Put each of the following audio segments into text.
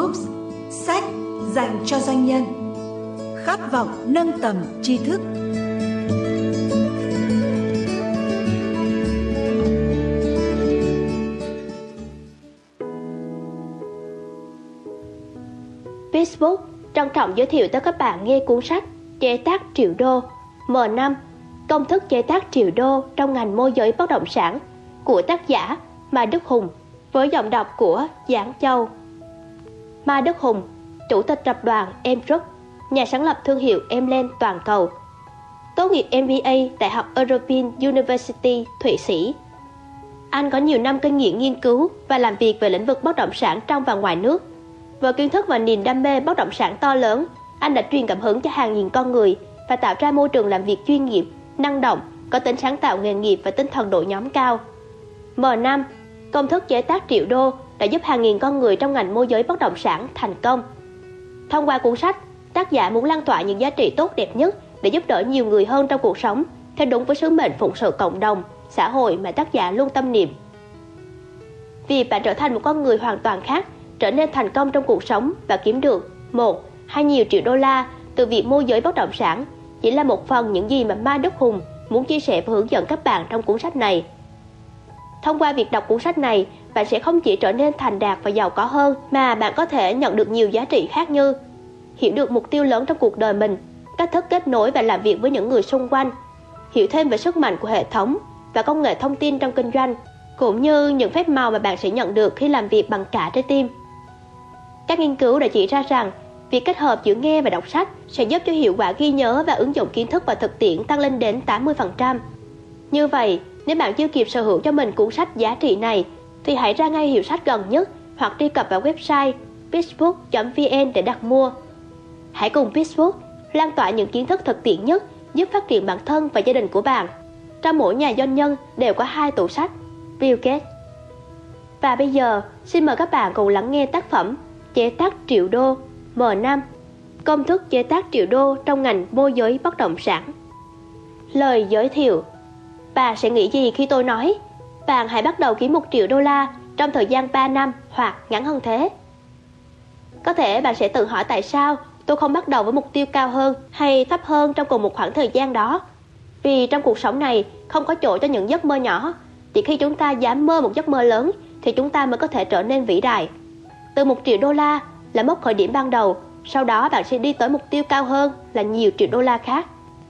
Books, sách dành cho doanh nhân, khát vọng nâng tầm tri thức. Facebook trân trọng giới thiệu tới các bạn nghe cuốn sách Chế tác triệu đô M5, công thức chế tác triệu đô trong ngành môi giới bất động sản của tác giả Mai Đức Hùng với giọng đọc của Giảng Châu. Mai Đức Hùng, chủ tịch tập đoàn M Group, nhà sáng lập thương hiệu Emlen toàn cầu, tốt nghiệp MBA Đại học European University, Thụy Sĩ. Anh có nhiều năm kinh nghiệm nghiên cứu và làm việc về lĩnh vực bất động sản trong và ngoài nước. Với kiến thức và niềm đam mê bất động sản to lớn, anh đã truyền cảm hứng cho hàng nghìn con người và tạo ra môi trường làm việc chuyên nghiệp, năng động, có tính sáng tạo nghề nghiệp và tinh thần đội nhóm cao. M5, công thức chế tác triệu đô đã giúp hàng nghìn con người trong ngành môi giới bất động sản thành công. Thông qua cuốn sách, tác giả muốn lan tỏa những giá trị tốt đẹp nhất để giúp đỡ nhiều người hơn trong cuộc sống, theo đúng với sứ mệnh phụng sự cộng đồng, xã hội mà tác giả luôn tâm niệm. Vì bạn trở thành một con người hoàn toàn khác, trở nên thành công trong cuộc sống và kiếm được 1 hay nhiều triệu đô la từ việc môi giới bất động sản chỉ là một phần những gì mà Mai Đức Hùng muốn chia sẻ và hướng dẫn các bạn trong cuốn sách này. Thông qua việc đọc cuốn sách này, bạn sẽ không chỉ trở nên thành đạt và giàu có hơn, mà bạn có thể nhận được nhiều giá trị khác như hiểu được mục tiêu lớn trong cuộc đời mình, cách thức kết nối và làm việc với những người xung quanh, hiểu thêm về sức mạnh của hệ thống và công nghệ thông tin trong kinh doanh, cũng như những phép màu mà bạn sẽ nhận được khi làm việc bằng cả trái tim. Các nghiên cứu đã chỉ ra rằng việc kết hợp giữa nghe và đọc sách sẽ giúp cho hiệu quả ghi nhớ và ứng dụng kiến thức và thực tiễn tăng lên đến 80%. Như vậy, nếu bạn chưa kịp sở hữu cho mình cuốn sách giá trị này, thì hãy ra ngay hiệu sách gần nhất hoặc truy cập vào website pitchbook.vn để đặt mua. Hãy cùng Pitchbook lan tỏa những kiến thức thực tiễn nhất giúp phát triển bản thân và gia đình của bạn. Trong mỗi nhà doanh nhân đều có 2 tủ sách Bill Gates. Và bây giờ, xin mời các bạn cùng lắng nghe tác phẩm Chế tác triệu đô M5, công thức chế tác triệu đô trong ngành môi giới bất động sản. Lời giới thiệu. Bạn sẽ nghĩ gì khi tôi nói bạn hãy bắt đầu kiếm 1 triệu đô la trong thời gian 3 năm hoặc ngắn hơn thế? Có thể bạn sẽ tự hỏi tại sao tôi không bắt đầu với mục tiêu cao hơn hay thấp hơn trong cùng một khoảng thời gian đó. Vì trong cuộc sống này không có chỗ cho những giấc mơ nhỏ. Chỉ khi chúng ta dám mơ một giấc mơ lớn thì chúng ta mới có thể trở nên vĩ đại. Từ 1 triệu đô la là mốc khởi điểm ban đầu, sau đó bạn sẽ đi tới mục tiêu cao hơn là nhiều triệu đô la khác.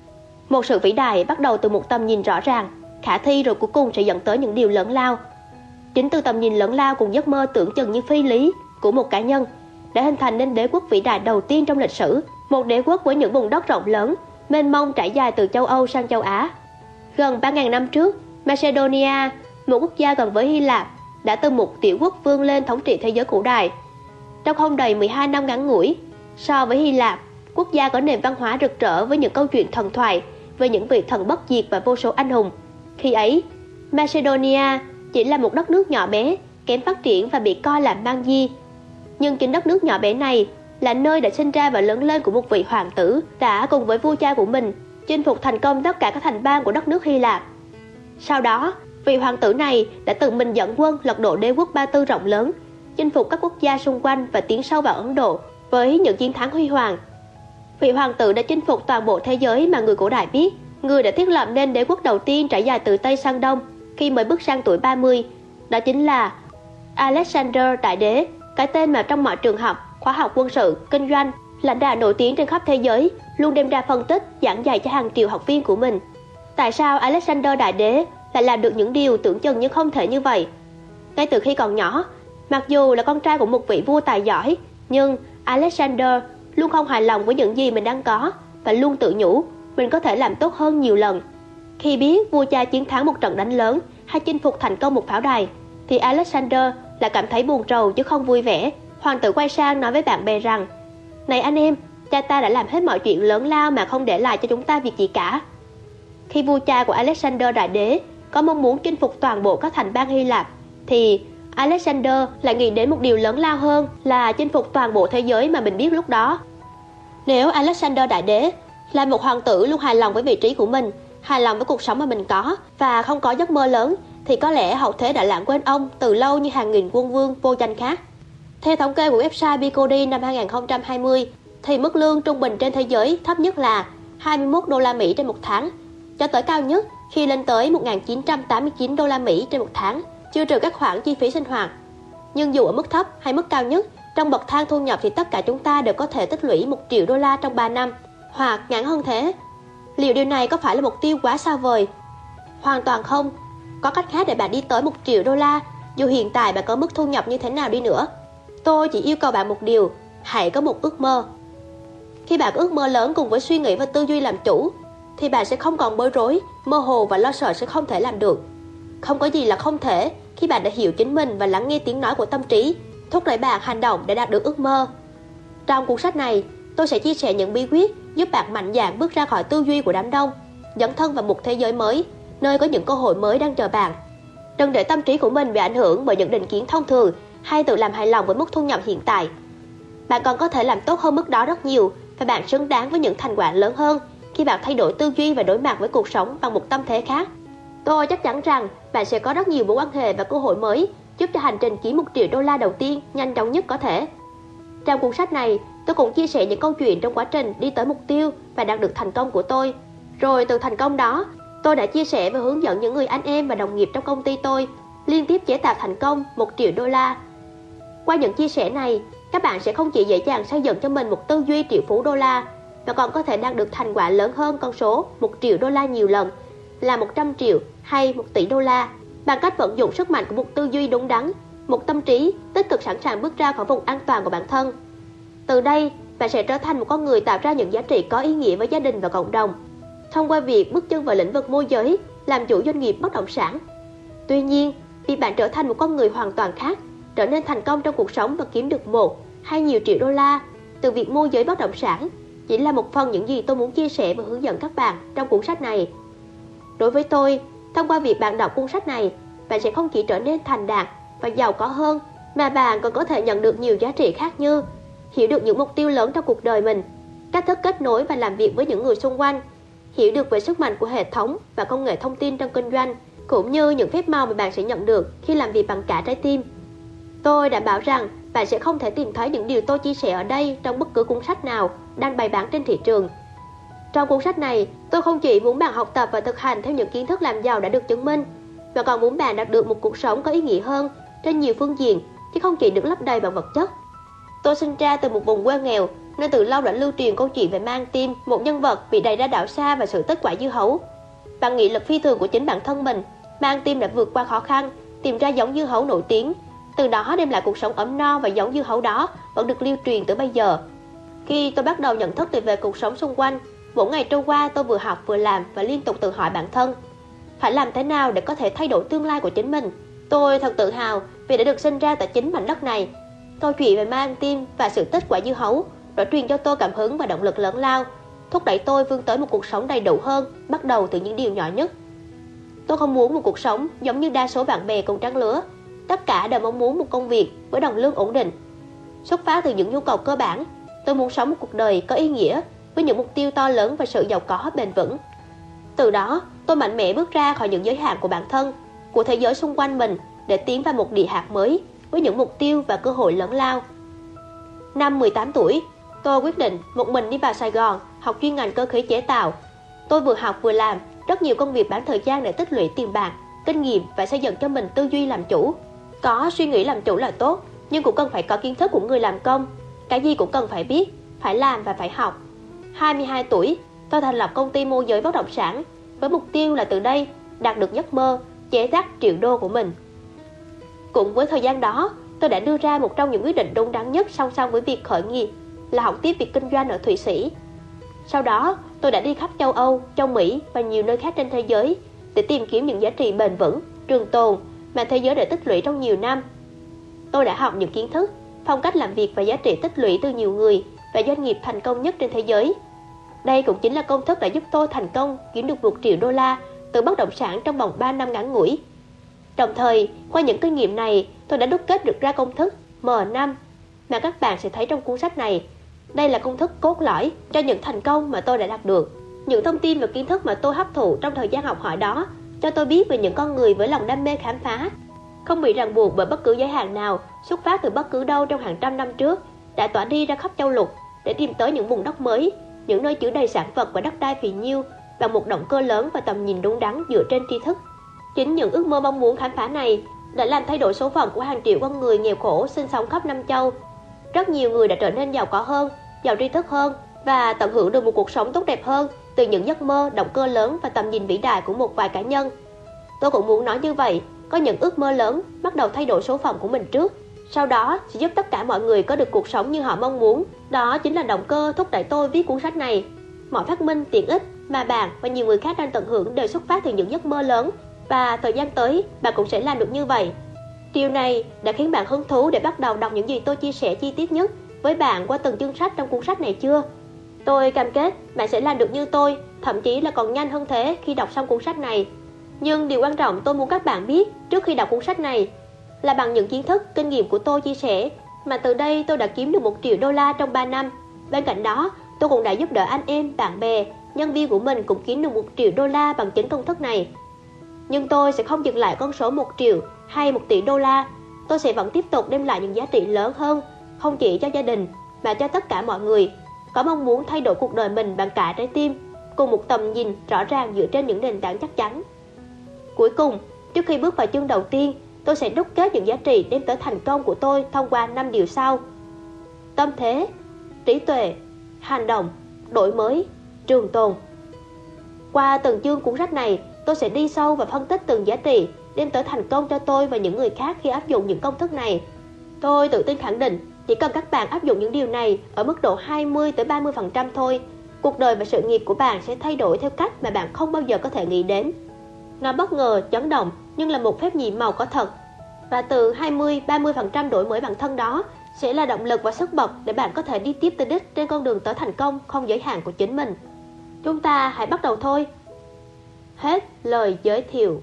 Một sự vĩ đại bắt đầu từ một tầm nhìn rõ ràng, khả thi rồi cuối cùng sẽ dẫn tới những điều lớn lao. Chính từ tầm nhìn lớn lao cùng giấc mơ tưởng chừng như phi lý của một cá nhân đã hình thành nên đế quốc vĩ đại đầu tiên trong lịch sử, một đế quốc với những vùng đất rộng lớn, mênh mông trải dài từ châu Âu sang châu Á. Gần 3.000 năm trước, Macedonia, một quốc gia gần với Hy Lạp, đã từ một tiểu quốc vươn lên thống trị thế giới cổ đại. Trong không đầy 12 năm ngắn ngủi, so với Hy Lạp, quốc gia có nền văn hóa rực rỡ với những câu chuyện thần thoại về những vị thần bất diệt và vô số anh hùng. Khi ấy, Macedonia chỉ là một đất nước nhỏ bé, kém phát triển và bị coi là mang di. Nhưng chính đất nước nhỏ bé này là nơi đã sinh ra và lớn lên của một vị hoàng tử đã cùng với vua cha của mình chinh phục thành công tất cả các thành bang của đất nước Hy Lạp. Sau đó, vị hoàng tử này đã tự mình dẫn quân lật đổ đế quốc Ba Tư rộng lớn, chinh phục các quốc gia xung quanh và tiến sâu vào Ấn Độ với những chiến thắng huy hoàng. Vị hoàng tử đã chinh phục toàn bộ thế giới mà người cổ đại biết. Người đã thiết lập nên đế quốc đầu tiên trải dài từ Tây sang Đông khi mới bước sang tuổi 30. Đó chính là Alexander Đại Đế, cái tên mà trong mọi trường học, khóa học quân sự, kinh doanh, lãnh đạo nổi tiếng trên khắp thế giới luôn đem ra phân tích, giảng dạy cho hàng triệu học viên của mình. Tại sao Alexander Đại Đế lại làm được những điều tưởng chừng như không thể như vậy? Ngay từ khi còn nhỏ, mặc dù là con trai của một vị vua tài giỏi, nhưng Alexander luôn không hài lòng với những gì mình đang có và luôn tự nhủ mình có thể làm tốt hơn nhiều lần. Khi biết vua cha chiến thắng một trận đánh lớn hay chinh phục thành công một pháo đài, thì Alexander lại cảm thấy buồn rầu chứ không vui vẻ. Hoàng tử quay sang nói với bạn bè rằng: "Này anh em, cha ta đã làm hết mọi chuyện lớn lao mà không để lại cho chúng ta việc gì cả." Khi vua cha của Alexander Đại Đế có mong muốn chinh phục toàn bộ các thành bang Hy Lạp, thì Alexander lại nghĩ đến một điều lớn lao hơn là chinh phục toàn bộ thế giới mà mình biết lúc đó. Nếu Alexander Đại Đế là một hoàng tử luôn hài lòng với vị trí của mình, hài lòng với cuộc sống mà mình có và không có giấc mơ lớn, thì có lẽ hậu thế đã lãng quên ông từ lâu như hàng nghìn quân vương vô danh khác. Theo thống kê của website Bicody năm 2020, thì mức lương trung bình trên thế giới thấp nhất là 21 đô la Mỹ trên một tháng, cho tới cao nhất khi lên tới 1.989 đô la Mỹ trên một tháng, chưa trừ các khoản chi phí sinh hoạt. Nhưng dù ở mức thấp hay mức cao nhất, trong bậc thang thu nhập thì tất cả chúng ta đều có thể tích lũy 1 triệu đô la trong 3 năm, hoặc ngắn hơn thế. Liệu điều này có phải là mục tiêu quá xa vời? Hoàn toàn không. Có cách khác để bạn đi tới 1 triệu đô la, dù hiện tại bạn có mức thu nhập như thế nào đi nữa. Tôi chỉ yêu cầu bạn một điều, hãy có một ước mơ. Khi bạn có ước mơ lớn cùng với suy nghĩ và tư duy làm chủ, thì bạn sẽ không còn bối rối, mơ hồ và lo sợ sẽ không thể làm được. Không có gì là không thể khi bạn đã hiểu chính mình và lắng nghe tiếng nói của tâm trí, thúc đẩy bạn hành động để đạt được ước mơ. Trong cuốn sách này, tôi sẽ chia sẻ những bí quyết giúp bạn mạnh dạn bước ra khỏi tư duy của đám đông, dấn thân vào một thế giới mới, nơi có những cơ hội mới đang chờ bạn. Đừng để tâm trí của mình bị ảnh hưởng bởi những định kiến thông thường hay tự làm hài lòng với mức thu nhập hiện tại. Bạn còn có thể làm tốt hơn mức đó rất nhiều, và bạn xứng đáng với những thành quả lớn hơn khi bạn thay đổi tư duy và đối mặt với cuộc sống bằng một tâm thế khác. Tôi chắc chắn rằng bạn sẽ có rất nhiều mối quan hệ và cơ hội mới giúp cho hành trình kiếm 1 triệu đô la đầu tiên nhanh chóng nhất có thể. Trong cuốn sách này, tôi cũng chia sẻ những câu chuyện trong quá trình đi tới mục tiêu và đạt được thành công của tôi. Rồi từ thành công đó, tôi đã chia sẻ và hướng dẫn những người anh em và đồng nghiệp trong công ty tôi liên tiếp chế tạo thành công 1 triệu đô la. Qua những chia sẻ này, các bạn sẽ không chỉ dễ dàng xây dựng cho mình một tư duy triệu phú đô la, mà còn có thể đạt được thành quả lớn hơn con số 1 triệu đô la nhiều lần, là 100 triệu hay 1 tỷ đô la, bằng cách vận dụng sức mạnh của một tư duy đúng đắn, một tâm trí tích cực sẵn sàng bước ra khỏi vùng an toàn của bản thân. Từ đây, bạn sẽ trở thành một con người tạo ra những giá trị có ý nghĩa với gia đình và cộng đồng, thông qua việc bước chân vào lĩnh vực môi giới, làm chủ doanh nghiệp bất động sản. Tuy nhiên, việc bạn trở thành một con người hoàn toàn khác, trở nên thành công trong cuộc sống và kiếm được 1 hay nhiều triệu đô la từ việc môi giới bất động sản chỉ là một phần những gì tôi muốn chia sẻ và hướng dẫn các bạn trong cuốn sách này. Đối với tôi, thông qua việc bạn đọc cuốn sách này, bạn sẽ không chỉ trở nên thành đạt và giàu có hơn, mà bạn còn có thể nhận được nhiều giá trị khác như hiểu được những mục tiêu lớn trong cuộc đời mình, cách thức kết nối và làm việc với những người xung quanh, hiểu được về sức mạnh của hệ thống và công nghệ thông tin trong kinh doanh, cũng như những phép màu mà bạn sẽ nhận được khi làm việc bằng cả trái tim. Tôi đảm bảo rằng bạn sẽ không thể tìm thấy những điều tôi chia sẻ ở đây trong bất cứ cuốn sách nào đang bày bán trên thị trường. Trong cuốn sách này, tôi không chỉ muốn bạn học tập và thực hành theo những kiến thức làm giàu đã được chứng minh, mà còn muốn bạn đạt được một cuộc sống có ý nghĩa hơn trên nhiều phương diện, chứ không chỉ được lấp đầy bằng vật chất. Tôi sinh ra từ một vùng quê nghèo, nên từ lâu đã lưu truyền câu chuyện về Mang Tim, một nhân vật bị đày ra đảo xa và sự tích quả dưa hấu. Bằng nghị lực phi thường của chính bản thân mình, Mang Tim đã vượt qua khó khăn, tìm ra giống dưa hấu nổi tiếng, từ đó đem lại cuộc sống ấm no, và giống dưa hấu đó vẫn được lưu truyền tới bây giờ. Khi tôi bắt đầu nhận thức được về cuộc sống xung quanh, mỗi ngày trôi qua tôi vừa học vừa làm và liên tục tự hỏi bản thân, phải làm thế nào để có thể thay đổi tương lai của chính mình. Tôi thật tự hào vì đã được sinh ra tại chính mảnh đất này. Câu chuyện về Mang Tim và sự tích quả dưa hấu đã truyền cho tôi cảm hứng và động lực lớn lao, thúc đẩy tôi vươn tới một cuộc sống đầy đủ hơn, bắt đầu từ những điều nhỏ nhất. Tôi không muốn một cuộc sống giống như đa số bạn bè cùng trang lứa. Tất cả đều mong muốn một công việc với đồng lương ổn định. Xuất phát từ những nhu cầu cơ bản, tôi muốn sống một cuộc đời có ý nghĩa với những mục tiêu to lớn và sự giàu có bền vững. Từ đó, tôi mạnh mẽ bước ra khỏi những giới hạn của bản thân, của thế giới xung quanh mình, để tiến vào một địa hạt mới với những mục tiêu và cơ hội lớn lao. Năm 18 tuổi, tôi quyết định một mình đi vào Sài Gòn học chuyên ngành cơ khí chế tạo. Tôi vừa học vừa làm rất nhiều công việc bán thời gian để tích lũy tiền bạc, kinh nghiệm và xây dựng cho mình tư duy làm chủ. Có suy nghĩ làm chủ là tốt, nhưng cũng cần phải có kiến thức của người làm công. Cái gì cũng cần phải biết, phải làm và phải học. 22 tuổi, tôi thành lập công ty môi giới bất động sản với mục tiêu là từ đây đạt được giấc mơ chế tác triệu đô của mình. Cũng với thời gian đó, tôi đã đưa ra một trong những quyết định đúng đắn nhất song song với việc khởi nghiệp là học tiếp việc kinh doanh ở Thụy Sĩ. Sau đó, tôi đã đi khắp châu Âu, châu Mỹ và nhiều nơi khác trên thế giới để tìm kiếm những giá trị bền vững, trường tồn mà thế giới đã tích lũy trong nhiều năm. Tôi đã học những kiến thức, phong cách làm việc và giá trị tích lũy từ nhiều người và doanh nghiệp thành công nhất trên thế giới. Đây cũng chính là công thức đã giúp tôi thành công kiếm được 1 triệu đô la từ bất động sản trong vòng 3 năm ngắn ngủi. Đồng thời, qua những kinh nghiệm này, tôi đã đúc kết được ra công thức M5 mà các bạn sẽ thấy trong cuốn sách này. Đây là công thức cốt lõi cho những thành công mà tôi đã đạt được. Những thông tin và kiến thức mà tôi hấp thụ trong thời gian học hỏi đó cho tôi biết về những con người với lòng đam mê khám phá, không bị ràng buộc bởi bất cứ giới hạn nào, xuất phát từ bất cứ đâu trong hàng trăm năm trước, đã tỏa đi ra khắp châu lục để tìm tới những vùng đất mới, những nơi chứa đầy sản vật và đất đai phì nhiêu, bằng một động cơ lớn và tầm nhìn đúng đắn dựa trên tri thức. Chính những ước mơ mong muốn khám phá này đã làm thay đổi số phận của hàng triệu con người nghèo khổ sinh sống khắp năm châu. Rất nhiều người đã trở nên giàu có hơn, giàu tri thức hơn và tận hưởng được một cuộc sống tốt đẹp hơn từ những giấc mơ, động cơ lớn và tầm nhìn vĩ đại của một vài cá nhân. Tôi cũng muốn nói như vậy, có những ước mơ lớn bắt đầu thay đổi số phận của mình trước, sau đó sẽ giúp tất cả mọi người có được cuộc sống như họ mong muốn. Đó chính là động cơ thúc đẩy tôi viết cuốn sách này. Mọi phát minh, tiện ích mà bạn và nhiều người khác đang tận hưởng đều xuất phát từ những giấc mơ lớn, và thời gian tới bạn cũng sẽ làm được như vậy. Điều này đã khiến bạn hứng thú để bắt đầu đọc những gì tôi chia sẻ chi tiết nhất với bạn qua từng chương sách trong cuốn sách này chưa? Tôi cam kết bạn sẽ làm được như tôi, thậm chí là còn nhanh hơn thế khi đọc xong cuốn sách này. Nhưng điều quan trọng tôi muốn các bạn biết trước khi đọc cuốn sách này là bằng những kiến thức, kinh nghiệm của tôi chia sẻ, mà từ đây tôi đã kiếm được 1 triệu đô la trong 3 năm. Bên cạnh đó, tôi cũng đã giúp đỡ anh em, bạn bè, nhân viên của mình cũng kiếm được 1 triệu đô la bằng chính công thức này. Nhưng tôi sẽ không dừng lại con số 1 triệu hay 1 tỷ đô la. Tôi sẽ vẫn tiếp tục đem lại những giá trị lớn hơn, không chỉ cho gia đình mà cho tất cả mọi người có mong muốn thay đổi cuộc đời mình bằng cả trái tim, cùng một tầm nhìn rõ ràng dựa trên những nền tảng chắc chắn. Cuối cùng, trước khi bước vào chương đầu tiên, tôi sẽ đúc kết những giá trị đem tới thành công của tôi thông qua 5 điều sau: tâm thế, trí tuệ, hành động, đổi mới, trường tồn. Qua từng chương cuốn sách này, tôi sẽ đi sâu và phân tích từng giá trị đem tới thành công cho tôi và những người khác khi áp dụng những công thức này. Tôi tự tin khẳng định, chỉ cần các bạn áp dụng những điều này ở mức độ 20-30% thôi, cuộc đời và sự nghiệp của bạn sẽ thay đổi theo cách mà bạn không bao giờ có thể nghĩ đến. Nó bất ngờ, chấn động nhưng là một phép nhiệm màu có thật. Và từ 20-30% đổi mới bản thân đó sẽ là động lực và sức bật để bạn có thể đi tiếp tới đích trên con đường tới thành công không giới hạn của chính mình. Chúng ta hãy bắt đầu thôi. Hết lời giới thiệu.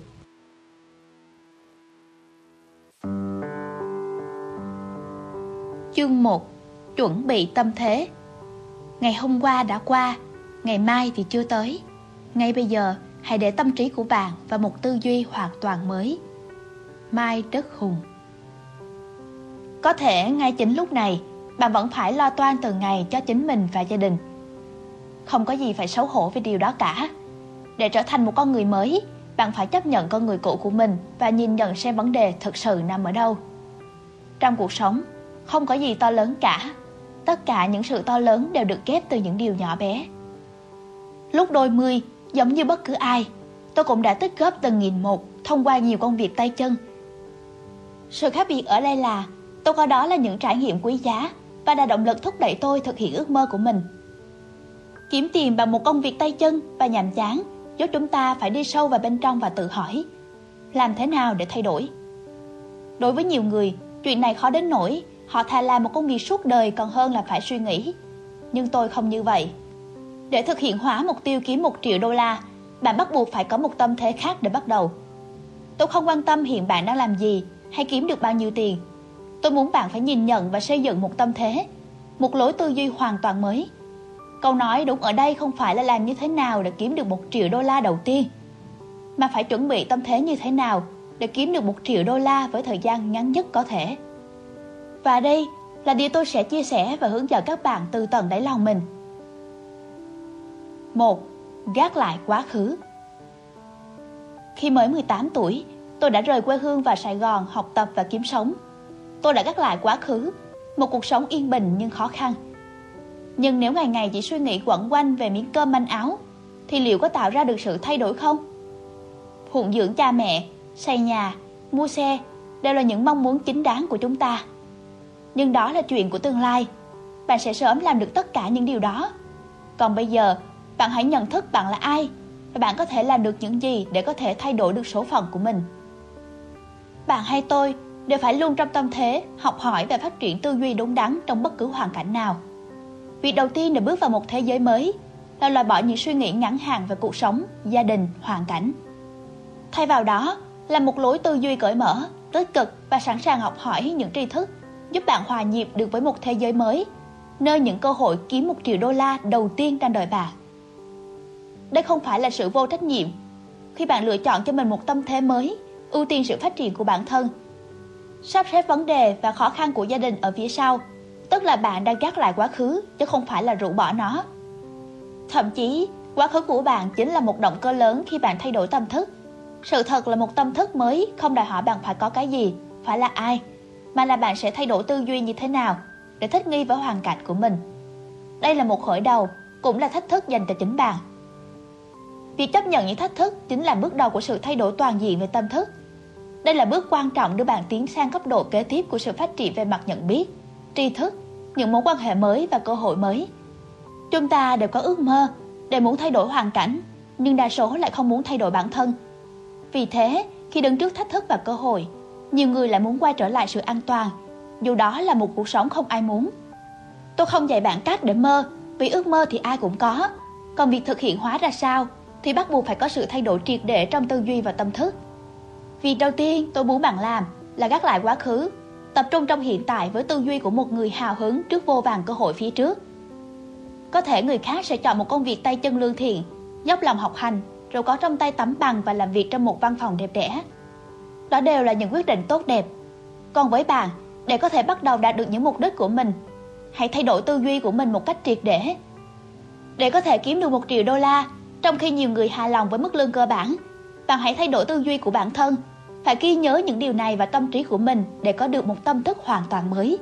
Chương 1. Chuẩn bị tâm thế. Ngày hôm qua đã qua, ngày mai thì chưa tới. Ngay bây giờ, hãy để tâm trí của bạn vào một tư duy hoàn toàn mới. Mai Đức Hùng. Có thể ngay chính lúc này, bạn vẫn phải lo toan từng ngày cho chính mình và gia đình. Không có gì phải xấu hổ về điều đó cả. Để trở thành một con người mới, bạn phải chấp nhận con người cũ của mình và nhìn nhận xem vấn đề thực sự nằm ở đâu. Trong cuộc sống, không có gì to lớn cả. Tất cả những sự to lớn đều được ghép từ những điều nhỏ bé. Lúc đôi mươi, giống như bất cứ ai, tôi cũng đã tích góp từng nghìn một thông qua nhiều công việc tay chân. Sự khác biệt ở đây là tôi coi đó là những trải nghiệm quý giá và là động lực thúc đẩy tôi thực hiện ước mơ của mình. Kiếm tiền bằng một công việc tay chân và nhàm chán giúp chúng ta phải đi sâu vào bên trong và tự hỏi làm thế nào để thay đổi. Đối với nhiều người, chuyện này khó đến nỗi họ thà làm một công việc suốt đời còn hơn là phải suy nghĩ. Nhưng tôi không như vậy. Để thực hiện hóa mục tiêu kiếm 1 triệu đô la, bạn bắt buộc phải có một tâm thế khác để bắt đầu. Tôi không quan tâm hiện bạn đang làm gì hay kiếm được bao nhiêu tiền. Tôi muốn bạn phải nhìn nhận và xây dựng một tâm thế, một lối tư duy hoàn toàn mới. Câu nói đúng ở đây không phải là làm như thế nào để kiếm được 1 triệu đô la đầu tiên, mà phải chuẩn bị tâm thế như thế nào để kiếm được 1 triệu đô la với thời gian ngắn nhất có thể. Và đây là điều tôi sẽ chia sẻ và hướng dẫn các bạn từ tận đáy lòng mình. 1. Gác lại quá khứ. Khi mới 18 tuổi, tôi đã rời quê hương vào Sài Gòn học tập và kiếm sống. Tôi đã gác lại quá khứ, một cuộc sống yên bình nhưng khó khăn. Nhưng nếu ngày ngày chỉ suy nghĩ quẩn quanh về miếng cơm manh áo, thì liệu có tạo ra được sự thay đổi không? Phụng dưỡng cha mẹ, xây nhà, mua xe đều là những mong muốn chính đáng của chúng ta. Nhưng đó là chuyện của tương lai. Bạn sẽ sớm làm được tất cả những điều đó. Còn bây giờ, bạn hãy nhận thức bạn là ai và bạn có thể làm được những gì để có thể thay đổi được số phận của mình. Bạn hay tôi đều phải luôn trong tâm thế học hỏi và phát triển tư duy đúng đắn trong bất cứ hoàn cảnh nào. Việc đầu tiên để bước vào một thế giới mới là loại bỏ những suy nghĩ ngắn hạn về cuộc sống, gia đình, hoàn cảnh. Thay vào đó là một lối tư duy cởi mở, tích cực và sẵn sàng học hỏi những tri thức giúp bạn hòa nhịp được với một thế giới mới, nơi những cơ hội kiếm 1 triệu đô la đầu tiên đang đợi bạn. Đây không phải là sự vô trách nhiệm. Khi bạn lựa chọn cho mình một tâm thế mới, ưu tiên sự phát triển của bản thân, Sắp xếp vấn đề và khó khăn của gia đình ở phía sau, tức là bạn đang gác lại quá khứ chứ không phải là rũ bỏ nó. Thậm chí, quá khứ của bạn chính là một động cơ lớn khi bạn thay đổi tâm thức. Sự thật là một tâm thức mới không đòi hỏi bạn phải có cái gì, phải là ai, mà là bạn sẽ thay đổi tư duy như thế nào để thích nghi với hoàn cảnh của mình. Đây là một khởi đầu, cũng là thách thức dành cho chính bạn. Việc chấp nhận những thách thức chính là bước đầu của sự thay đổi toàn diện về tâm thức. Đây là bước quan trọng đưa bạn tiến sang cấp độ kế tiếp của sự phát triển về mặt nhận biết, tri thức, những mối quan hệ mới và cơ hội mới. Chúng ta đều có ước mơ, đều muốn thay đổi hoàn cảnh, nhưng đa số lại không muốn thay đổi bản thân. Vì thế, khi đứng trước thách thức và cơ hội, nhiều người lại muốn quay trở lại sự an toàn, dù đó là một cuộc sống không ai muốn. Tôi không dạy bạn cách để mơ, vì ước mơ thì ai cũng có. Còn việc thực hiện hóa ra sao thì bắt buộc phải có sự thay đổi triệt để trong tư duy và tâm thức. Việc đầu tiên tôi muốn bạn làm là gác lại quá khứ, tập trung trong hiện tại với tư duy của một người hào hứng trước vô vàn cơ hội phía trước. Có thể người khác sẽ chọn một công việc tay chân lương thiện, dốc lòng học hành, rồi có trong tay tấm bằng và làm việc trong một văn phòng đẹp đẽ. Đó đều là những quyết định tốt đẹp. Còn với bạn, để có thể bắt đầu đạt được những mục đích của mình, hãy thay đổi tư duy của mình một cách triệt để. Để có thể kiếm được 1 triệu đô la, trong khi nhiều người hài lòng với mức lương cơ bản, bạn hãy thay đổi tư duy của bản thân, phải ghi nhớ những điều này vào tâm trí của mình để có được một tâm thức hoàn toàn mới.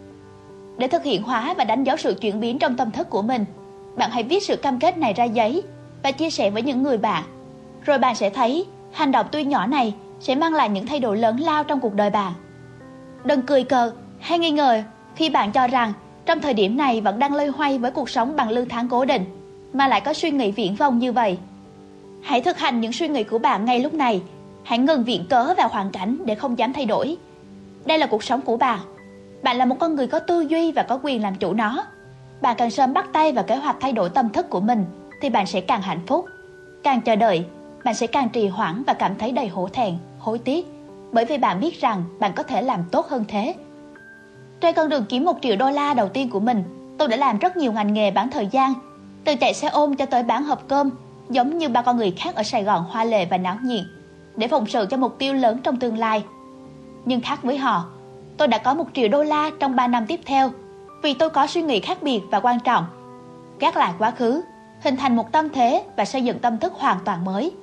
Để thực hiện hóa và đánh dấu sự chuyển biến trong tâm thức của mình, bạn hãy viết sự cam kết này ra giấy và chia sẻ với những người bạn. Rồi bạn sẽ thấy hành động tuy nhỏ này sẽ mang lại những thay đổi lớn lao trong cuộc đời bạn. Đừng cười cợt hay nghi ngờ khi bạn cho rằng trong thời điểm này vẫn đang loay hoay với cuộc sống bằng lương tháng cố định, mà lại có suy nghĩ viển vông như vậy. Hãy thực hành những suy nghĩ của bạn ngay lúc này. Hãy ngừng viện cớ vào hoàn cảnh để không dám thay đổi. Đây là cuộc sống của bạn. Bạn là một con người có tư duy và có quyền làm chủ nó. Bạn càng sớm bắt tay vào kế hoạch thay đổi tâm thức của mình thì bạn sẽ càng hạnh phúc. Càng chờ đợi, bạn sẽ càng trì hoãn và cảm thấy đầy hổ thẹn, hối tiếc, bởi vì bạn biết rằng bạn có thể làm tốt hơn thế. Trên con đường kiếm 1 triệu đô la đầu tiên của mình, tôi đã làm rất nhiều ngành nghề bán thời gian, từ chạy xe ôm cho tới bán hộp cơm, giống như bao con người khác ở Sài Gòn hoa lệ và náo nhiệt, để phụng sự cho mục tiêu lớn trong tương lai. Nhưng khác với họ, tôi đã có 1 triệu đô la trong 3 năm tiếp theo, vì tôi có suy nghĩ khác biệt và quan trọng. Gác lại quá khứ, hình thành một tâm thế và xây dựng tâm thức hoàn toàn mới.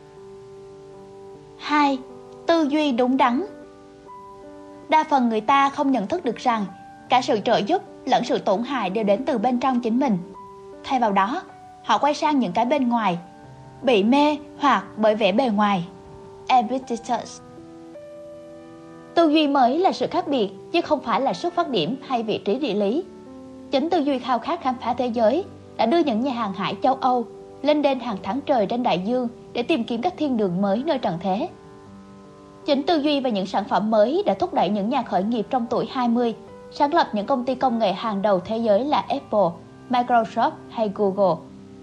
2. Tư duy đúng đắn. Đa phần người ta không nhận thức được rằng cả sự trợ giúp lẫn sự tổn hại đều đến từ bên trong chính mình. Thay vào đó, họ quay sang những cái bên ngoài, bị mê hoặc bởi vẻ bề ngoài. Epictetus. Tư duy mới là sự khác biệt, chứ không phải là xuất phát điểm hay vị trí địa lý. Chính tư duy khao khát khám phá thế giới đã đưa những nhà hàng hải châu Âu lên đên hàng tháng trời trên đại dương để tìm kiếm các thiên đường mới nơi trần thế. Chính tư duy và những sản phẩm mới đã thúc đẩy những nhà khởi nghiệp trong tuổi 20 sáng lập những công ty công nghệ hàng đầu thế giới là Apple, Microsoft hay Google.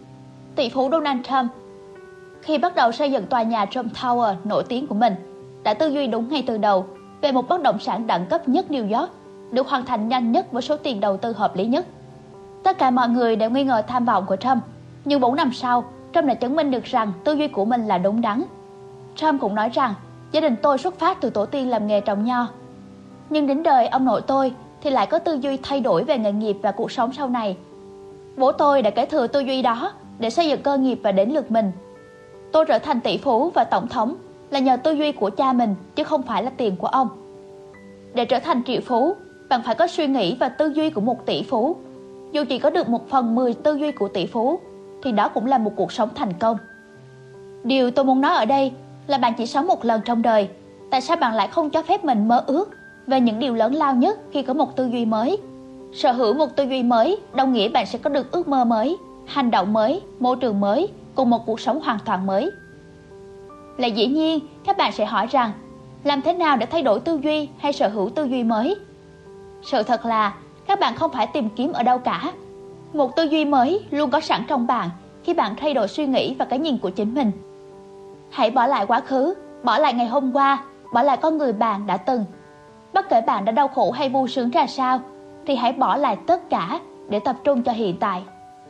Tỷ phú Donald Trump, khi bắt đầu xây dựng tòa nhà Trump Tower nổi tiếng của mình, đã tư duy đúng ngay từ đầu về một bất động sản đẳng cấp nhất New York, được hoàn thành nhanh nhất với số tiền đầu tư hợp lý nhất. Tất cả mọi người đều nghi ngờ tham vọng của Trump, nhưng 4 năm sau, Trump đã chứng minh được rằng tư duy của mình là đúng đắn. Trump cũng nói rằng, gia đình tôi xuất phát từ tổ tiên làm nghề trồng nho. Nhưng đến đời ông nội tôi thì lại có tư duy thay đổi về nghề nghiệp và cuộc sống sau này. Bố tôi đã kế thừa tư duy đó để xây dựng cơ nghiệp và đến lượt mình. Tôi trở thành tỷ phú và tổng thống là nhờ tư duy của cha mình, chứ không phải là tiền của ông. Để trở thành triệu phú, bạn phải có suy nghĩ và tư duy của một tỷ phú. Dù chỉ có được 1/10 tư duy của tỷ phú, thì đó cũng là một cuộc sống thành công. Điều tôi muốn nói ở đây là bạn chỉ sống một lần trong đời. Tại sao bạn lại không cho phép mình mơ ước về những điều lớn lao nhất khi có một tư duy mới? Sở hữu một tư duy mới đồng nghĩa bạn sẽ có được ước mơ mới, hành động mới, môi trường mới, cùng một cuộc sống hoàn toàn mới. Là dĩ nhiên, các bạn sẽ hỏi rằng, làm thế nào để thay đổi tư duy hay sở hữu tư duy mới? Sự thật là, các bạn không phải tìm kiếm ở đâu cả. Một tư duy mới luôn có sẵn trong bạn khi bạn thay đổi suy nghĩ và cái nhìn của chính mình. Hãy bỏ lại quá khứ, bỏ lại ngày hôm qua, bỏ lại con người bạn đã từng. Bất kể bạn đã đau khổ hay vui sướng ra sao, thì hãy bỏ lại tất cả để tập trung cho hiện tại.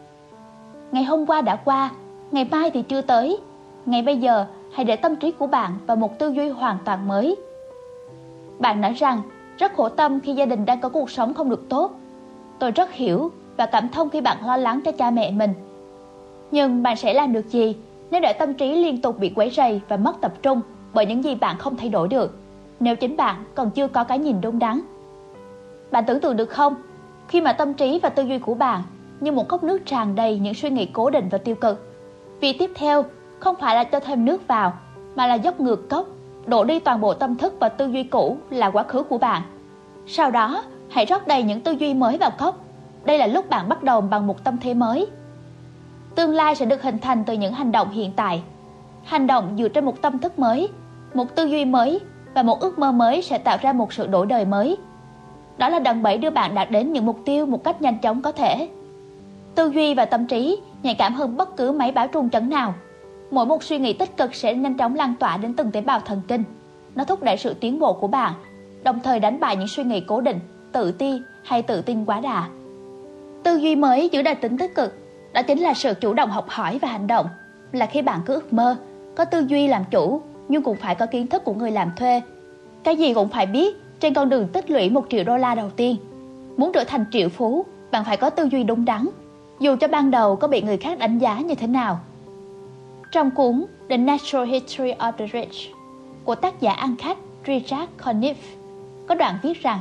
Ngày hôm qua đã qua, ngày mai thì chưa tới. Ngay bây giờ, hãy để tâm trí của bạn vào một tư duy hoàn toàn mới. Bạn nói rằng rất khổ tâm khi gia đình đang có cuộc sống không được tốt. Tôi rất hiểu và cảm thông khi bạn lo lắng cho cha mẹ mình. Nhưng bạn sẽ làm được gì nếu để tâm trí liên tục bị quấy rầy và mất tập trung bởi những gì bạn không thay đổi được, nếu chính bạn còn chưa có cái nhìn đúng đắn? Bạn tưởng tượng được không, khi mà tâm trí và tư duy của bạn như một cốc nước tràn đầy những suy nghĩ cố định và tiêu cực, việc tiếp theo không phải là cho thêm nước vào, mà là dốc ngược cốc, đổ đi toàn bộ tâm thức và tư duy cũ là quá khứ của bạn. Sau đó, hãy rót đầy những tư duy mới vào cốc. Đây là lúc bạn bắt đầu bằng một tâm thế mới. Tương lai sẽ được hình thành từ những hành động hiện tại. Hành động dựa trên một tâm thức mới, một tư duy mới và một ước mơ mới sẽ tạo ra một sự đổi đời mới. Đó là đòn bẩy đưa bạn đạt đến những mục tiêu một cách nhanh chóng có thể. Tư duy và tâm trí nhạy cảm hơn bất cứ máy báo rung chấn nào. Mỗi một suy nghĩ tích cực sẽ nhanh chóng lan tỏa đến từng tế bào thần kinh. Nó thúc đẩy sự tiến bộ của bạn, đồng thời đánh bại những suy nghĩ cố định, tự ti hay tự tin quá đà. Tư duy mới giữ đặc tính tích cực, đó chính là sự chủ động học hỏi và hành động. Là khi bạn cứ ước mơ, có tư duy làm chủ, nhưng cũng phải có kiến thức của người làm thuê. Cái gì cũng phải biết trên con đường tích lũy 1 triệu đô la đầu tiên. Muốn trở thành triệu phú, bạn phải có tư duy đúng đắn, dù cho ban đầu có bị người khác đánh giá như thế nào. Trong cuốn The Natural History of the Rich của tác giả Ăn Khách Richard Conniff có đoạn viết rằng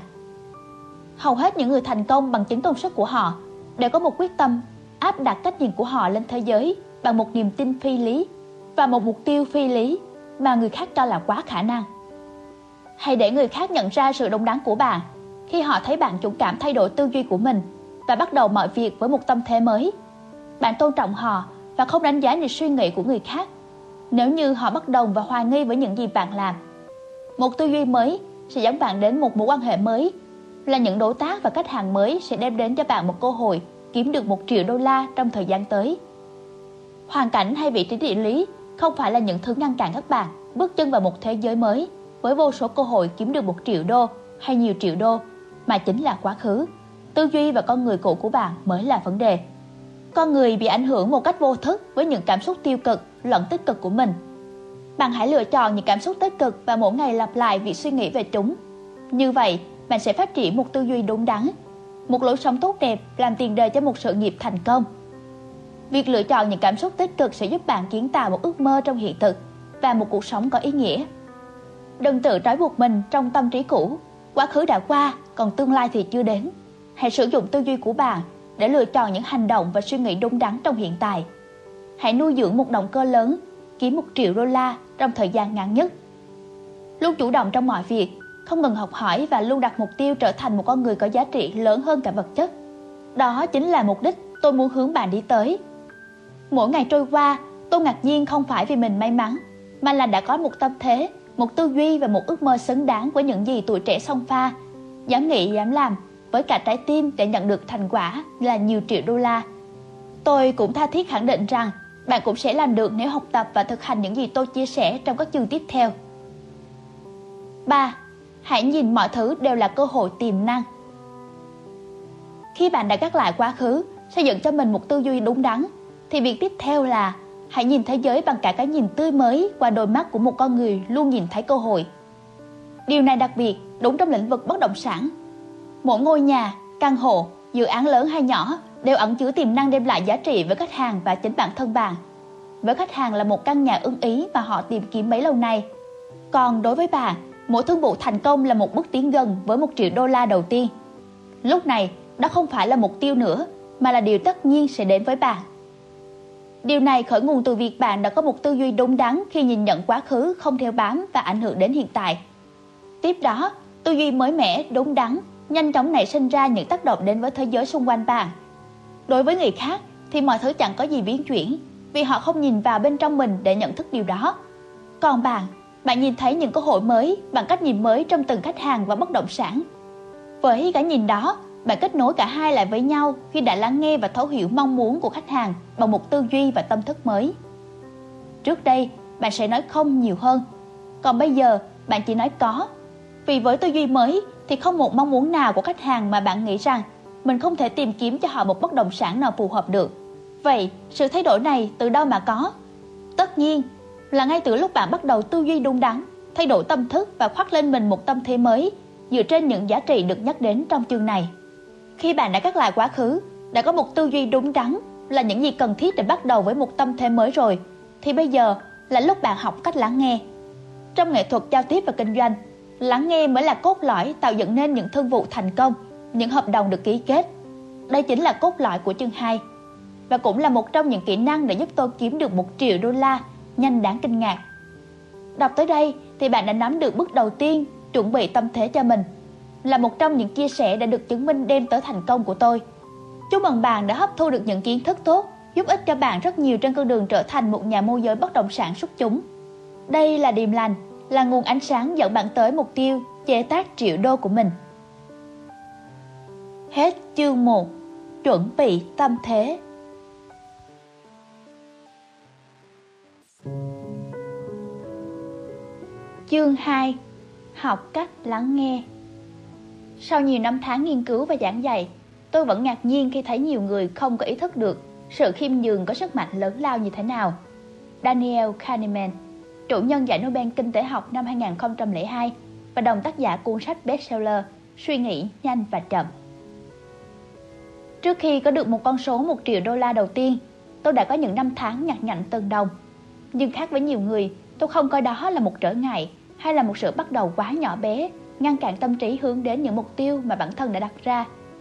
hầu hết những người thành công bằng chính công sức của họ đều có một quyết tâm áp đặt cách nhìn của họ lên thế giới bằng một niềm tin phi lý và một mục tiêu phi lý mà người khác cho là quá khả năng. Hãy để người khác nhận ra sự đúng đắn của bạn khi họ thấy bạn dũng cảm thay đổi tư duy của mình và bắt đầu mọi việc với một tâm thế mới. Bạn tôn trọng họ và không đánh giá những suy nghĩ của người khác nếu như họ bất đồng và hoài nghi với những gì bạn làm. Một tư duy mới sẽ dẫn bạn đến một mối quan hệ mới, là những đối tác và khách hàng mới sẽ đem đến cho bạn một cơ hội kiếm được 1 triệu đô la trong thời gian tới. Hoàn cảnh hay vị trí địa lý không phải là những thứ ngăn cản các bạn bước chân vào một thế giới mới với vô số cơ hội kiếm được 1 triệu đô hay nhiều triệu đô, mà chính là quá khứ, tư duy và con người cũ của bạn mới là vấn đề. Con người bị ảnh hưởng một cách vô thức với những cảm xúc tiêu cực lẫn tích cực của mình. Bạn hãy lựa chọn những cảm xúc tích cực và mỗi ngày lặp lại việc suy nghĩ về chúng. Như vậy, bạn sẽ phát triển một tư duy đúng đắn, một lối sống tốt đẹp làm tiền đề cho một sự nghiệp thành công. Việc lựa chọn những cảm xúc tích cực sẽ giúp bạn kiến tạo một ước mơ trong hiện thực và một cuộc sống có ý nghĩa. Đừng tự trói buộc mình trong tâm trí cũ. Quá khứ đã qua, còn tương lai thì chưa đến. Hãy sử dụng tư duy của bạn để lựa chọn những hành động và suy nghĩ đúng đắn trong hiện tại. Hãy nuôi dưỡng một động cơ lớn, kiếm 1 triệu đô la trong thời gian ngắn nhất. Luôn chủ động trong mọi việc, không ngừng học hỏi và luôn đặt mục tiêu trở thành một con người có giá trị lớn hơn cả vật chất. Đó chính là mục đích tôi muốn hướng bạn đi tới. Mỗi ngày trôi qua, tôi ngạc nhiên không phải vì mình may mắn, mà là đã có một tâm thế, một tư duy và một ước mơ xứng đáng với những gì tuổi trẻ xông pha, dám nghĩ dám làm với cả trái tim để nhận được thành quả là nhiều triệu đô la. Tôi cũng tha thiết khẳng định rằng bạn cũng sẽ làm được nếu học tập và thực hành những gì tôi chia sẻ trong các chương tiếp theo. 3. Hãy nhìn mọi thứ đều là cơ hội tiềm năng. Khi bạn đã gác lại quá khứ, xây dựng cho mình một tư duy đúng đắn, thì việc tiếp theo là hãy nhìn thế giới bằng cả cái nhìn tươi mới qua đôi mắt của một con người luôn nhìn thấy cơ hội. Điều này đặc biệt đúng trong lĩnh vực bất động sản. Mỗi ngôi nhà, căn hộ, dự án lớn hay nhỏ đều ẩn chứa tiềm năng đem lại giá trị với khách hàng và chính bản thân bạn. Với khách hàng là một căn nhà ưng ý mà họ tìm kiếm bấy lâu nay. Còn đối với bạn, mỗi thương vụ thành công là một bước tiến gần với 1 triệu đô la đầu tiên. Lúc này, đó không phải là mục tiêu nữa, mà là điều tất nhiên sẽ đến với bạn. Điều này khởi nguồn từ việc bạn đã có một tư duy đúng đắn khi nhìn nhận quá khứ không theo bám và ảnh hưởng đến hiện tại. Tiếp đó, tư duy mới mẻ, đúng đắn, nhanh chóng nảy sinh ra những tác động đến với thế giới xung quanh bạn. Đối với người khác thì mọi thứ chẳng có gì biến chuyển, vì họ không nhìn vào bên trong mình để nhận thức điều đó. Còn bạn nhìn thấy những cơ hội mới bằng cách nhìn mới trong từng khách hàng và bất động sản. Với cái nhìn đó, bạn kết nối cả hai lại với nhau khi đã lắng nghe và thấu hiểu mong muốn của khách hàng bằng một tư duy và tâm thức mới. Trước đây, bạn sẽ nói không nhiều hơn, còn bây giờ bạn chỉ nói có. Vì với tư duy mới thì không một mong muốn nào của khách hàng mà bạn nghĩ rằng mình không thể tìm kiếm cho họ một bất động sản nào phù hợp được. Vậy, sự thay đổi này từ đâu mà có? Tất nhiên là ngay từ lúc bạn bắt đầu tư duy đúng đắn thay đổi tâm thức và khoác lên mình một tâm thế mới dựa trên những giá trị được nhắc đến trong chương này. Khi bạn đã gác lại quá khứ, đã có một tư duy đúng đắn là những gì cần thiết để bắt đầu với một tâm thế mới rồi, thì bây giờ là lúc bạn học cách lắng nghe. Trong nghệ thuật giao tiếp và kinh doanh, lắng nghe mới là cốt lõi tạo dựng nên những thương vụ thành công, những hợp đồng được ký kết. Đây chính là cốt lõi của chương 2 và cũng là một trong những kỹ năng để giúp tôi kiếm được $1 triệu nhanh đáng kinh ngạc. Đọc tới đây thì bạn đã nắm được bước đầu tiên chuẩn bị tâm thế cho mình, là một trong những chia sẻ đã được chứng minh đem tới thành công của tôi. Chúc mừng bạn đã hấp thu được những kiến thức tốt, giúp ích cho bạn rất nhiều trên con đường trở thành một nhà môi giới bất động sản xuất chúng. Đây là điềm lành, là nguồn ánh sáng dẫn bạn tới mục tiêu chế tác $1 triệu của mình. Hết chương 1. Chuẩn bị tâm thế. Chương 2. Học cách lắng nghe. Sau nhiều năm tháng nghiên cứu và giảng dạy, tôi vẫn ngạc nhiên khi thấy nhiều người không có ý thức được sự khiêm nhường có sức mạnh lớn lao như thế nào. Daniel Kahneman, chủ nhân giải Nobel Kinh tế học năm 2002 và đồng tác giả cuốn sách bestseller Suy nghĩ nhanh và chậm. Trước khi có được một con số $1 triệu đầu tiên, tôi đã có những năm tháng nhặt nhạnh từng đồng. Nhưng khác với nhiều người, tôi không coi đó là một trở ngại hay là một sự bắt đầu quá nhỏ bé, ngăn cản tâm trí hướng đến những mục tiêu mà bản thân đã đặt ra.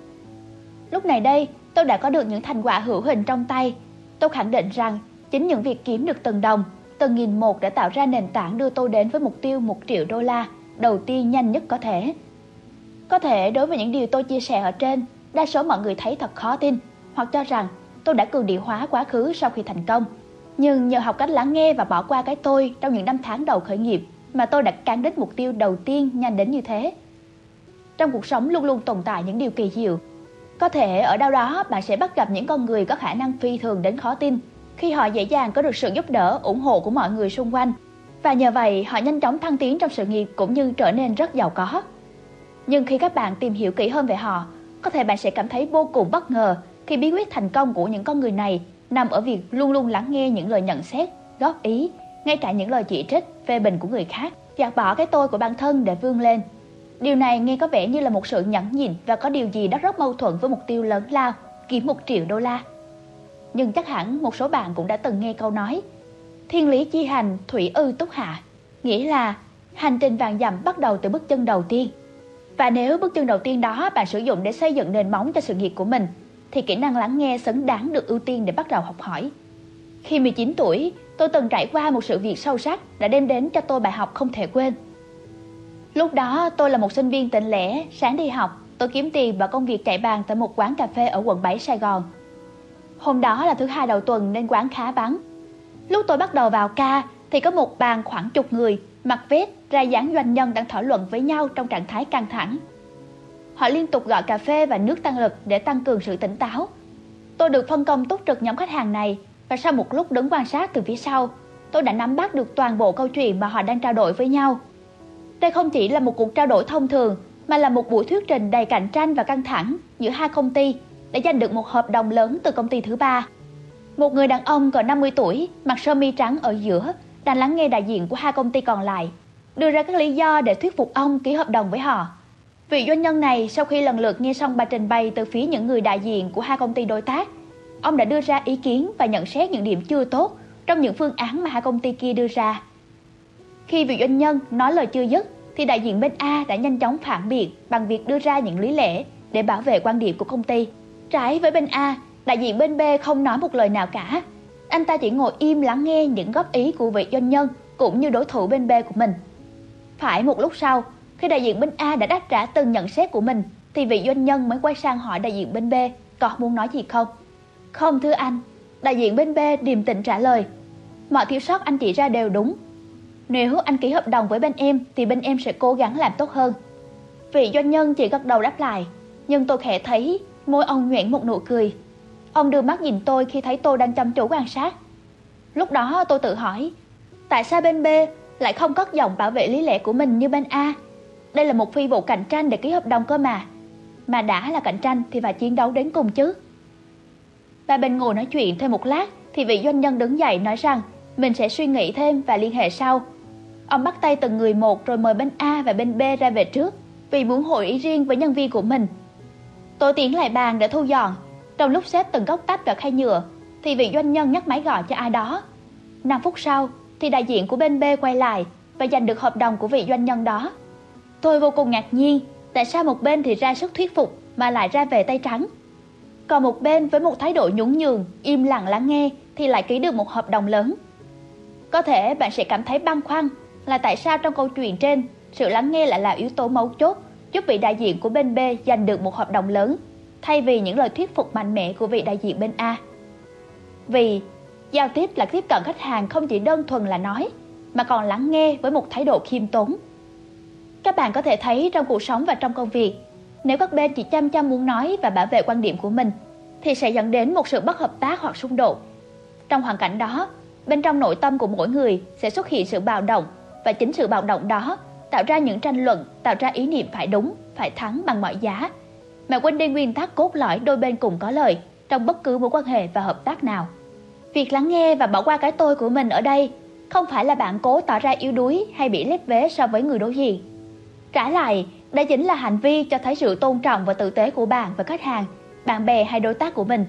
Lúc này đây, tôi đã có được những thành quả hữu hình trong tay. Tôi khẳng định rằng chính những việc kiếm được từng đồng, từng nghìn một đã tạo ra nền tảng đưa tôi đến với mục tiêu $1 triệu đầu tiên nhanh nhất có thể. Có thể đối với những điều tôi chia sẻ ở trên, đa số mọi người thấy thật khó tin hoặc cho rằng tôi đã cường điệu hóa quá khứ sau khi thành công. Nhưng nhờ học cách lắng nghe và bỏ qua cái tôi trong những năm tháng đầu khởi nghiệp mà tôi đã cán đích mục tiêu đầu tiên nhanh đến như thế. Trong cuộc sống luôn luôn tồn tại những điều kỳ diệu. Có thể ở đâu đó bạn sẽ bắt gặp những con người có khả năng phi thường đến khó tin khi họ dễ dàng có được sự giúp đỡ, ủng hộ của mọi người xung quanh. Và nhờ vậy họ nhanh chóng thăng tiến trong sự nghiệp cũng như trở nên rất giàu có. Nhưng khi các bạn tìm hiểu kỹ hơn về họ, có thể bạn sẽ cảm thấy vô cùng bất ngờ khi bí quyết thành công của những con người này nằm ở việc luôn luôn lắng nghe những lời nhận xét, góp ý, ngay cả những lời chỉ trích, phê bình của người khác, gạt bỏ cái tôi của bản thân để vươn lên. Điều này nghe có vẻ như là một sự nhẫn nhịn và có điều gì đó rất mâu thuẫn với mục tiêu lớn lao, kiếm $1 triệu. Nhưng chắc hẳn một số bạn cũng đã từng nghe câu nói thiên lý chi hành, thủy ư túc hạ, nghĩa là hành trình vạn dặm bắt đầu từ bước chân đầu tiên. Và nếu bước chân đầu tiên đó bạn sử dụng để xây dựng nền móng cho sự nghiệp của mình, thì kỹ năng lắng nghe xứng đáng được ưu tiên để bắt đầu học hỏi. Khi 19 tuổi, tôi từng trải qua một sự việc sâu sắc đã đem đến cho tôi bài học không thể quên. Lúc đó tôi là một sinh viên tỉnh lẻ, sáng đi học, tôi kiếm tiền và công việc chạy bàn tại một quán cà phê ở quận 7 Sài Gòn. Hôm đó là thứ Hai đầu tuần nên quán khá vắng. Lúc tôi bắt đầu vào ca thì có một bàn khoảng chục người mặc vest ra dáng doanh nhân đang thảo luận với nhau trong trạng thái căng thẳng. Họ liên tục gọi cà phê và nước tăng lực để tăng cường sự tỉnh táo. Tôi được phân công túc trực nhóm khách hàng này và sau một lúc đứng quan sát từ phía sau, tôi đã nắm bắt được toàn bộ câu chuyện mà họ đang trao đổi với nhau. Đây không chỉ là một cuộc trao đổi thông thường mà là một buổi thuyết trình đầy cạnh tranh và căng thẳng giữa hai công ty để giành được một hợp đồng lớn từ công ty thứ ba. Một người đàn ông gần 50 tuổi, mặc sơ mi trắng ở giữa, đang lắng nghe đại diện của hai công ty còn lại, đưa ra các lý do để thuyết phục ông ký hợp đồng với họ. Vị doanh nhân này sau khi lần lượt nghe xong bài trình bày từ phía những người đại diện của hai công ty đối tác, ông đã đưa ra ý kiến và nhận xét những điểm chưa tốt trong những phương án mà hai công ty kia đưa ra. Khi vị doanh nhân nói lời chưa dứt, thì đại diện bên A đã nhanh chóng phản biện bằng việc đưa ra những lý lẽ để bảo vệ quan điểm của công ty. Trái với bên A, đại diện bên B không nói một lời nào cả. Anh ta chỉ ngồi im lắng nghe những góp ý của vị doanh nhân cũng như đối thủ bên B của mình. Phải một lúc sau, khi đại diện bên A đã đáp trả từng nhận xét của mình, thì vị doanh nhân mới quay sang hỏi đại diện bên B có muốn nói gì không. Không thưa anh, đại diện bên B điềm tĩnh trả lời. Mọi thiếu sót anh chỉ ra đều đúng. Nếu anh ký hợp đồng với bên em thì bên em sẽ cố gắng làm tốt hơn. Vị doanh nhân chỉ gật đầu đáp lại, nhưng tôi khẽ thấy môi ông nhoẻn một nụ cười. Ông đưa mắt nhìn tôi khi thấy tôi đang chăm chú quan sát. Lúc đó tôi tự hỏi, tại sao bên B lại không cất giọng bảo vệ lý lẽ của mình như bên A? Đây là một phi vụ cạnh tranh để ký hợp đồng cơ mà. Mà đã là cạnh tranh thì phải chiến đấu đến cùng chứ. Ba bên ngồi nói chuyện thêm một lát thì vị doanh nhân đứng dậy nói rằng mình sẽ suy nghĩ thêm và liên hệ sau. Ông bắt tay từng người một rồi mời bên A và bên B ra về trước vì muốn hội ý riêng với nhân viên của mình. Tôi tiến lại bàn để thu dọn. Trong lúc xếp từng góc tách vào khay nhựa thì vị doanh nhân nhấc máy gọi cho ai đó. 5 phút sau thì đại diện của bên B quay lại và giành được hợp đồng của vị doanh nhân đó. Tôi vô cùng ngạc nhiên tại sao một bên thì ra sức thuyết phục mà lại ra về tay trắng, còn một bên với một thái độ nhún nhường, im lặng lắng nghe thì lại ký được một hợp đồng lớn. Có thể bạn sẽ cảm thấy băn khoăn là tại sao trong câu chuyện trên, sự lắng nghe lại là yếu tố mấu chốt giúp vị đại diện của bên B giành được một hợp đồng lớn, thay vì những lời thuyết phục mạnh mẽ của vị đại diện bên A. Vì giao tiếp là tiếp cận khách hàng không chỉ đơn thuần là nói, mà còn lắng nghe với một thái độ khiêm tốn. Các bạn có thể thấy trong cuộc sống và trong công việc, nếu các bên chỉ chăm chăm muốn nói và bảo vệ quan điểm của mình, thì sẽ dẫn đến một sự bất hợp tác hoặc xung đột. Trong hoàn cảnh đó, bên trong nội tâm của mỗi người sẽ xuất hiện sự bạo động, và chính sự bạo động đó tạo ra những tranh luận, tạo ra ý niệm phải đúng, phải thắng bằng mọi giá, mà quên đi nguyên tắc cốt lõi đôi bên cùng có lợi trong bất cứ mối quan hệ và hợp tác nào. Việc lắng nghe và bỏ qua cái tôi của mình ở đây không phải là bạn cố tỏ ra yếu đuối hay bị lép vế so với người đối diện. Trái lại, đây chính là hành vi cho thấy sự tôn trọng và tử tế của bạn và khách hàng, bạn bè hay đối tác của mình.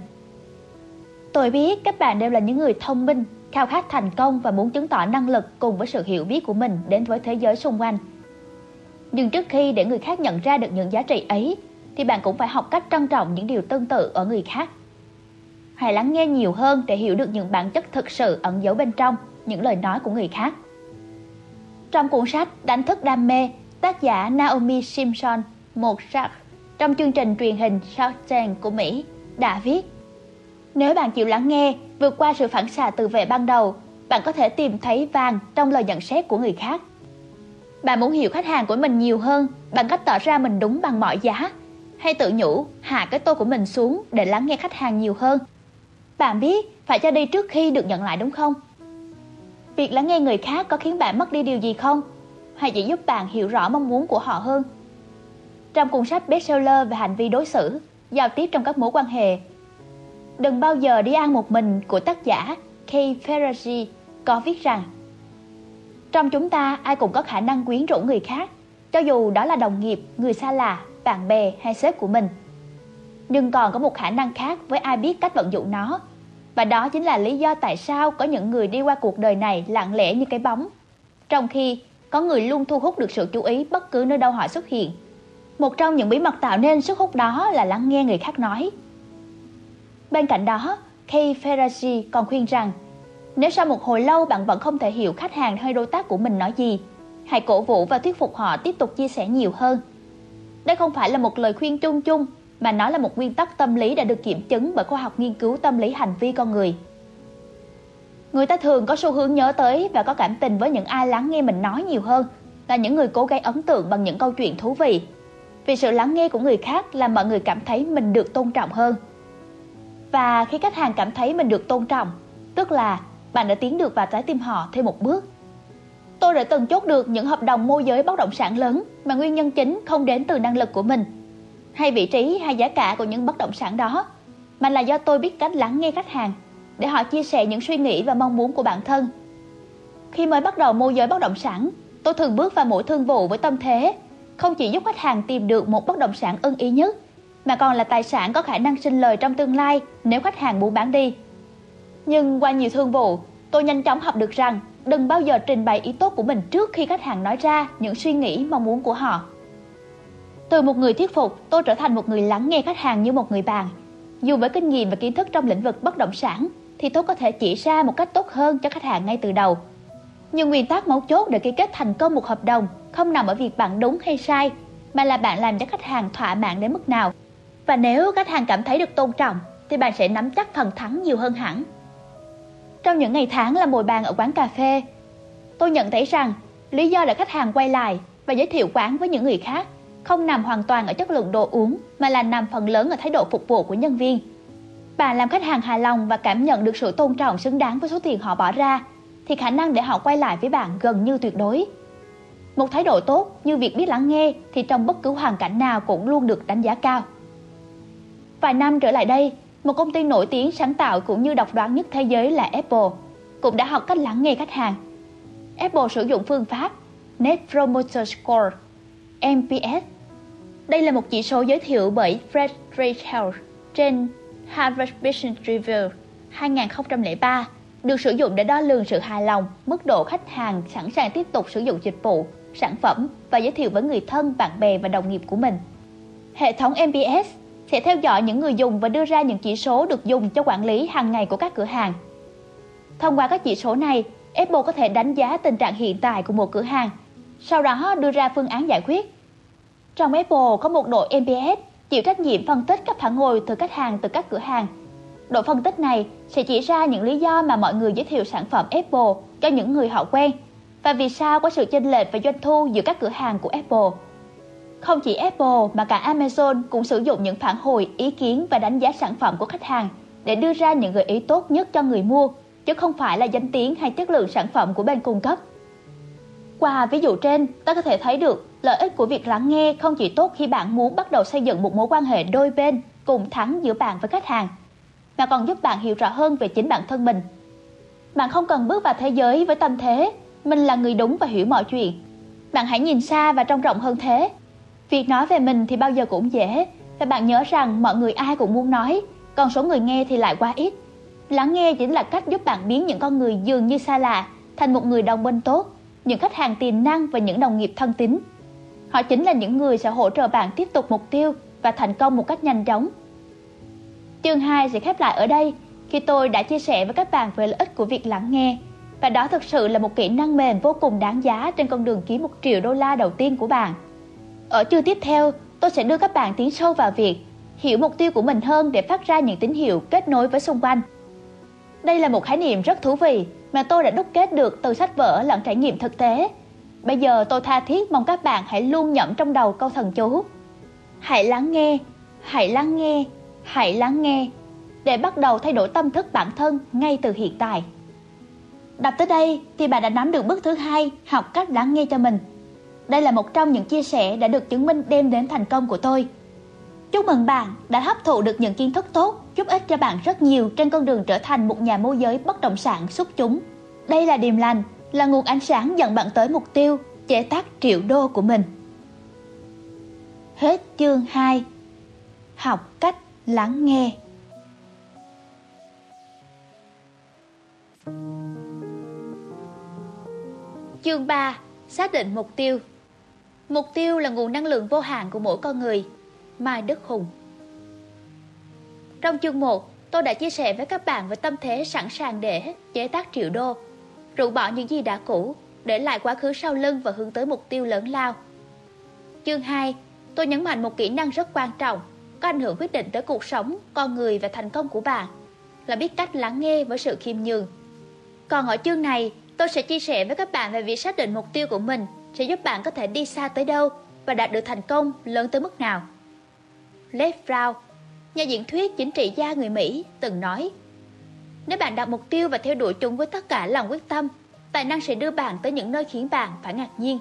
Tôi biết các bạn đều là những người thông minh, khao khát thành công và muốn chứng tỏ năng lực cùng với sự hiểu biết của mình đến với thế giới xung quanh. Nhưng trước khi để người khác nhận ra được những giá trị ấy, thì bạn cũng phải học cách trân trọng những điều tương tự ở người khác. Hãy lắng nghe nhiều hơn để hiểu được những bản chất thực sự ẩn giấu bên trong những lời nói của người khác. Trong cuốn sách Đánh thức đam mê, tác giả Naomi Simpson, một Shark, trong chương trình truyền hình Shark Tank của Mỹ, đã viết: nếu bạn chịu lắng nghe, vượt qua sự phản xạ tự vệ ban đầu, bạn có thể tìm thấy vàng trong lời nhận xét của người khác. Bạn muốn hiểu khách hàng của mình nhiều hơn bằng cách tỏ ra mình đúng bằng mọi giá, hay tự nhủ hạ cái tôi của mình xuống để lắng nghe khách hàng nhiều hơn? Bạn biết phải cho đi trước khi được nhận lại, đúng không? Việc lắng nghe người khác có khiến bạn mất đi điều gì không? Hay chỉ giúp bạn hiểu rõ mong muốn của họ hơn? Trong cuốn sách bestseller về hành vi đối xử, giao tiếp trong các mối quan hệ, Đừng bao giờ đi ăn một mình của tác giả Kay Ferraggi có viết rằng: trong chúng ta ai cũng có khả năng quyến rũ người khác, cho dù đó là đồng nghiệp, người xa lạ, bạn bè hay sếp của mình. Nhưng còn có một khả năng khác với ai biết cách vận dụng nó, và đó chính là lý do tại sao có những người đi qua cuộc đời này lặng lẽ như cái bóng, trong khi có người luôn thu hút được sự chú ý bất cứ nơi đâu họ xuất hiện. Một trong những bí mật tạo nên sức hút đó là lắng nghe người khác nói. Bên cạnh đó, Kay Ferraggi còn khuyên rằng, nếu sau một hồi lâu bạn vẫn không thể hiểu khách hàng hay đối tác của mình nói gì, hãy cổ vũ và thuyết phục họ tiếp tục chia sẻ nhiều hơn. Đây không phải là một lời khuyên chung chung, mà nó là một nguyên tắc tâm lý đã được kiểm chứng bởi khoa học nghiên cứu tâm lý hành vi con người. Người ta thường có xu hướng nhớ tới và có cảm tình với những ai lắng nghe mình nói nhiều hơn là những người cố gây ấn tượng bằng những câu chuyện thú vị. Vì sự lắng nghe của người khác làm mọi người cảm thấy mình được tôn trọng hơn. Và khi khách hàng cảm thấy mình được tôn trọng, tức là bạn đã tiến được vào trái tim họ thêm một bước. Tôi đã từng chốt được những hợp đồng môi giới bất động sản lớn mà nguyên nhân chính không đến từ năng lực của mình, hay vị trí hay giá cả của những bất động sản đó, mà là do tôi biết cách lắng nghe khách hàng để họ chia sẻ những suy nghĩ và mong muốn của bản thân. Khi mới bắt đầu môi giới bất động sản, tôi thường bước vào mỗi thương vụ với tâm thế không chỉ giúp khách hàng tìm được một bất động sản ưng ý nhất, mà còn là tài sản có khả năng sinh lời trong tương lai nếu khách hàng muốn bán đi. Nhưng qua nhiều thương vụ, tôi nhanh chóng học được rằng đừng bao giờ trình bày ý tốt của mình trước khi khách hàng nói ra những suy nghĩ, mong muốn của họ. Từ một người thuyết phục, tôi trở thành một người lắng nghe khách hàng như một người bạn. Dù với kinh nghiệm và kiến thức trong lĩnh vực bất động sản, thì tôi có thể chỉ ra một cách tốt hơn cho khách hàng ngay từ đầu. Nhưng nguyên tắc mấu chốt để ký kết thành công một hợp đồng không nằm ở việc bạn đúng hay sai, mà là bạn làm cho khách hàng thỏa mãn đến mức nào. Và nếu khách hàng cảm thấy được tôn trọng, thì bạn sẽ nắm chắc phần thắng nhiều hơn hẳn. Trong những ngày tháng làm bồi bàn ở quán cà phê, tôi nhận thấy rằng lý do để khách hàng quay lại và giới thiệu quán với những người khác không nằm hoàn toàn ở chất lượng đồ uống, mà là nằm phần lớn ở thái độ phục vụ của nhân viên. Bạn làm khách hàng hài lòng và cảm nhận được sự tôn trọng xứng đáng với số tiền họ bỏ ra, thì khả năng để họ quay lại với bạn gần như tuyệt đối. Một thái độ tốt như việc biết lắng nghe thì trong bất cứ hoàn cảnh nào cũng luôn được đánh giá cao. Vài năm trở lại đây, một công ty nổi tiếng sáng tạo cũng như độc đoán nhất thế giới là Apple cũng đã học cách lắng nghe khách hàng. Apple sử dụng phương pháp Net Promoter Score (NPS). Đây là một chỉ số giới thiệu bởi Fred Reichheld trên Harvard Business Review 2003, được sử dụng để đo lường sự hài lòng, mức độ khách hàng sẵn sàng tiếp tục sử dụng dịch vụ, sản phẩm và giới thiệu với người thân, bạn bè và đồng nghiệp của mình. Hệ thống NPS sẽ theo dõi những người dùng và đưa ra những chỉ số được dùng cho quản lý hàng ngày của các cửa hàng. Thông qua các chỉ số này, Apple có thể đánh giá tình trạng hiện tại của một cửa hàng, sau đó đưa ra phương án giải quyết. Trong Apple có một đội NPS chịu trách nhiệm phân tích các phản hồi từ khách hàng từ các cửa hàng. Đội phân tích này sẽ chỉ ra những lý do mà mọi người giới thiệu sản phẩm Apple cho những người họ quen và vì sao có sự chênh lệch về doanh thu giữa các cửa hàng của Apple. Không chỉ Apple mà cả Amazon cũng sử dụng những phản hồi, ý kiến và đánh giá sản phẩm của khách hàng để đưa ra những gợi ý tốt nhất cho người mua, chứ không phải là danh tiếng hay chất lượng sản phẩm của bên cung cấp. Qua ví dụ trên, ta có thể thấy được lợi ích của việc lắng nghe không chỉ tốt khi bạn muốn bắt đầu xây dựng một mối quan hệ đôi bên cùng thắng giữa bạn với khách hàng, mà còn giúp bạn hiểu rõ hơn về chính bản thân mình. Bạn không cần bước vào thế giới với tâm thế mình là người đúng và hiểu mọi chuyện. Bạn hãy nhìn xa và trông rộng hơn thế. Việc nói về mình thì bao giờ cũng dễ, và bạn nhớ rằng mọi người ai cũng muốn nói, còn số người nghe thì lại quá ít. Lắng nghe chính là cách giúp bạn biến những con người dường như xa lạ thành một người đồng minh tốt, những khách hàng tiềm năng và những đồng nghiệp thân tín. Họ chính là những người sẽ hỗ trợ bạn tiếp tục mục tiêu và thành công một cách nhanh chóng. Chương 2 sẽ khép lại ở đây khi tôi đã chia sẻ với các bạn về lợi ích của việc lắng nghe, và đó thực sự là một kỹ năng mềm vô cùng đáng giá trên con đường kiếm $1 triệu đầu tiên của bạn. Ở chương tiếp theo, tôi sẽ đưa các bạn tiến sâu vào việc hiểu mục tiêu của mình hơn để phát ra những tín hiệu kết nối với xung quanh. Đây là một khái niệm rất thú vị mà tôi đã đúc kết được từ sách vở lẫn trải nghiệm thực tế. Bây giờ tôi tha thiết mong các bạn hãy luôn nhẩm trong đầu câu thần chú: hãy lắng nghe, hãy lắng nghe, hãy lắng nghe, để bắt đầu thay đổi tâm thức bản thân ngay từ hiện tại. Đọc tới đây thì bạn đã nắm được bước thứ 2, học cách lắng nghe cho mình. Đây là một trong những chia sẻ đã được chứng minh đem đến thành công của tôi. Chúc mừng bạn đã hấp thụ được những kiến thức tốt, giúp ích cho bạn rất nhiều trên con đường trở thành một nhà môi giới bất động sản xuất chúng. Đây là điềm lành, là nguồn ánh sáng dẫn bạn tới mục tiêu chế tác $1 triệu của mình. Hết chương 2. Học cách lắng nghe. Chương 3. Xác định mục tiêu. Mục tiêu là nguồn năng lượng vô hạn của mỗi con người. Mai Đức Hùng. Trong chương 1, tôi đã chia sẻ với các bạn về tâm thế sẵn sàng để chế tác $1 triệu, rũ bỏ những gì đã cũ, để lại quá khứ sau lưng và hướng tới mục tiêu lớn lao. Chương 2, tôi nhấn mạnh một kỹ năng rất quan trọng, có ảnh hưởng quyết định tới cuộc sống, con người và thành công của bạn, là biết cách lắng nghe với sự khiêm nhường. Còn ở chương này, tôi sẽ chia sẻ với các bạn về việc xác định mục tiêu của mình sẽ giúp bạn có thể đi xa tới đâu và đạt được thành công lớn tới mức nào. Les Brown, nhà diễn thuyết chính trị gia người Mỹ, từng nói: nếu bạn đặt mục tiêu và theo đuổi chúng với tất cả lòng quyết tâm, tài năng sẽ đưa bạn tới những nơi khiến bạn phải ngạc nhiên.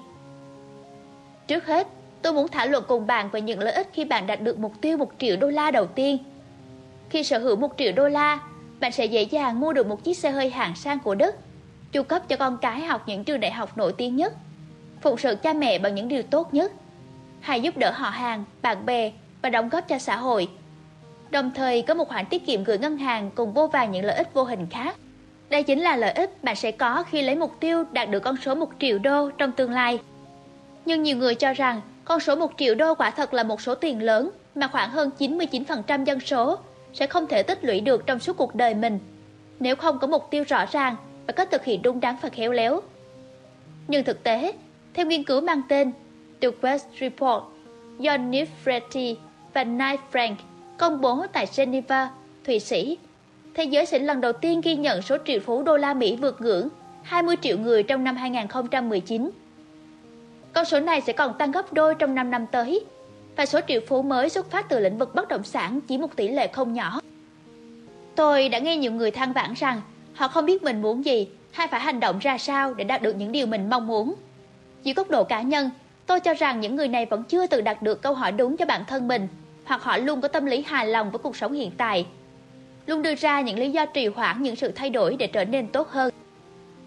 Trước hết, tôi muốn thảo luận cùng bạn về những lợi ích khi bạn đạt được mục tiêu $1 triệu đầu tiên. Khi sở hữu $1 triệu, bạn sẽ dễ dàng mua được một chiếc xe hơi hạng sang của Đức, chu cấp cho con cái học những trường đại học nổi tiếng nhất, phụng sự cha mẹ bằng những điều tốt nhất, hay giúp đỡ họ hàng, bạn bè và đóng góp cho xã hội. Đồng thời có một khoản tiết kiệm gửi ngân hàng cùng vô vàn những lợi ích vô hình khác. Đây chính là lợi ích bạn sẽ có khi lấy mục tiêu đạt được con số $1 triệu trong tương lai. Nhưng nhiều người cho rằng con số $1 triệu quả thật là một số tiền lớn mà khoảng hơn 99% dân số sẽ không thể tích lũy được trong suốt cuộc đời mình, nếu không có mục tiêu rõ ràng và cách thực hiện đúng đắn và khéo léo. Nhưng thực tế, theo nghiên cứu mang tên The Quest Report do Neil Fretty và Knight Frank công bố tại Geneva, Thụy Sĩ, thế giới sẽ lần đầu tiên ghi nhận số triệu phú đô la Mỹ vượt ngưỡng 20 triệu người trong năm 2019. Con số này sẽ còn tăng gấp đôi trong 5 năm tới, và số triệu phú mới xuất phát từ lĩnh vực bất động sản chỉ một tỷ lệ không nhỏ. Tôi đã nghe nhiều người than vãn rằng họ không biết mình muốn gì hay phải hành động ra sao để đạt được những điều mình mong muốn. Dưới góc độ cá nhân, tôi cho rằng những người này vẫn chưa tự đặt được câu hỏi đúng cho bản thân mình, hoặc họ luôn có tâm lý hài lòng với cuộc sống hiện tại, luôn đưa ra những lý do trì hoãn những sự thay đổi để trở nên tốt hơn.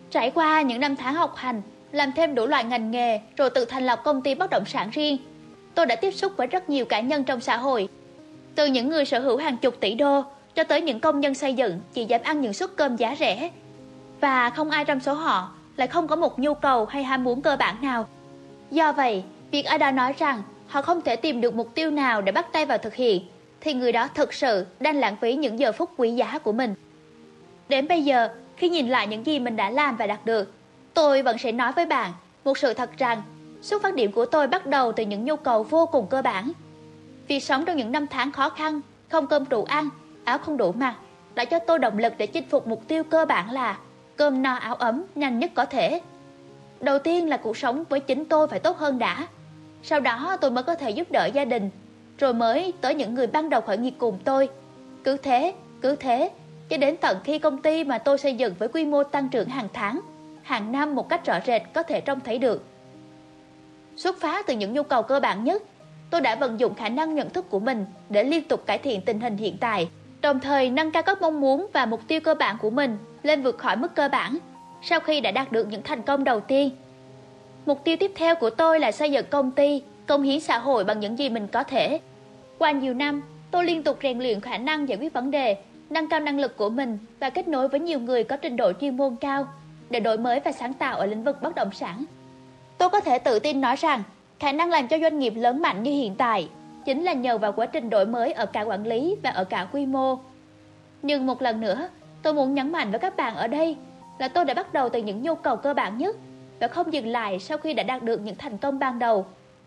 Trải qua những năm tháng học hành, làm thêm đủ loại ngành nghề rồi tự thành lập công ty bất động sản riêng, tôi đã tiếp xúc với rất nhiều cá nhân trong xã hội. Từ những người sở hữu hàng chục tỷ đô cho tới những công nhân xây dựng chỉ dám ăn những suất cơm giá rẻ. Và không ai trong số họ lại không có một nhu cầu hay ham muốn cơ bản nào. Do vậy, việc ai đó nói rằng họ không thể tìm được mục tiêu nào để bắt tay vào thực hiện, thì người đó thực sự đang lãng phí những giờ phút quý giá của mình. Đến bây giờ, khi nhìn lại những gì mình đã làm và đạt được, tôi vẫn sẽ nói với bạn một sự thật rằng xuất phát điểm của tôi bắt đầu từ những nhu cầu vô cùng cơ bản. Việc sống trong những năm tháng khó khăn, không cơm đủ ăn, áo không đủ mặc, đã cho tôi động lực để chinh phục mục tiêu cơ bản là cơm no áo ấm nhanh nhất có thể. Đầu tiên là cuộc sống với chính tôi phải tốt hơn đã. Sau đó tôi mới có thể giúp đỡ gia đình, rồi mới tới những người ban đầu khởi nghiệp cùng tôi. Cứ thế, cho đến tận khi công ty mà tôi xây dựng với quy mô tăng trưởng hàng tháng, hàng năm một cách rõ rệt có thể trông thấy được. Xuất phát từ những nhu cầu cơ bản nhất, tôi đã vận dụng khả năng nhận thức của mình để liên tục cải thiện tình hình hiện tại, đồng thời nâng cao các mong muốn và mục tiêu cơ bản của mình lên vượt khỏi mức cơ bản sau khi đã đạt được những thành công đầu tiên. Mục tiêu tiếp theo của tôi là xây dựng công ty, cống hiến xã hội bằng những gì mình có thể. Qua nhiều năm, tôi liên tục rèn luyện khả năng giải quyết vấn đề, nâng cao năng lực của mình và kết nối với nhiều người có trình độ chuyên môn cao để đổi mới và sáng tạo ở lĩnh vực bất động sản. Tôi có thể tự tin nói rằng khả năng làm cho doanh nghiệp lớn mạnh như hiện tại chính là nhờ vào quá trình đổi mới ở cả quản lý và ở cả quy mô. Nhưng một lần nữa, tôi muốn nhấn mạnh với các bạn ở đây là tôi đã bắt đầu từ những nhu cầu cơ bản nhất và không dừng lại sau khi đã đạt được những thành công ban đầu.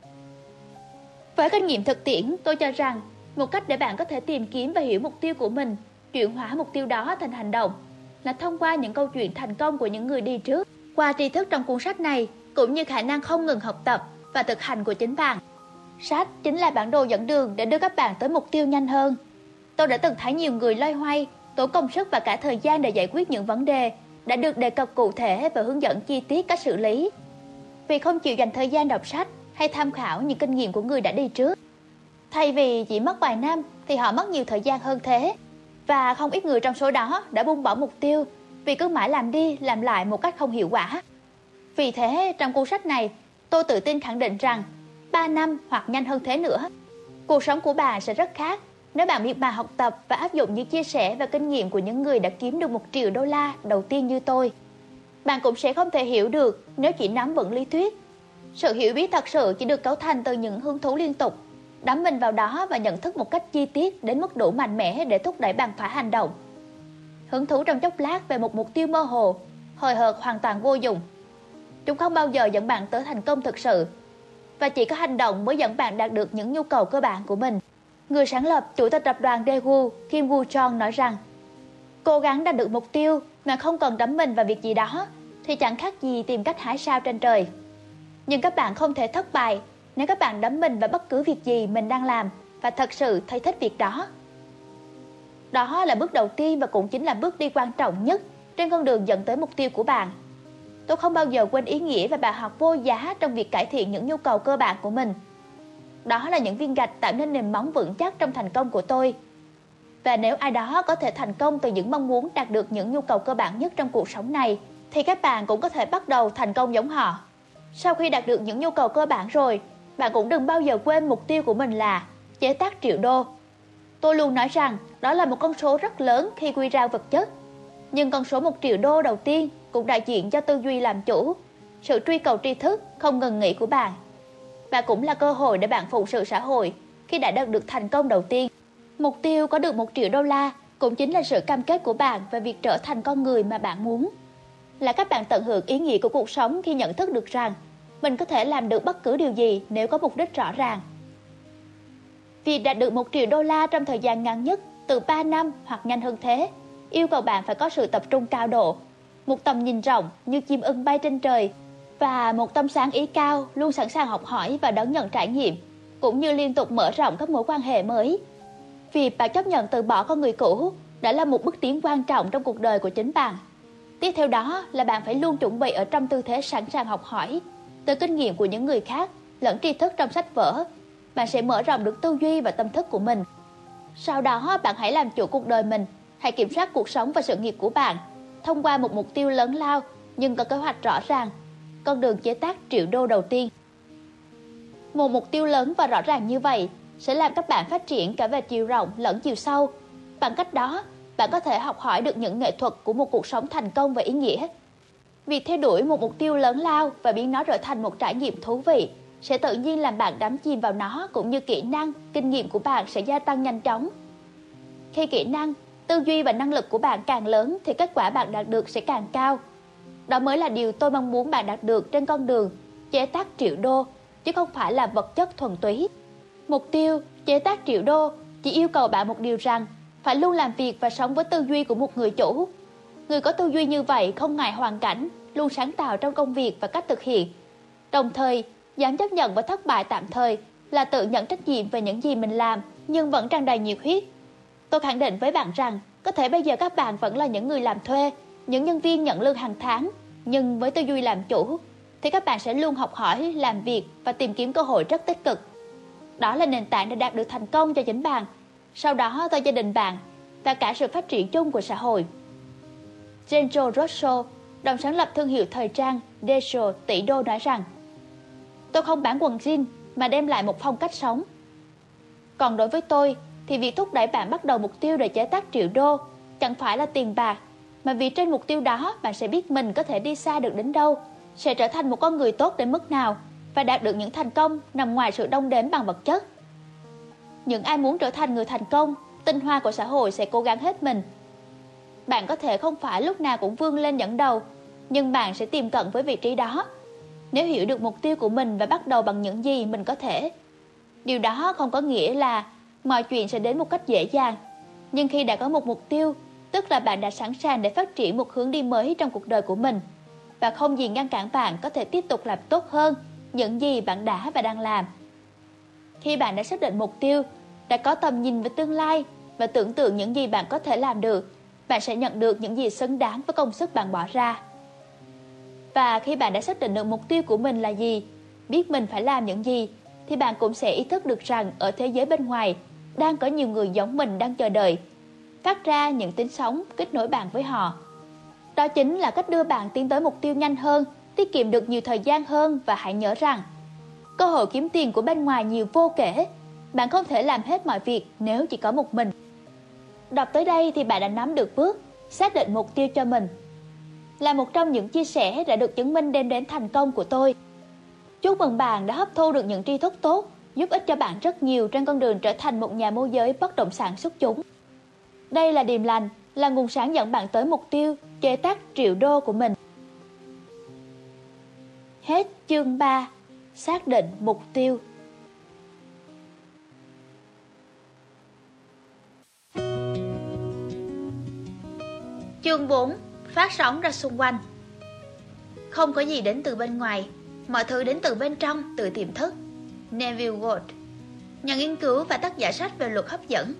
Với kinh nghiệm thực tiễn, tôi cho rằng một cách để bạn có thể tìm kiếm và hiểu mục tiêu của mình, chuyển hóa mục tiêu đó thành hành động là thông qua những câu chuyện thành công của những người đi trước, qua tri thức trong cuốn sách này cũng như khả năng không ngừng học tập và thực hành của chính bạn. Sách chính là bản đồ dẫn đường để đưa các bạn tới mục tiêu nhanh hơn. Tôi đã từng thấy nhiều người loay hoay, tốn công sức và cả thời gian để giải quyết những vấn đề đã được đề cập cụ thể và hướng dẫn chi tiết cách xử lý, vì không chịu dành thời gian đọc sách hay tham khảo những kinh nghiệm của người đã đi trước. Thay vì chỉ mất vài năm thì họ mất nhiều thời gian hơn thế, và không ít người trong số đó đã buông bỏ mục tiêu vì cứ mãi làm đi làm lại một cách không hiệu quả. Vì thế, trong cuốn sách này, tôi tự tin khẳng định rằng 3 năm hoặc nhanh hơn thế nữa, cuộc sống của bạn sẽ rất khác nếu bạn miệt mài học tập và áp dụng những chia sẻ và kinh nghiệm của những người đã kiếm được 1 triệu đô la đầu tiên như tôi. Bạn cũng sẽ không thể hiểu được nếu chỉ nắm vững lý thuyết. Sự hiểu biết thật sự chỉ được cấu thành từ những hứng thú liên tục, đắm mình vào đó và nhận thức một cách chi tiết đến mức đủ mạnh mẽ để thúc đẩy bạn phải hành động. Hứng thú trong chốc lát về một mục tiêu mơ hồ, hời hợt hoàn toàn vô dụng. Chúng không bao giờ dẫn bạn tới thành công thực sự, và chỉ có hành động mới dẫn bạn đạt được những nhu cầu cơ bản của mình. Người sáng lập chủ tịch tập đoàn Daewoo, Kim Woo-chong nói rằng cố gắng đạt được mục tiêu mà không cần đắm mình vào việc gì đó thì chẳng khác gì tìm cách hái sao trên trời. Nhưng các bạn không thể thất bại nếu các bạn đắm mình vào bất cứ việc gì mình đang làm và thật sự thấy thích việc đó. Đó là bước đầu tiên và cũng chính là bước đi quan trọng nhất trên con đường dẫn tới mục tiêu của bạn. Tôi không bao giờ quên ý nghĩa và bài học vô giá trong việc cải thiện những nhu cầu cơ bản của mình. Đó là những viên gạch tạo nên nền móng vững chắc trong thành công của tôi. Và nếu ai đó có thể thành công từ những mong muốn đạt được những nhu cầu cơ bản nhất trong cuộc sống này, thì các bạn cũng có thể bắt đầu thành công giống họ. Sau khi đạt được những nhu cầu cơ bản rồi, bạn cũng đừng bao giờ quên mục tiêu của mình là chế tác triệu đô. Tôi luôn nói rằng đó là một con số rất lớn khi quy ra vật chất. Nhưng con số 1 triệu đô đầu tiên cũng đại diện cho tư duy làm chủ, sự truy cầu tri thức không ngừng nghỉ của bạn. Và cũng là cơ hội để bạn phụng sự xã hội khi đã đạt được thành công đầu tiên. Mục tiêu có được 1 triệu đô la cũng chính là sự cam kết của bạn về việc trở thành con người mà bạn muốn. Là các bạn tận hưởng ý nghĩa của cuộc sống khi nhận thức được rằng mình có thể làm được bất cứ điều gì nếu có mục đích rõ ràng. Việc đạt được 1 triệu đô la trong thời gian ngắn nhất từ 3 năm hoặc nhanh hơn thế yêu cầu bạn phải có sự tập trung cao độ, một tầm nhìn rộng như chim ưng bay trên trời và một tâm sáng ý cao luôn sẵn sàng học hỏi và đón nhận trải nghiệm, cũng như liên tục mở rộng các mối quan hệ mới. Việc bạn chấp nhận từ bỏ con người cũ đã là một bước tiến quan trọng trong cuộc đời của chính bạn. Tiếp theo đó là bạn phải luôn chuẩn bị ở trong tư thế sẵn sàng học hỏi từ kinh nghiệm của những người khác lẫn tri thức trong sách vở. Bạn sẽ mở rộng được tư duy và tâm thức của mình. Sau đó bạn hãy làm chủ cuộc đời mình, hãy kiểm soát cuộc sống và sự nghiệp của bạn thông qua một mục tiêu lớn lao nhưng có kế hoạch rõ ràng. Con đường chế tác triệu đô đầu tiên. Một mục tiêu lớn và rõ ràng như vậy sẽ làm các bạn phát triển cả về chiều rộng lẫn chiều sâu. Bằng cách đó, bạn có thể học hỏi được những nghệ thuật của một cuộc sống thành công và ý nghĩa. Việc theo đuổi một mục tiêu lớn lao và biến nó trở thành một trải nghiệm thú vị sẽ tự nhiên làm bạn đắm chìm vào nó, cũng như kỹ năng, kinh nghiệm của bạn sẽ gia tăng nhanh chóng. Khi kỹ năng, tư duy và năng lực của bạn càng lớn thì kết quả bạn đạt được sẽ càng cao. Đó mới là điều tôi mong muốn bạn đạt được trên con đường chế tác triệu đô, chứ không phải là vật chất thuần túy. Mục tiêu chế tác triệu đô chỉ yêu cầu bạn một điều rằng phải luôn làm việc và sống với tư duy của một người chủ. Người có tư duy như vậy không ngại hoàn cảnh, luôn sáng tạo trong công việc và cách thực hiện. Đồng thời, dám chấp nhận với thất bại tạm thời là tự nhận trách nhiệm về những gì mình làm, nhưng vẫn tràn đầy nhiệt huyết. Tôi khẳng định với bạn rằng có thể bây giờ các bạn vẫn là những người làm thuê, những nhân viên nhận lương hàng tháng, nhưng với tư duy làm chủ thì các bạn sẽ luôn học hỏi, làm việc và tìm kiếm cơ hội rất tích cực. Đó là nền tảng để đạt được thành công cho chính bạn, sau đó cho gia đình bạn và cả sự phát triển chung của xã hội. Genjo Rosso, đồng sáng lập thương hiệu thời trang Desho tỷ đô nói rằng: tôi không bán quần jean mà đem lại một phong cách sống. Còn đối với tôi thì việc thúc đẩy bạn bắt đầu mục tiêu để chế tác triệu đô chẳng phải là tiền bạc, mà vì trên mục tiêu đó bạn sẽ biết mình có thể đi xa được đến đâu, sẽ trở thành một con người tốt đến mức nào và đạt được những thành công nằm ngoài sự đong đếm bằng vật chất. Những ai muốn trở thành người thành công, tinh hoa của xã hội sẽ cố gắng hết mình. Bạn có thể không phải lúc nào cũng vươn lên dẫn đầu, nhưng bạn sẽ tiệm cận với vị trí đó nếu hiểu được mục tiêu của mình và bắt đầu bằng những gì mình có thể. Điều đó không có nghĩa là mọi chuyện sẽ đến một cách dễ dàng, nhưng khi đã có một mục tiêu, tức là bạn đã sẵn sàng để phát triển một hướng đi mới trong cuộc đời của mình, và không gì ngăn cản bạn có thể tiếp tục làm tốt hơn những gì bạn đã và đang làm. Khi bạn đã xác định mục tiêu, đã có tầm nhìn về tương lai và tưởng tượng những gì bạn có thể làm được, bạn sẽ nhận được những gì xứng đáng với công sức bạn bỏ ra. Và khi bạn đã xác định được mục tiêu của mình là gì, biết mình phải làm những gì, thì bạn cũng sẽ ý thức được rằng ở thế giới bên ngoài đang có nhiều người giống mình đang chờ đợi, phát ra những tiếng sóng kết nối bạn với họ. Đó chính là cách đưa bạn tiến tới mục tiêu nhanh hơn, tiết kiệm được nhiều thời gian hơn, và hãy nhớ rằng cơ hội kiếm tiền của bên ngoài nhiều vô kể. Bạn không thể làm hết mọi việc nếu chỉ có một mình. Đọc tới đây thì bạn đã nắm được bước xác định mục tiêu cho mình, là một trong những chia sẻ đã được chứng minh đem đến thành công của tôi. Chúc mừng bạn đã hấp thu được những tri thức tốt, giúp ích cho bạn rất nhiều trên con đường trở thành một nhà môi giới bất động sản xuất chúng. Đây là điềm lành, là nguồn sáng dẫn bạn tới mục tiêu chế tác triệu đô của mình. Hết chương 3. Xác định mục tiêu. Chương 4. Phát sóng ra xung quanh. Không có gì đến từ bên ngoài, mọi thứ đến từ bên trong, từ tiềm thức. Neville Goddard, nhà nghiên cứu và tác giả sách về luật hấp dẫn.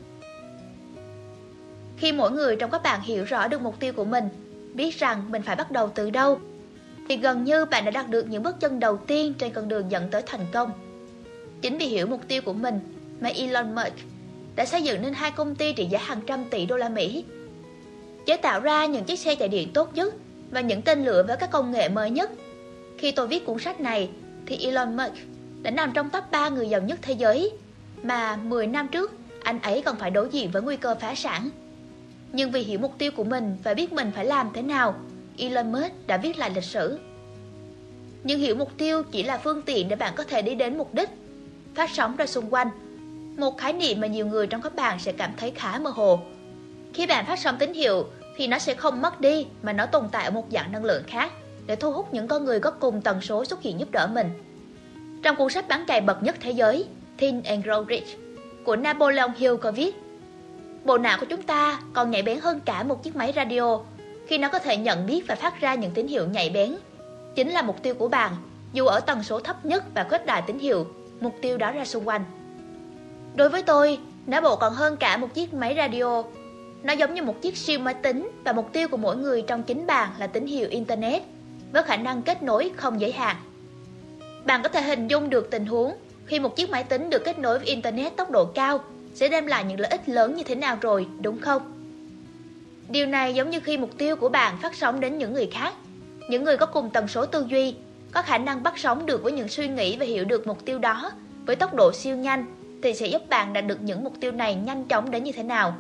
Khi mỗi người trong các bạn hiểu rõ được mục tiêu của mình, biết rằng mình phải bắt đầu từ đâu, thì gần như bạn đã đạt được những bước chân đầu tiên trên con đường dẫn tới thành công. Chính vì hiểu mục tiêu của mình mà Elon Musk đã xây dựng nên 2 công ty trị giá hàng trăm tỷ đô la Mỹ, chế tạo ra những chiếc xe chạy điện tốt nhất và những tên lửa với các công nghệ mới nhất. Khi tôi viết cuốn sách này thì Elon Musk đã nằm trong top 3 người giàu nhất thế giới, mà 10 năm trước anh ấy còn phải đối diện với nguy cơ phá sản. Nhưng vì hiểu mục tiêu của mình và biết mình phải làm thế nào, Elon Musk đã viết lại lịch sử. Nhưng hiểu mục tiêu chỉ là phương tiện để bạn có thể đi đến mục đích. Phát sóng ra xung quanh, một khái niệm mà nhiều người trong các bạn sẽ cảm thấy khá mơ hồ. Khi bạn phát sóng tín hiệu thì nó sẽ không mất đi, mà nó tồn tại ở một dạng năng lượng khác để thu hút những con người có cùng tần số xuất hiện giúp đỡ mình. Trong cuốn sách bán chạy bậc nhất thế giới Think and Grow Rich của Napoleon Hill có viết: bộ não của chúng ta còn nhạy bén hơn cả một chiếc máy radio khi nó có thể nhận biết và phát ra những tín hiệu nhạy bén. Chính là mục tiêu của bạn, dù ở tần số thấp nhất, và khuếch đại tín hiệu mục tiêu đó ra xung quanh. Đối với tôi, não bộ còn hơn cả một chiếc máy radio. Nó giống như một chiếc siêu máy tính, và mục tiêu của mỗi người trong chính bạn là tín hiệu Internet với khả năng kết nối không giới hạn. Bạn có thể hình dung được tình huống khi một chiếc máy tính được kết nối với Internet tốc độ cao sẽ đem lại những lợi ích lớn như thế nào rồi, đúng không? Điều này giống như khi mục tiêu của bạn phát sóng đến những người khác. Những người có cùng tần số tư duy, có khả năng bắt sóng được với những suy nghĩ và hiểu được mục tiêu đó với tốc độ siêu nhanh thì sẽ giúp bạn đạt được những mục tiêu này nhanh chóng đến như thế nào.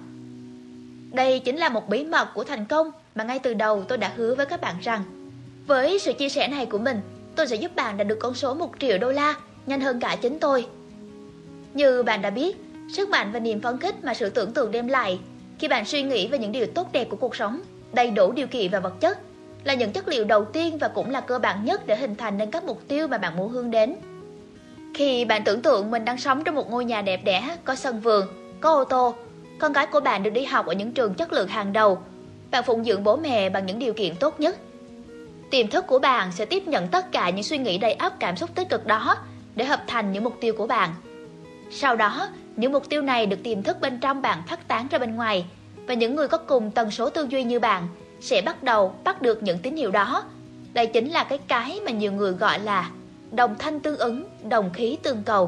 Đây chính là một bí mật của thành công mà ngay từ đầu tôi đã hứa với các bạn rằng với sự chia sẻ này của mình, tôi sẽ giúp bạn đạt được con số 1 triệu đô la nhanh hơn cả chính tôi. Như bạn đã biết, sức mạnh và niềm phấn khích mà sự tưởng tượng đem lại khi bạn suy nghĩ về những điều tốt đẹp của cuộc sống, đầy đủ điều kiện và vật chất, là những chất liệu đầu tiên và cũng là cơ bản nhất để hình thành nên các mục tiêu mà bạn muốn hướng đến. Khi bạn tưởng tượng mình đang sống trong một ngôi nhà đẹp đẽ, có sân vườn, có ô tô, con cái của bạn được đi học ở những trường chất lượng hàng đầu, bạn phụng dưỡng bố mẹ bằng những điều kiện tốt nhất. Tiềm thức của bạn sẽ tiếp nhận tất cả những suy nghĩ đầy ắp cảm xúc tích cực đó để hợp thành những mục tiêu của bạn. Sau đó, những mục tiêu này được tiềm thức bên trong bạn phát tán ra bên ngoài, và những người có cùng tần số tư duy như bạn sẽ bắt đầu bắt được những tín hiệu đó. Đây chính là cái mà nhiều người gọi là đồng thanh tương ứng, đồng khí tương cầu.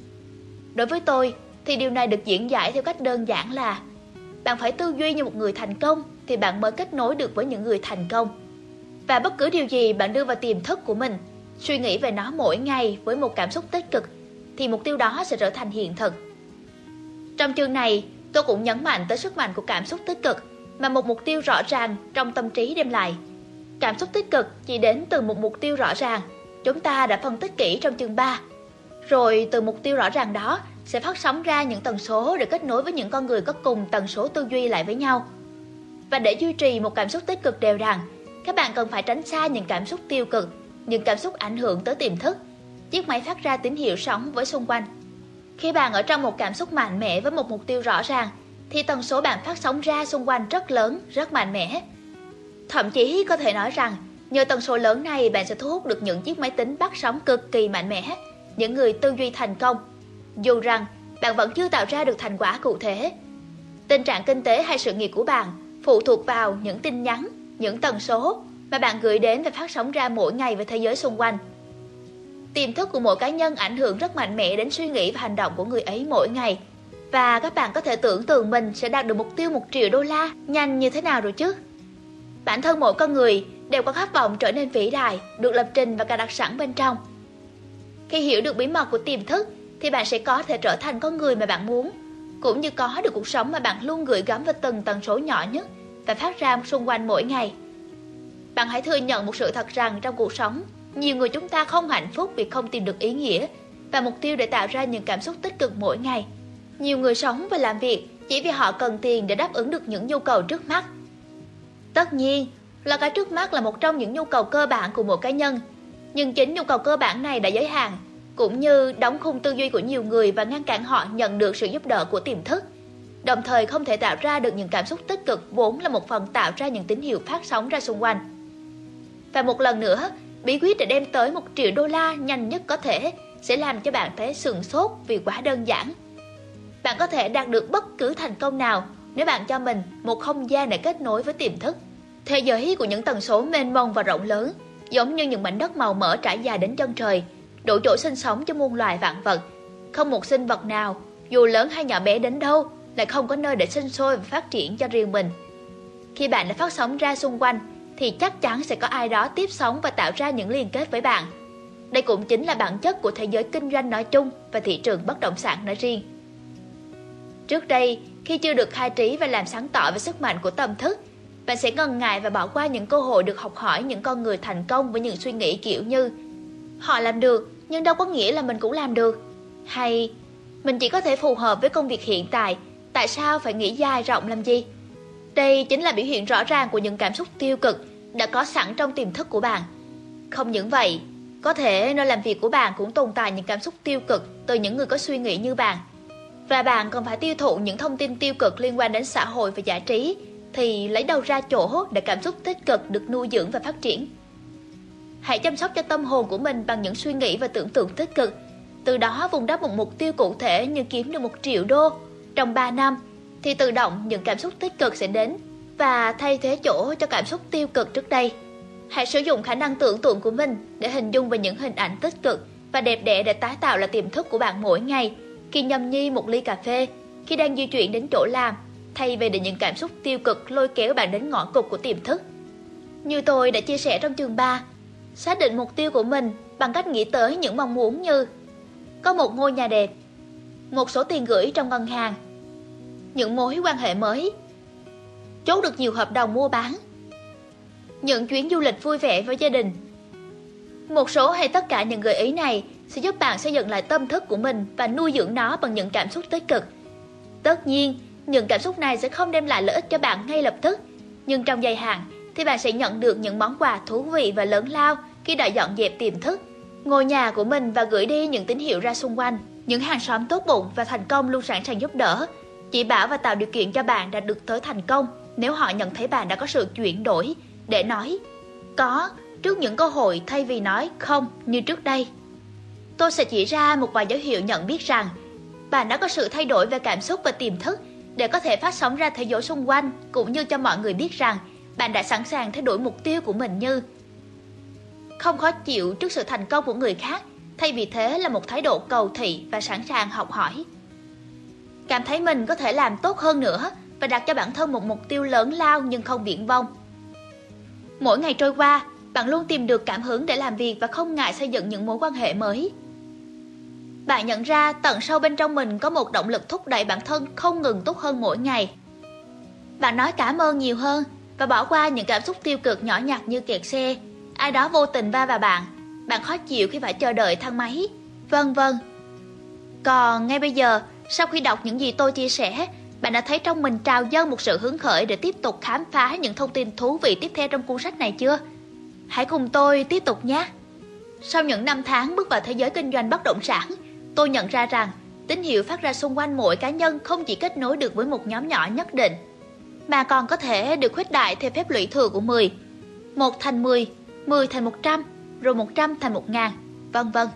Đối với tôi thì điều này được diễn giải theo cách đơn giản là bạn phải tư duy như một người thành công thì bạn mới kết nối được với những người thành công. Và bất cứ điều gì bạn đưa vào tiềm thức của mình, suy nghĩ về nó mỗi ngày với một cảm xúc tích cực, thì mục tiêu đó sẽ trở thành hiện thực. Trong chương này, tôi cũng nhấn mạnh tới sức mạnh của cảm xúc tích cực mà một mục tiêu rõ ràng trong tâm trí đem lại. Cảm xúc tích cực chỉ đến từ một mục tiêu rõ ràng, chúng ta đã phân tích kỹ trong chương 3. Rồi từ mục tiêu rõ ràng đó sẽ phát sóng ra những tần số để kết nối với những con người có cùng tần số tư duy lại với nhau. Và để duy trì một cảm xúc tích cực đều đặn, các bạn cần phải tránh xa những cảm xúc tiêu cực, những cảm xúc ảnh hưởng tới tiềm thức. Chiếc máy phát ra tín hiệu sóng với xung quanh. Khi bạn ở trong một cảm xúc mạnh mẽ với một mục tiêu rõ ràng, thì tần số bạn phát sóng ra xung quanh rất lớn, rất mạnh mẽ. Thậm chí có thể nói rằng, nhờ tần số lớn này bạn sẽ thu hút được những chiếc máy tính bắt sóng cực kỳ mạnh mẽ, những người tư duy thành công. Dù rằng bạn vẫn chưa tạo ra được thành quả cụ thể. Tình trạng kinh tế hay sự nghiệp của bạn phụ thuộc vào những tin nhắn, những tần số mà bạn gửi đến và phát sóng ra mỗi ngày về thế giới xung quanh. Tiềm thức của mỗi cá nhân ảnh hưởng rất mạnh mẽ đến suy nghĩ và hành động của người ấy mỗi ngày. Và các bạn có thể tưởng tượng mình sẽ đạt được mục tiêu 1 triệu đô la nhanh như thế nào rồi chứ? Bản thân mỗi con người đều có khát vọng trở nên vĩ đại, được lập trình và cài đặt sẵn bên trong. Khi hiểu được bí mật của tiềm thức thì bạn sẽ có thể trở thành con người mà bạn muốn, cũng như có được cuộc sống mà bạn luôn gửi gắm vào từng tần số nhỏ nhất và phát ra xung quanh mỗi ngày. Bạn hãy thừa nhận một sự thật rằng trong cuộc sống, nhiều người chúng ta không hạnh phúc vì không tìm được ý nghĩa và mục tiêu để tạo ra những cảm xúc tích cực mỗi ngày. Nhiều người sống và làm việc chỉ vì họ cần tiền để đáp ứng được những nhu cầu trước mắt. Tất nhiên là cái trước mắt là một trong những nhu cầu cơ bản của mỗi cá nhân, nhưng chính nhu cầu cơ bản này đã giới hạn, cũng như đóng khung tư duy của nhiều người và ngăn cản họ nhận được sự giúp đỡ của tiềm thức, đồng thời không thể tạo ra được những cảm xúc tích cực vốn là một phần tạo ra những tín hiệu phát sóng ra xung quanh. Và một lần nữa, bí quyết để đem tới 1 triệu đô la nhanh nhất có thể sẽ làm cho bạn thấy sửng sốt vì quá đơn giản. Bạn có thể đạt được bất cứ thành công nào nếu bạn cho mình một không gian để kết nối với tiềm thức. Thế giới của những tần số mênh mông và rộng lớn, giống như những mảnh đất màu mỡ trải dài đến chân trời, đủ chỗ sinh sống cho muôn loài vạn vật. Không một sinh vật nào, dù lớn hay nhỏ bé đến đâu, lại không có nơi để sinh sôi và phát triển cho riêng mình. Khi bạn đã phát sóng ra xung quanh, thì chắc chắn sẽ có ai đó tiếp sóng và tạo ra những liên kết với bạn. Đây cũng chính là bản chất của thế giới kinh doanh nói chung và thị trường bất động sản nói riêng. Trước đây, khi chưa được khai trí và làm sáng tỏ về sức mạnh của tâm thức, bạn sẽ ngần ngại và bỏ qua những cơ hội được học hỏi những con người thành công với những suy nghĩ kiểu như họ làm được, nhưng đâu có nghĩa là mình cũng làm được. Hay mình chỉ có thể phù hợp với công việc hiện tại, tại sao phải nghĩ dài rộng làm gì? Đây chính là biểu hiện rõ ràng của những cảm xúc tiêu cực đã có sẵn trong tiềm thức của bạn. Không những vậy, có thể nơi làm việc của bạn cũng tồn tại những cảm xúc tiêu cực từ những người có suy nghĩ như bạn. Và bạn còn phải tiêu thụ những thông tin tiêu cực liên quan đến xã hội và giải trí, thì lấy đâu ra chỗ để cảm xúc tích cực được nuôi dưỡng và phát triển. Hãy chăm sóc cho tâm hồn của mình bằng những suy nghĩ và tưởng tượng tích cực. Từ đó vun đắp một mục tiêu cụ thể như kiếm được 1 triệu đô trong 3 năm, thì tự động những cảm xúc tích cực sẽ đến và thay thế chỗ cho cảm xúc tiêu cực trước đây. Hãy sử dụng khả năng tưởng tượng của mình để hình dung về những hình ảnh tích cực và đẹp đẽ để tái tạo lại tiềm thức của bạn mỗi ngày, khi nhâm nhi một ly cà phê, khi đang di chuyển đến chỗ làm, thay vì để những cảm xúc tiêu cực lôi kéo bạn đến ngõ cụt của tiềm thức. Như tôi đã chia sẻ trong chương 3, xác định mục tiêu của mình bằng cách nghĩ tới những mong muốn như có một ngôi nhà đẹp, một số tiền gửi trong ngân hàng, những mối quan hệ mới, chốt được nhiều hợp đồng mua bán, những chuyến du lịch vui vẻ với gia đình. Một số hay tất cả những gợi ý này sẽ giúp bạn xây dựng lại tâm thức của mình và nuôi dưỡng nó bằng những cảm xúc tích cực. Tất nhiên, những cảm xúc này sẽ không đem lại lợi ích cho bạn ngay lập tức, nhưng trong dài hạn thì bạn sẽ nhận được những món quà thú vị và lớn lao khi đã dọn dẹp tiềm thức, ngôi nhà của mình và gửi đi những tín hiệu ra xung quanh. Những hàng xóm tốt bụng và thành công luôn sẵn sàng giúp đỡ, chỉ bảo và tạo điều kiện cho bạn đạt được tới thành công nếu họ nhận thấy bạn đã có sự chuyển đổi để nói có trước những cơ hội thay vì nói không như trước đây. Tôi sẽ chỉ ra một vài dấu hiệu nhận biết rằng bạn đã có sự thay đổi về cảm xúc và tiềm thức để có thể phát sóng ra thế giới xung quanh, cũng như cho mọi người biết rằng bạn đã sẵn sàng thay đổi mục tiêu của mình, như không khó chịu trước sự thành công của người khác, thay vì thế là một thái độ cầu thị và sẵn sàng học hỏi. Cảm thấy mình có thể làm tốt hơn nữa và đặt cho bản thân một mục tiêu lớn lao nhưng không viển vông. Mỗi ngày trôi qua, bạn luôn tìm được cảm hứng để làm việc và không ngại xây dựng những mối quan hệ mới. Bạn nhận ra tận sâu bên trong mình có một động lực thúc đẩy bản thân không ngừng tốt hơn mỗi ngày. Bạn nói cảm ơn nhiều hơn và bỏ qua những cảm xúc tiêu cực nhỏ nhặt như kẹt xe, ai đó vô tình va vào bạn, bạn khó chịu khi phải chờ đợi thang máy, vân vân. Còn ngay bây giờ, sau khi đọc những gì tôi chia sẻ, bạn đã thấy trong mình trào dâng một sự hứng khởi để tiếp tục khám phá những thông tin thú vị tiếp theo trong cuốn sách này chưa? Hãy cùng tôi tiếp tục nhé! Sau những năm tháng bước vào thế giới kinh doanh bất động sản, tôi nhận ra rằng tín hiệu phát ra xung quanh mỗi cá nhân không chỉ kết nối được với một nhóm nhỏ nhất định, mà còn có thể được khuếch đại theo phép lũy thừa của 10. 1 thành 10, 10 thành 100, rồi 100 thành 1000, vân vân.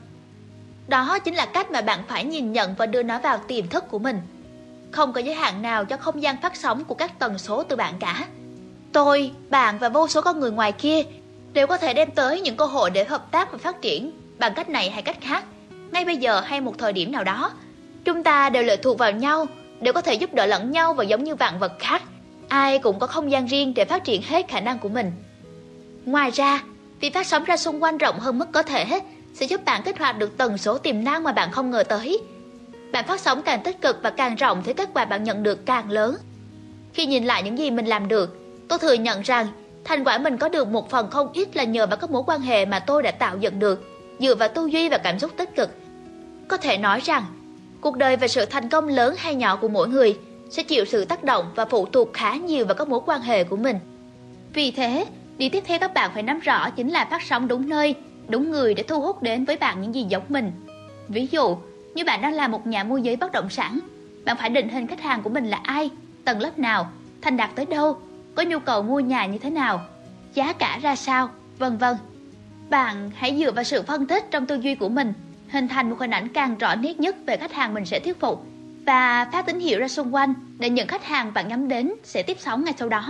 Đó chính là cách mà bạn phải nhìn nhận và đưa nó vào tiềm thức của mình. Không có giới hạn nào cho không gian phát sóng của các tần số từ bạn cả. Tôi, bạn và vô số con người ngoài kia đều có thể đem tới những cơ hội để hợp tác và phát triển bằng cách này hay cách khác, ngay bây giờ hay một thời điểm nào đó. Chúng ta đều lệ thuộc vào nhau, đều có thể giúp đỡ lẫn nhau và giống như vạn vật khác, ai cũng có không gian riêng để phát triển hết khả năng của mình. Ngoài ra, việc phát sóng ra xung quanh rộng hơn mức có thể sẽ giúp bạn kích hoạt được tần số tiềm năng mà bạn không ngờ tới. Bạn phát sóng càng tích cực và càng rộng thì kết quả bạn nhận được càng lớn. Khi nhìn lại những gì mình làm được, tôi thừa nhận rằng thành quả mình có được một phần không ít là nhờ vào các mối quan hệ mà tôi đã tạo dựng được, dựa vào tư duy và cảm xúc tích cực. Có thể nói rằng, cuộc đời và sự thành công lớn hay nhỏ của mỗi người sẽ chịu sự tác động và phụ thuộc khá nhiều vào các mối quan hệ của mình. Vì thế, điều tiếp theo các bạn phải nắm rõ chính là phát sóng đúng nơi, đúng người để thu hút đến với bạn những gì giống mình. Ví dụ, như bạn đang là một nhà môi giới bất động sản, bạn phải định hình khách hàng của mình là ai, tầng lớp nào, thành đạt tới đâu, có nhu cầu mua nhà như thế nào, giá cả ra sao, vân vân. Bạn hãy dựa vào sự phân tích trong tư duy của mình, hình thành một hình ảnh càng rõ nét nhất về khách hàng mình sẽ thuyết phục và phát tín hiệu ra xung quanh để những khách hàng bạn nhắm đến sẽ tiếp sóng ngay sau đó.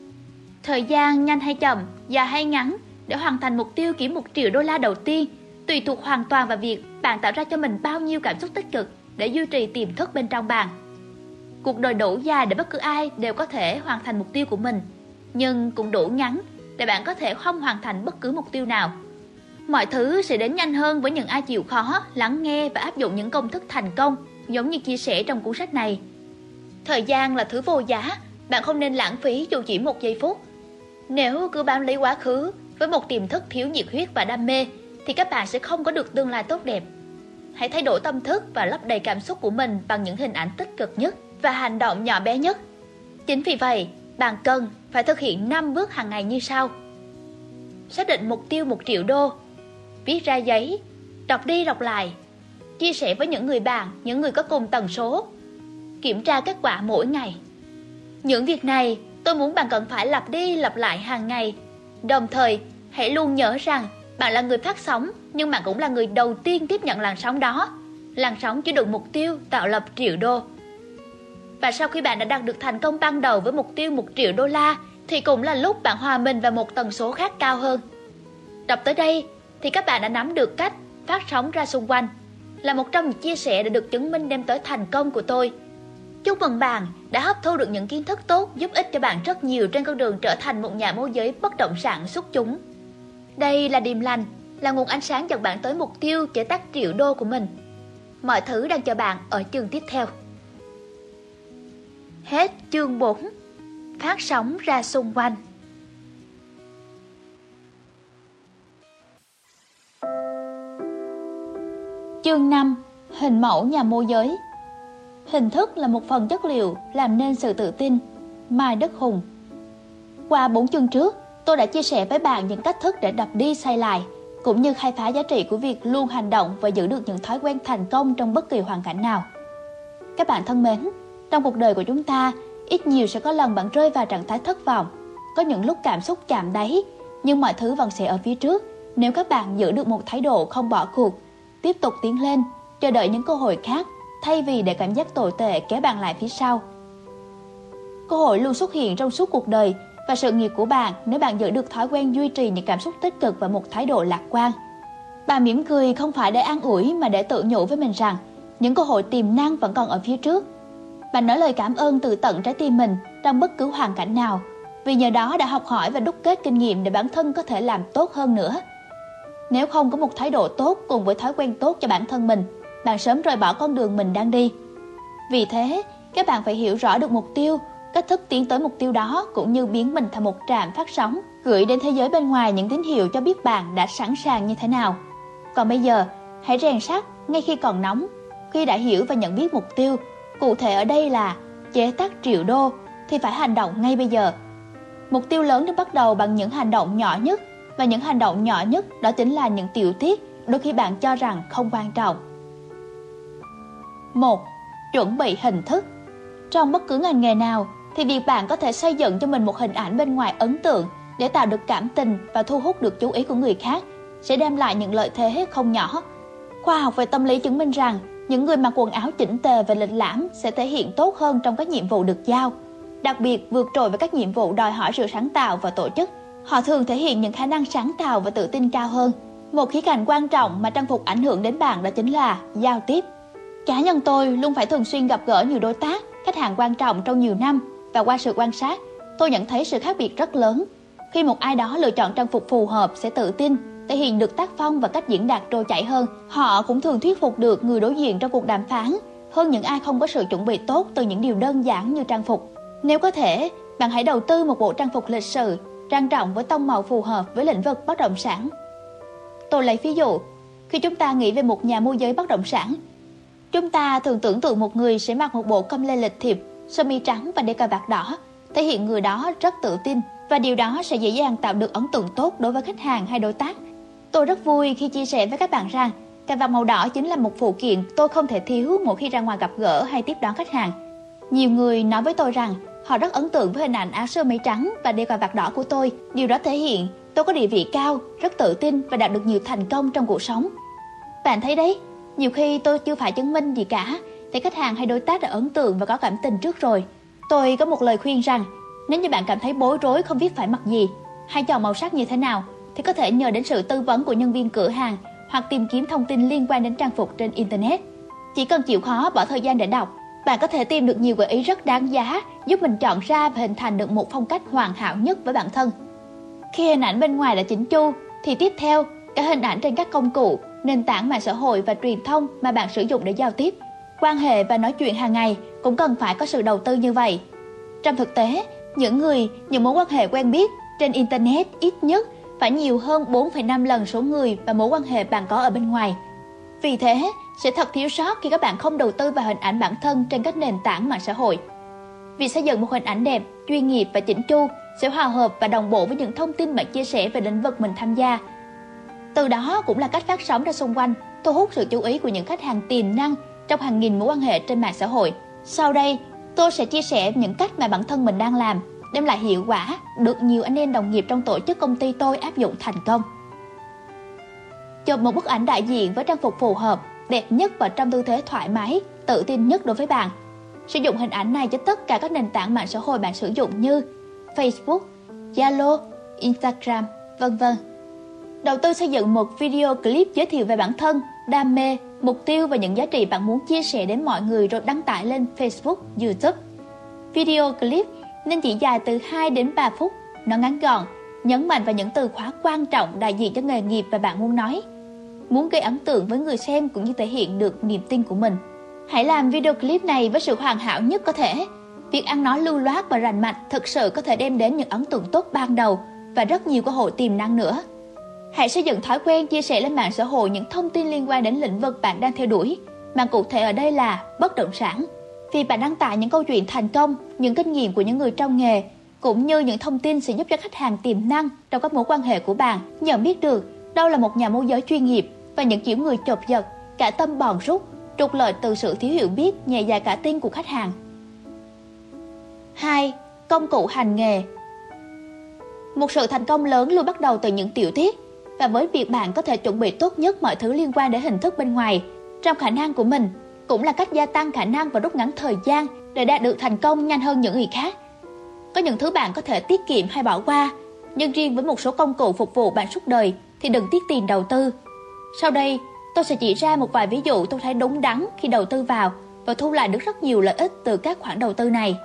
Thời gian nhanh hay chậm, dài hay ngắn để hoàn thành mục tiêu kiếm $1 triệu đầu tiên tùy thuộc hoàn toàn vào việc bạn tạo ra cho mình bao nhiêu cảm xúc tích cực để duy trì tiềm thức bên trong bạn. Cuộc đời đủ dài để bất cứ ai đều có thể hoàn thành mục tiêu của mình, nhưng cũng đủ ngắn để bạn có thể không hoàn thành bất cứ mục tiêu nào. Mọi thứ sẽ đến nhanh hơn với những ai chịu khó, lắng nghe và áp dụng những công thức thành công giống như chia sẻ trong cuốn sách này. Thời gian là thứ vô giá, bạn không nên lãng phí dù chỉ 1 giây phút. Nếu cứ bám lấy quá khứ với một tiềm thức thiếu nhiệt huyết và đam mê thì các bạn sẽ không có được tương lai tốt đẹp. Hãy thay đổi tâm thức và lấp đầy cảm xúc của mình bằng những hình ảnh tích cực nhất và hành động nhỏ bé nhất. Chính vì vậy, bạn cần phải thực hiện 5 bước hàng ngày như sau. Xác định mục tiêu $1 triệu, viết ra giấy, đọc đi đọc lại, chia sẻ với những người bạn, những người có cùng tần số, kiểm tra kết quả mỗi ngày. Những việc này tôi muốn bạn cần phải lặp đi lặp lại hàng ngày. Đồng thời, hãy luôn nhớ rằng bạn là người phát sóng, nhưng bạn cũng là người đầu tiên tiếp nhận làn sóng đó. Làn sóng chứa đựng mục tiêu tạo lập $1 triệu. Và sau khi bạn đã đạt được thành công ban đầu với mục tiêu $1 triệu thì cũng là lúc bạn hòa mình vào một tần số khác cao hơn. Đọc tới đây thì các bạn đã nắm được cách phát sóng ra xung quanh, là một trong những chia sẻ đã được chứng minh đem tới thành công của tôi. Chúc mừng bạn đã hấp thu được những kiến thức tốt giúp ích cho bạn rất nhiều trên con đường trở thành một nhà môi giới bất động sản xuất chúng. Đây là điềm lành, là nguồn ánh sáng dẫn bạn tới mục tiêu chế tác triệu đô của mình. Mọi thứ đang chờ bạn ở chương tiếp theo. Hết chương 4. Phát sóng ra xung quanh. Chương 5. Hình mẫu nhà môi giới. Hình thức là một phần chất liệu làm nên sự tự tin. Mai Đức Hùng. Qua 4 chương trước, tôi đã chia sẻ với bạn những cách thức để đập đi xây lại, cũng như khai phá giá trị của việc luôn hành động và giữ được những thói quen thành công trong bất kỳ hoàn cảnh nào. Các bạn thân mến, trong cuộc đời của chúng ta, ít nhiều sẽ có lần bạn rơi vào trạng thái thất vọng, có những lúc cảm xúc chạm đáy, nhưng mọi thứ vẫn sẽ ở phía trước nếu các bạn giữ được một thái độ không bỏ cuộc, tiếp tục tiến lên, chờ đợi những cơ hội khác thay vì để cảm giác tồi tệ kéo bạn lại phía sau. Cơ hội luôn xuất hiện trong suốt cuộc đời và sự nghiệp của bạn nếu bạn giữ được thói quen duy trì những cảm xúc tích cực và một thái độ lạc quan. Bạn mỉm cười không phải để an ủi mà để tự nhủ với mình rằng những cơ hội tiềm năng vẫn còn ở phía trước. Bạn nói lời cảm ơn từ tận trái tim mình trong bất cứ hoàn cảnh nào, vì nhờ đó đã học hỏi và đúc kết kinh nghiệm để bản thân có thể làm tốt hơn nữa. Nếu không có một thái độ tốt cùng với thói quen tốt cho bản thân mình, bạn sớm rời bỏ con đường mình đang đi. Vì thế, các bạn phải hiểu rõ được mục tiêu, cách thức tiến tới mục tiêu đó, cũng như biến mình thành một trạm phát sóng, gửi đến thế giới bên ngoài những tín hiệu cho biết bạn đã sẵn sàng như thế nào. Còn bây giờ, hãy rèn sắt ngay khi còn nóng. Khi đã hiểu và nhận biết mục tiêu, cụ thể ở đây là chế tác triệu đô, thì phải hành động ngay bây giờ. Mục tiêu lớn được bắt đầu bằng những hành động nhỏ nhất, và những hành động nhỏ nhất đó chính là những tiểu tiết đôi khi bạn cho rằng không quan trọng. 1. Chuẩn bị hình thức. Trong bất cứ ngành nghề nào thì việc bạn có thể xây dựng cho mình một hình ảnh bên ngoài ấn tượng để tạo được cảm tình và thu hút được chú ý của người khác sẽ đem lại những lợi thế không nhỏ. Khoa học về tâm lý chứng minh rằng những người mặc quần áo chỉnh tề và lịch lãm sẽ thể hiện tốt hơn trong các nhiệm vụ được giao. Đặc biệt vượt trội với các nhiệm vụ đòi hỏi sự sáng tạo và tổ chức, họ thường thể hiện những khả năng sáng tạo và tự tin cao hơn. Một khía cạnh quan trọng mà trang phục ảnh hưởng đến bạn đó chính là giao tiếp. Cá nhân tôi luôn phải thường xuyên gặp gỡ nhiều đối tác, khách hàng quan trọng trong nhiều năm, và qua sự quan sát, tôi nhận thấy sự khác biệt rất lớn. Khi một ai đó lựa chọn trang phục phù hợp sẽ tự tin, thể hiện được tác phong và cách diễn đạt trôi chảy hơn. Họ cũng thường thuyết phục được người đối diện trong cuộc đàm phán hơn những ai không có sự chuẩn bị tốt từ những điều đơn giản như trang phục. Nếu có thể, bạn hãy đầu tư một bộ trang phục lịch sự, trang trọng với tông màu phù hợp với lĩnh vực bất động sản. Tôi lấy ví dụ, khi chúng ta nghĩ về một nhà môi giới bất động sản, chúng ta thường tưởng tượng một người sẽ mặc một bộ com lê lịch thiệp, sơ mi trắng và đeo cà vạt đỏ, thể hiện người đó rất tự tin, và điều đó sẽ dễ dàng tạo được ấn tượng tốt đối với khách hàng hay đối tác. Tôi rất vui khi chia sẻ với các bạn rằng cà vạt màu đỏ chính là một phụ kiện tôi không thể thiếu mỗi khi ra ngoài gặp gỡ hay tiếp đón khách hàng. Nhiều người nói với tôi rằng họ rất ấn tượng với hình ảnh áo sơ mi trắng và đeo cà vạt đỏ của tôi. Điều đó thể hiện tôi có địa vị cao, rất tự tin và đạt được nhiều thành công trong cuộc sống. Bạn thấy đấy, nhiều khi tôi chưa phải chứng minh gì cả, thì khách hàng hay đối tác đã ấn tượng và có cảm tình trước rồi. Tôi có một lời khuyên rằng, nếu như bạn cảm thấy bối rối không biết phải mặc gì, hay chọn màu sắc như thế nào, thì có thể nhờ đến sự tư vấn của nhân viên cửa hàng hoặc tìm kiếm thông tin liên quan đến trang phục trên Internet. Chỉ cần chịu khó bỏ thời gian để đọc, bạn có thể tìm được nhiều gợi ý rất đáng giá giúp mình chọn ra và hình thành được một phong cách hoàn hảo nhất với bản thân. Khi hình ảnh bên ngoài đã chỉnh chu, thì tiếp theo, cả hình ảnh trên các công cụ, nền tảng mạng xã hội và truyền thông mà bạn sử dụng để giao tiếp, quan hệ và nói chuyện hàng ngày cũng cần phải có sự đầu tư như vậy. Trong thực tế, những mối quan hệ quen biết trên Internet ít nhất phải nhiều hơn 4,5 lần số người và mối quan hệ bạn có ở bên ngoài. Vì thế, sẽ thật thiếu sót khi các bạn không đầu tư vào hình ảnh bản thân trên các nền tảng mạng xã hội. Việc xây dựng một hình ảnh đẹp, chuyên nghiệp và chỉnh chu sẽ hòa hợp và đồng bộ với những thông tin bạn chia sẻ về lĩnh vực mình tham gia. Từ đó cũng là cách phát sóng ra xung quanh, thu hút sự chú ý của những khách hàng tiềm năng trong hàng nghìn mối quan hệ trên mạng xã hội. Sau đây, tôi sẽ chia sẻ những cách mà bản thân mình đang làm, đem lại hiệu quả, được nhiều anh em đồng nghiệp trong tổ chức công ty tôi áp dụng thành công. Chụp một bức ảnh đại diện với trang phục phù hợp, đẹp nhất và trong tư thế thoải mái, tự tin nhất đối với bạn. Sử dụng hình ảnh này cho tất cả các nền tảng mạng xã hội bạn sử dụng như Facebook, Zalo, Instagram, vân vân. Đầu tư xây dựng một video clip giới thiệu về bản thân, đam mê mục tiêu và những giá trị bạn muốn chia sẻ đến mọi người rồi đăng tải lên Facebook, YouTube. Video clip nên chỉ dài từ 2 đến 3 phút, nó ngắn gọn, nhấn mạnh vào những từ khóa quan trọng đại diện cho nghề nghiệp và bạn muốn nói. Muốn gây ấn tượng với người xem cũng như thể hiện được niềm tin của mình. Hãy làm video clip này với sự hoàn hảo nhất có thể. Việc ăn nói lưu loát và rành mạch thực sự có thể đem đến những ấn tượng tốt ban đầu và rất nhiều cơ hội tiềm năng nữa. Hãy xây dựng thói quen chia sẻ lên mạng xã hội những thông tin liên quan đến lĩnh vực bạn đang theo đuổi, mà cụ thể ở đây là bất động sản. Vì bạn đăng tải những câu chuyện thành công, những kinh nghiệm của những người trong nghề, cũng như những thông tin sẽ giúp cho khách hàng tiềm năng trong các mối quan hệ của bạn nhận biết được đâu là một nhà môi giới chuyên nghiệp và những kiểu người chộp giật, cả tâm bòn rút, trục lợi từ sự thiếu hiểu biết, nhẹ dạ cả tin của khách hàng. 2. Công cụ hành nghề. Một sự thành công lớn luôn bắt đầu từ những tiểu tiết, và với việc bạn có thể chuẩn bị tốt nhất mọi thứ liên quan đến hình thức bên ngoài trong khả năng của mình, cũng là cách gia tăng khả năng và rút ngắn thời gian để đạt được thành công nhanh hơn những người khác. Có những thứ bạn có thể tiết kiệm hay bỏ qua, nhưng riêng với một số công cụ phục vụ bạn suốt đời thì đừng tiếc tiền đầu tư. Sau đây, tôi sẽ chỉ ra một vài ví dụ tôi thấy đúng đắn khi đầu tư vào và thu lại được rất nhiều lợi ích từ các khoản đầu tư này.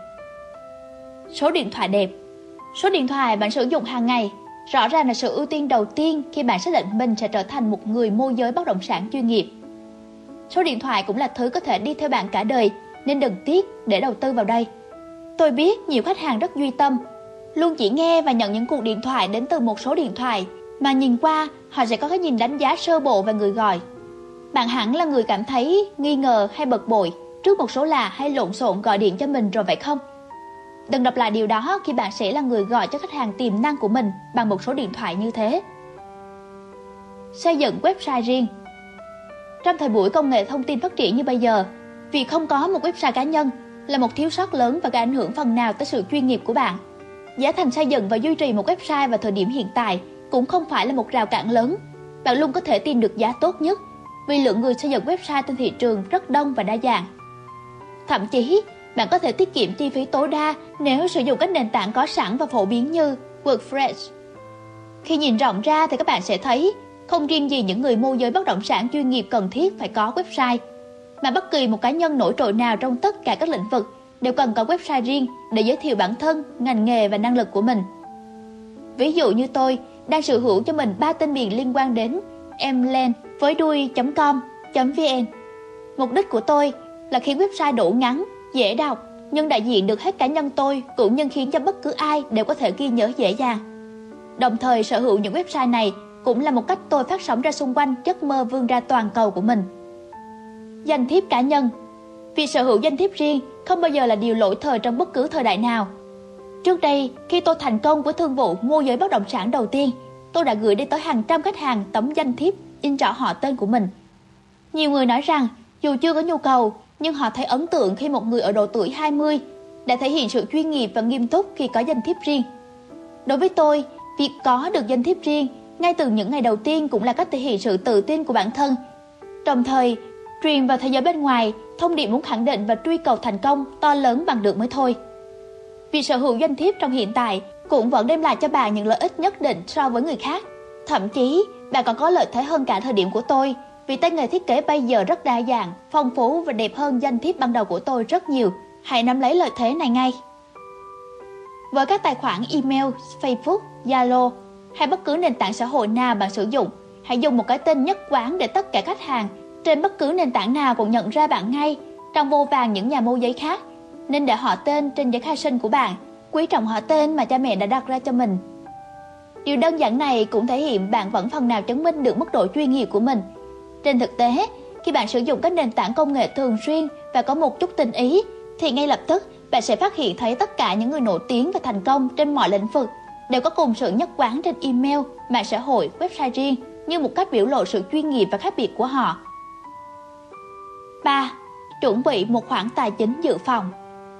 Số điện thoại đẹp. Số điện thoại bạn sử dụng hàng ngày rõ ràng là sự ưu tiên đầu tiên khi bạn xác định mình sẽ trở thành một người môi giới bất động sản chuyên nghiệp. Số điện thoại cũng là thứ có thể đi theo bạn cả đời, nên đừng tiếc để đầu tư vào đây. Tôi biết nhiều khách hàng rất duy tâm, luôn chỉ nghe và nhận những cuộc điện thoại đến từ một số điện thoại mà nhìn qua họ sẽ có cái nhìn đánh giá sơ bộ về người gọi. Bạn hẳn là người cảm thấy nghi ngờ hay bực bội trước một số lạ hay lộn xộn gọi điện cho mình rồi phải không? Đừng lặp lại điều đó khi bạn sẽ là người gọi cho khách hàng tiềm năng của mình bằng một số điện thoại như thế. Xây dựng website riêng. Trong thời buổi công nghệ thông tin phát triển như bây giờ, việc không có một website cá nhân là một thiếu sót lớn và gây ảnh hưởng phần nào tới sự chuyên nghiệp của bạn. Giá thành xây dựng và duy trì một website vào thời điểm hiện tại cũng không phải là một rào cản lớn. Bạn luôn có thể tìm được giá tốt nhất vì lượng người xây dựng website trên thị trường rất đông và đa dạng. Thậm chí, bạn có thể tiết kiệm chi phí tối đa nếu sử dụng các nền tảng có sẵn và phổ biến như WordPress. Khi nhìn rộng ra thì các bạn sẽ thấy không riêng gì những người môi giới bất động sản chuyên nghiệp cần thiết phải có website, mà bất kỳ một cá nhân nổi trội nào trong tất cả các lĩnh vực đều cần có website riêng để giới thiệu bản thân, ngành nghề và năng lực của mình. Ví dụ như tôi đang sở hữu cho mình 3 tên miền liên quan đến mlen với đuôi.com.vn. Mục đích của tôi là khiến website đủ ngắn, dễ đọc, nhưng đại diện được hết cá nhân tôi, cũng như khiến cho bất cứ ai đều có thể ghi nhớ dễ dàng. Đồng thời sở hữu những website này cũng là một cách tôi phát sóng ra xung quanh giấc mơ vươn ra toàn cầu của mình. Danh thiếp cá nhân. Việc sở hữu danh thiếp riêng không bao giờ là điều lỗi thời trong bất cứ thời đại nào. Trước đây, khi tôi thành công với thương vụ môi giới bất động sản đầu tiên, tôi đã gửi đi tới hàng trăm khách hàng tấm danh thiếp in rõ họ tên của mình. Nhiều người nói rằng dù chưa có nhu cầu, nhưng họ thấy ấn tượng khi một người ở độ tuổi 20 đã thể hiện sự chuyên nghiệp và nghiêm túc khi có danh thiếp riêng. Đối với tôi, việc có được danh thiếp riêng ngay từ những ngày đầu tiên cũng là cách thể hiện sự tự tin của bản thân, đồng thời truyền vào thế giới bên ngoài thông điệp muốn khẳng định và truy cầu thành công to lớn bằng được mới thôi. Việc sở hữu danh thiếp trong hiện tại cũng vẫn đem lại cho bạn những lợi ích nhất định so với người khác. Thậm chí, bạn còn có lợi thế hơn cả thời điểm của tôi, vì tay nghề thiết kế bây giờ rất đa dạng, phong phú và đẹp hơn danh thiếp ban đầu của tôi rất nhiều. Hãy nắm lấy lợi thế này ngay. Với các tài khoản email, Facebook, Zalo hay bất cứ nền tảng xã hội nào bạn sử dụng, hãy dùng một cái tên nhất quán để tất cả khách hàng trên bất cứ nền tảng nào cũng nhận ra bạn ngay. Trong vô vàn những nhà môi giới khác, nên để họ tên trên giấy khai sinh của bạn, quý trọng họ tên mà cha mẹ đã đặt ra cho mình. Điều đơn giản này cũng thể hiện bạn vẫn phần nào chứng minh được mức độ chuyên nghiệp của mình. Trên thực tế, khi bạn sử dụng các nền tảng công nghệ thường xuyên và có một chút tinh ý, thì ngay lập tức bạn sẽ phát hiện thấy tất cả những người nổi tiếng và thành công trên mọi lĩnh vực đều có cùng sự nhất quán trên email, mạng xã hội, website riêng như một cách biểu lộ sự chuyên nghiệp và khác biệt của họ. 3. Chuẩn bị một khoản tài chính dự phòng.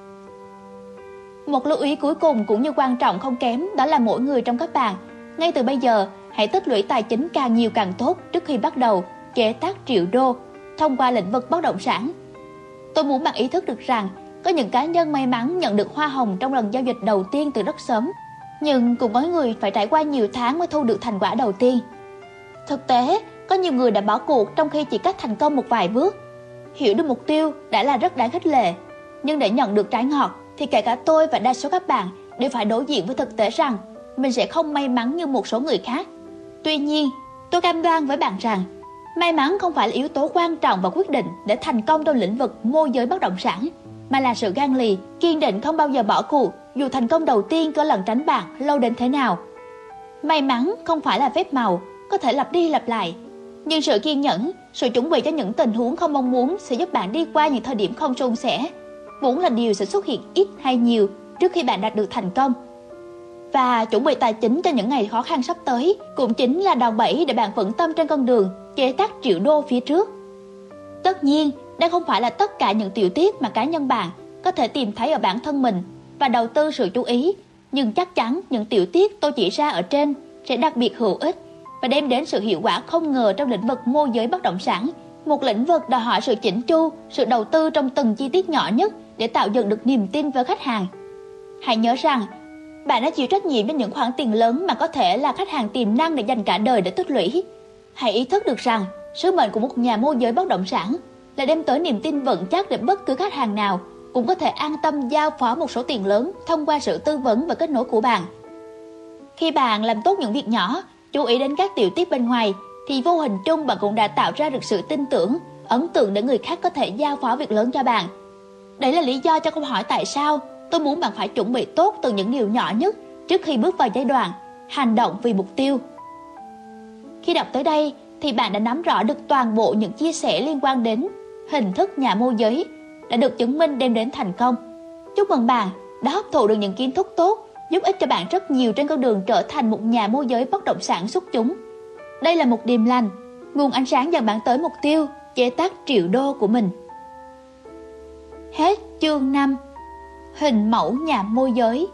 Một lưu ý cuối cùng cũng như quan trọng không kém, đó là mỗi người trong các bạn ngay từ bây giờ hãy tích lũy tài chính càng nhiều càng tốt trước khi bắt đầu chế tác triệu đô thông qua lĩnh vực bất động sản. Tôi muốn bạn ý thức được rằng có những cá nhân may mắn nhận được hoa hồng trong lần giao dịch đầu tiên từ rất sớm, nhưng cũng có người phải trải qua nhiều tháng mới thu được thành quả đầu tiên. Thực tế, Có nhiều người đã bỏ cuộc trong khi chỉ cách thành công một vài bước. Hiểu được mục tiêu đã là rất đáng khích lệ, nhưng để nhận được trái ngọt thì kể cả tôi và đa số các bạn đều phải đối diện với thực tế rằng mình sẽ không may mắn như một số người khác. Tuy nhiên, tôi cam đoan với bạn rằng may mắn không phải là yếu tố quan trọng và quyết định để thành công trong lĩnh vực môi giới bất động sản, mà là sự gan lì, kiên định không bao giờ bỏ cuộc dù thành công đầu tiên có lần tránh bạn lâu đến thế nào. May mắn không phải là phép màu, có thể lặp đi lặp lại, nhưng sự kiên nhẫn, sự chuẩn bị cho những tình huống không mong muốn sẽ giúp bạn đi qua những thời điểm không suôn sẻ, vốn là điều sẽ xuất hiện ít hay nhiều trước khi bạn đạt được thành công. Và chuẩn bị tài chính cho những ngày khó khăn sắp tới cũng chính là đòn bẩy để bạn vững tâm trên con đường chế tác triệu đô phía trước. Tất nhiên, đây không phải là tất cả những tiểu tiết mà cá nhân bạn có thể tìm thấy ở bản thân mình và đầu tư sự chú ý, nhưng chắc chắn những tiểu tiết tôi chỉ ra ở trên sẽ đặc biệt hữu ích và đem đến sự hiệu quả không ngờ trong lĩnh vực môi giới bất động sản, một lĩnh vực đòi hỏi sự chỉnh chu, sự đầu tư trong từng chi tiết nhỏ nhất để tạo dựng được niềm tin với khách hàng. Hãy nhớ rằng, bạn đã chịu trách nhiệm với những khoản tiền lớn mà có thể là khách hàng tiềm năng để dành cả đời để tích lũy. Hãy ý thức được rằng, sứ mệnh của một nhà môi giới bất động sản là đem tới niềm tin vững chắc để bất cứ khách hàng nào cũng có thể an tâm giao phó một số tiền lớn thông qua sự tư vấn và kết nối của bạn. Khi bạn làm tốt những việc nhỏ, chú ý đến các tiểu tiết bên ngoài, thì vô hình chung bạn cũng đã tạo ra được sự tin tưởng, ấn tượng để người khác có thể giao phó việc lớn cho bạn. Đấy là lý do cho câu hỏi tại sao tôi muốn bạn phải chuẩn bị tốt từ những điều nhỏ nhất trước khi bước vào giai đoạn hành động vì mục tiêu. Khi đọc tới đây thì bạn đã nắm rõ được toàn bộ những chia sẻ liên quan đến hình thức nhà môi giới đã được chứng minh đem đến thành công. Chúc mừng bạn đã hấp thụ được những kiến thức tốt, giúp ích cho bạn rất nhiều trên con đường trở thành một nhà môi giới bất động sản xuất chúng. Đây là một điềm lành, nguồn ánh sáng dẫn bạn tới mục tiêu chế tác triệu đô của mình. Hết chương 5. Hình mẫu nhà môi giới.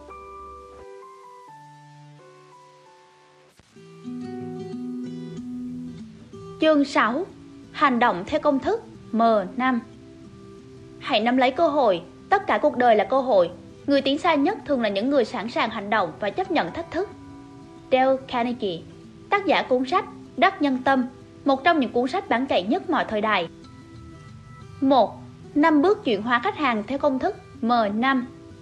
Chương 6. Hành động theo công thức M5. Hãy nắm lấy cơ hội, tất cả cuộc đời là cơ hội. Người tiến xa nhất thường là những người sẵn sàng hành động và chấp nhận thách thức. Dale Carnegie, tác giả cuốn sách Đắc Nhân Tâm, một trong những cuốn sách bán chạy nhất mọi thời đại. 1. 5 bước chuyển hóa khách hàng theo công thức M5.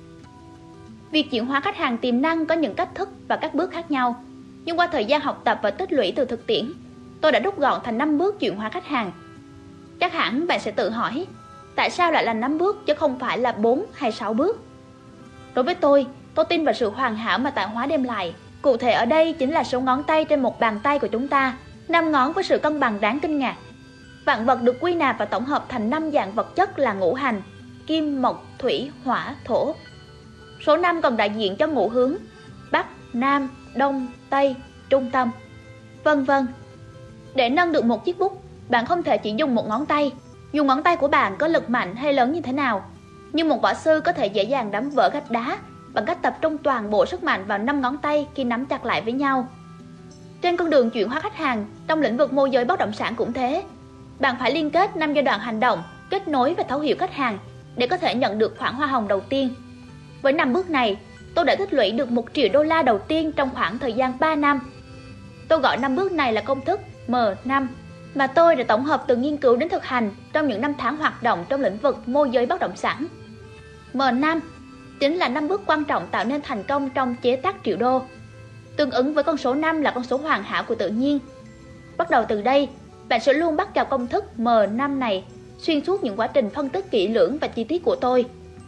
Việc chuyển hóa khách hàng tiềm năng có những cách thức và các bước khác nhau, nhưng qua thời gian học tập và tích lũy từ thực tiễn, tôi đã rút gọn thành 5 bước chuyển hóa khách hàng. Chắc hẳn bạn sẽ tự hỏi, tại sao lại là 5 bước chứ không phải là 4 hay 6 bước? Đối với tôi tin vào sự hoàn hảo mà tạo hóa đem lại. Cụ thể ở đây chính là số ngón tay trên một bàn tay của chúng ta, 5 ngón với sự cân bằng đáng kinh ngạc. Vạn vật được quy nạp và tổng hợp thành 5 dạng vật chất là ngũ hành: kim, mộc, thủy, hỏa, thổ. Số 5 còn đại diện cho ngũ hướng: Bắc, Nam, Đông, Tây, Trung tâm, vân vân. Để nâng được một chiếc bút, bạn không thể chỉ dùng một ngón tay. Dù ngón tay của bạn có lực mạnh hay lớn như thế nào, nhưng một võ sư có thể dễ dàng đánh vỡ gạch đá bằng cách tập trung toàn bộ sức mạnh vào 5 ngón tay khi nắm chặt lại với nhau. Trên con đường chuyển hóa khách hàng trong lĩnh vực môi giới bất động sản cũng thế. Bạn phải liên kết 5 giai đoạn hành động, kết nối và thấu hiểu khách hàng để có thể nhận được khoản hoa hồng đầu tiên. Với 5 bước này, tôi đã tích lũy được $1 triệu đầu tiên trong khoảng thời gian 3 năm. Tôi gọi 5 bước này là công thức M5 mà tôi đã tổng hợp từ nghiên cứu đến thực hành trong những năm tháng hoạt động trong lĩnh vực môi giới bất động sản. M5 chính là 5 bước quan trọng tạo nên thành công trong chế tác triệu đô. Tương ứng với con số 5 là con số hoàn hảo của tự nhiên. Bắt đầu từ đây, bạn sẽ luôn bắt gặp công thức M5 này xuyên suốt những quá trình phân tích kỹ lưỡng và chi tiết của tôi.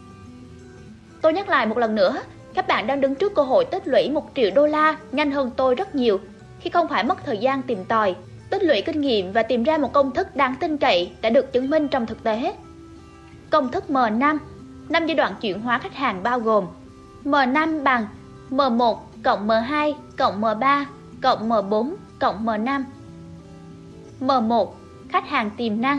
Tôi nhắc lại một lần nữa, các bạn đang đứng trước cơ hội tích lũy $1 triệu nhanh hơn tôi rất nhiều khi không phải mất thời gian tìm tòi, tích lũy kinh nghiệm và tìm ra một công thức đáng tin cậy đã được chứng minh trong thực tế. Công thức M5, 5 giai đoạn chuyển hóa khách hàng bao gồm: M5 bằng M1 cộng M2 cộng M3 cộng M4 cộng M5. M1 khách hàng tiềm năng.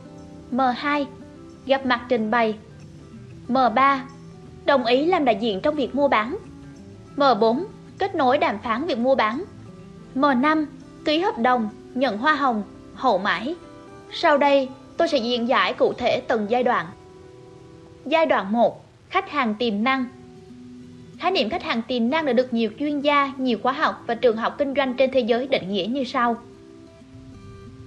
M2 gặp mặt trình bày. M3 đồng ý làm đại diện trong việc mua bán. M4 kết nối đàm phán việc mua bán. M5 ký hợp đồng, nhận hoa hồng, hậu mãi. Sau đây tôi sẽ diễn giải cụ thể từng giai đoạn. Giai đoạn 1, khách hàng tiềm năng. Khái niệm khách hàng tiềm năng đã được nhiều chuyên gia, nhiều khóa học và trường học kinh doanh trên thế giới định nghĩa như sau.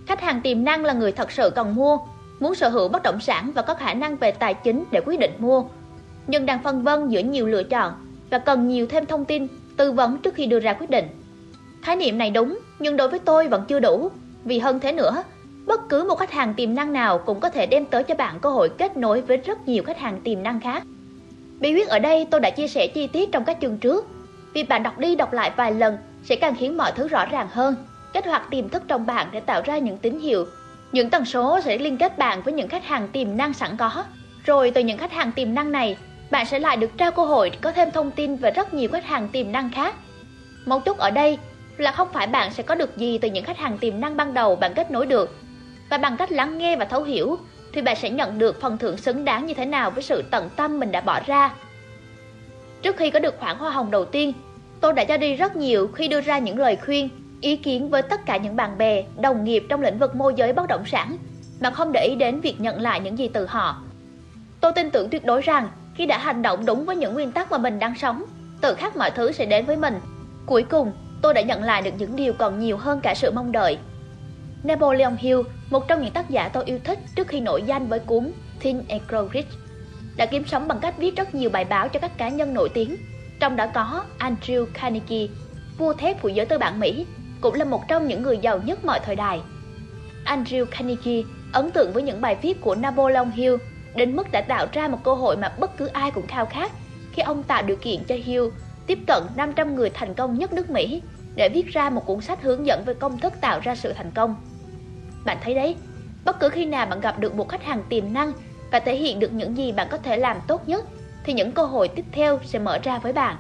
Khách hàng tiềm năng là người thật sự cần mua, muốn sở hữu bất động sản và có khả năng về tài chính để quyết định mua, nhưng đang phân vân giữa nhiều lựa chọn và cần nhiều thêm thông tin, tư vấn trước khi đưa ra quyết định. Khái niệm này đúng, nhưng đối với tôi vẫn chưa đủ, vì hơn thế nữa, bất cứ một khách hàng tiềm năng nào cũng có thể đem tới cho bạn cơ hội kết nối với rất nhiều khách hàng tiềm năng khác. Bí quyết ở đây tôi đã chia sẻ chi tiết trong các chương trước. Vì bạn đọc đi đọc lại vài lần sẽ càng khiến mọi thứ rõ ràng hơn, kích hoạt tiềm thức trong bạn để tạo ra những tín hiệu. Những tần số sẽ liên kết bạn với những khách hàng tiềm năng sẵn có. Rồi từ những khách hàng tiềm năng này, bạn sẽ lại được trao cơ hội có thêm thông tin về rất nhiều khách hàng tiềm năng khác. Mấu chốt ở đây là không phải bạn sẽ có được gì từ những khách hàng tiềm năng ban đầu bạn kết nối được, và bằng cách lắng nghe và thấu hiểu thì bạn sẽ nhận được phần thưởng xứng đáng như thế nào với sự tận tâm mình đã bỏ ra. Trước khi có được khoản hoa hồng đầu tiên, tôi đã cho đi rất nhiều khi đưa ra những lời khuyên, ý kiến với tất cả những bạn bè, đồng nghiệp trong lĩnh vực môi giới bất động sản, mà không để ý đến việc nhận lại những gì từ họ. Tôi tin tưởng tuyệt đối rằng khi đã hành động đúng với những nguyên tắc mà mình đang sống, tự khắc mọi thứ sẽ đến với mình. Cuối cùng, tôi đã nhận lại được những điều còn nhiều hơn cả sự mong đợi. Napoleon Hill, một trong những tác giả tôi yêu thích trước khi nổi danh với cuốn Think and Grow Rich, đã kiếm sống bằng cách viết rất nhiều bài báo cho các cá nhân nổi tiếng, trong đó có Andrew Carnegie, vua thép của giới tư bản Mỹ, cũng là một trong những người giàu nhất mọi thời đại. Andrew Carnegie ấn tượng với những bài viết của Napoleon Hill đến mức đã tạo ra một cơ hội mà bất cứ ai cũng khao khát khi ông tạo điều kiện cho Hill tiếp cận 500 người thành công nhất nước Mỹ để viết ra một cuốn sách hướng dẫn về công thức tạo ra sự thành công. Bạn thấy đấy, bất cứ khi nào bạn gặp được một khách hàng tiềm năng và thể hiện được những gì bạn có thể làm tốt nhất, thì những cơ hội tiếp theo sẽ mở ra với bạn.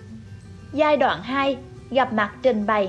Giai đoạn 2, gặp mặt trình bày.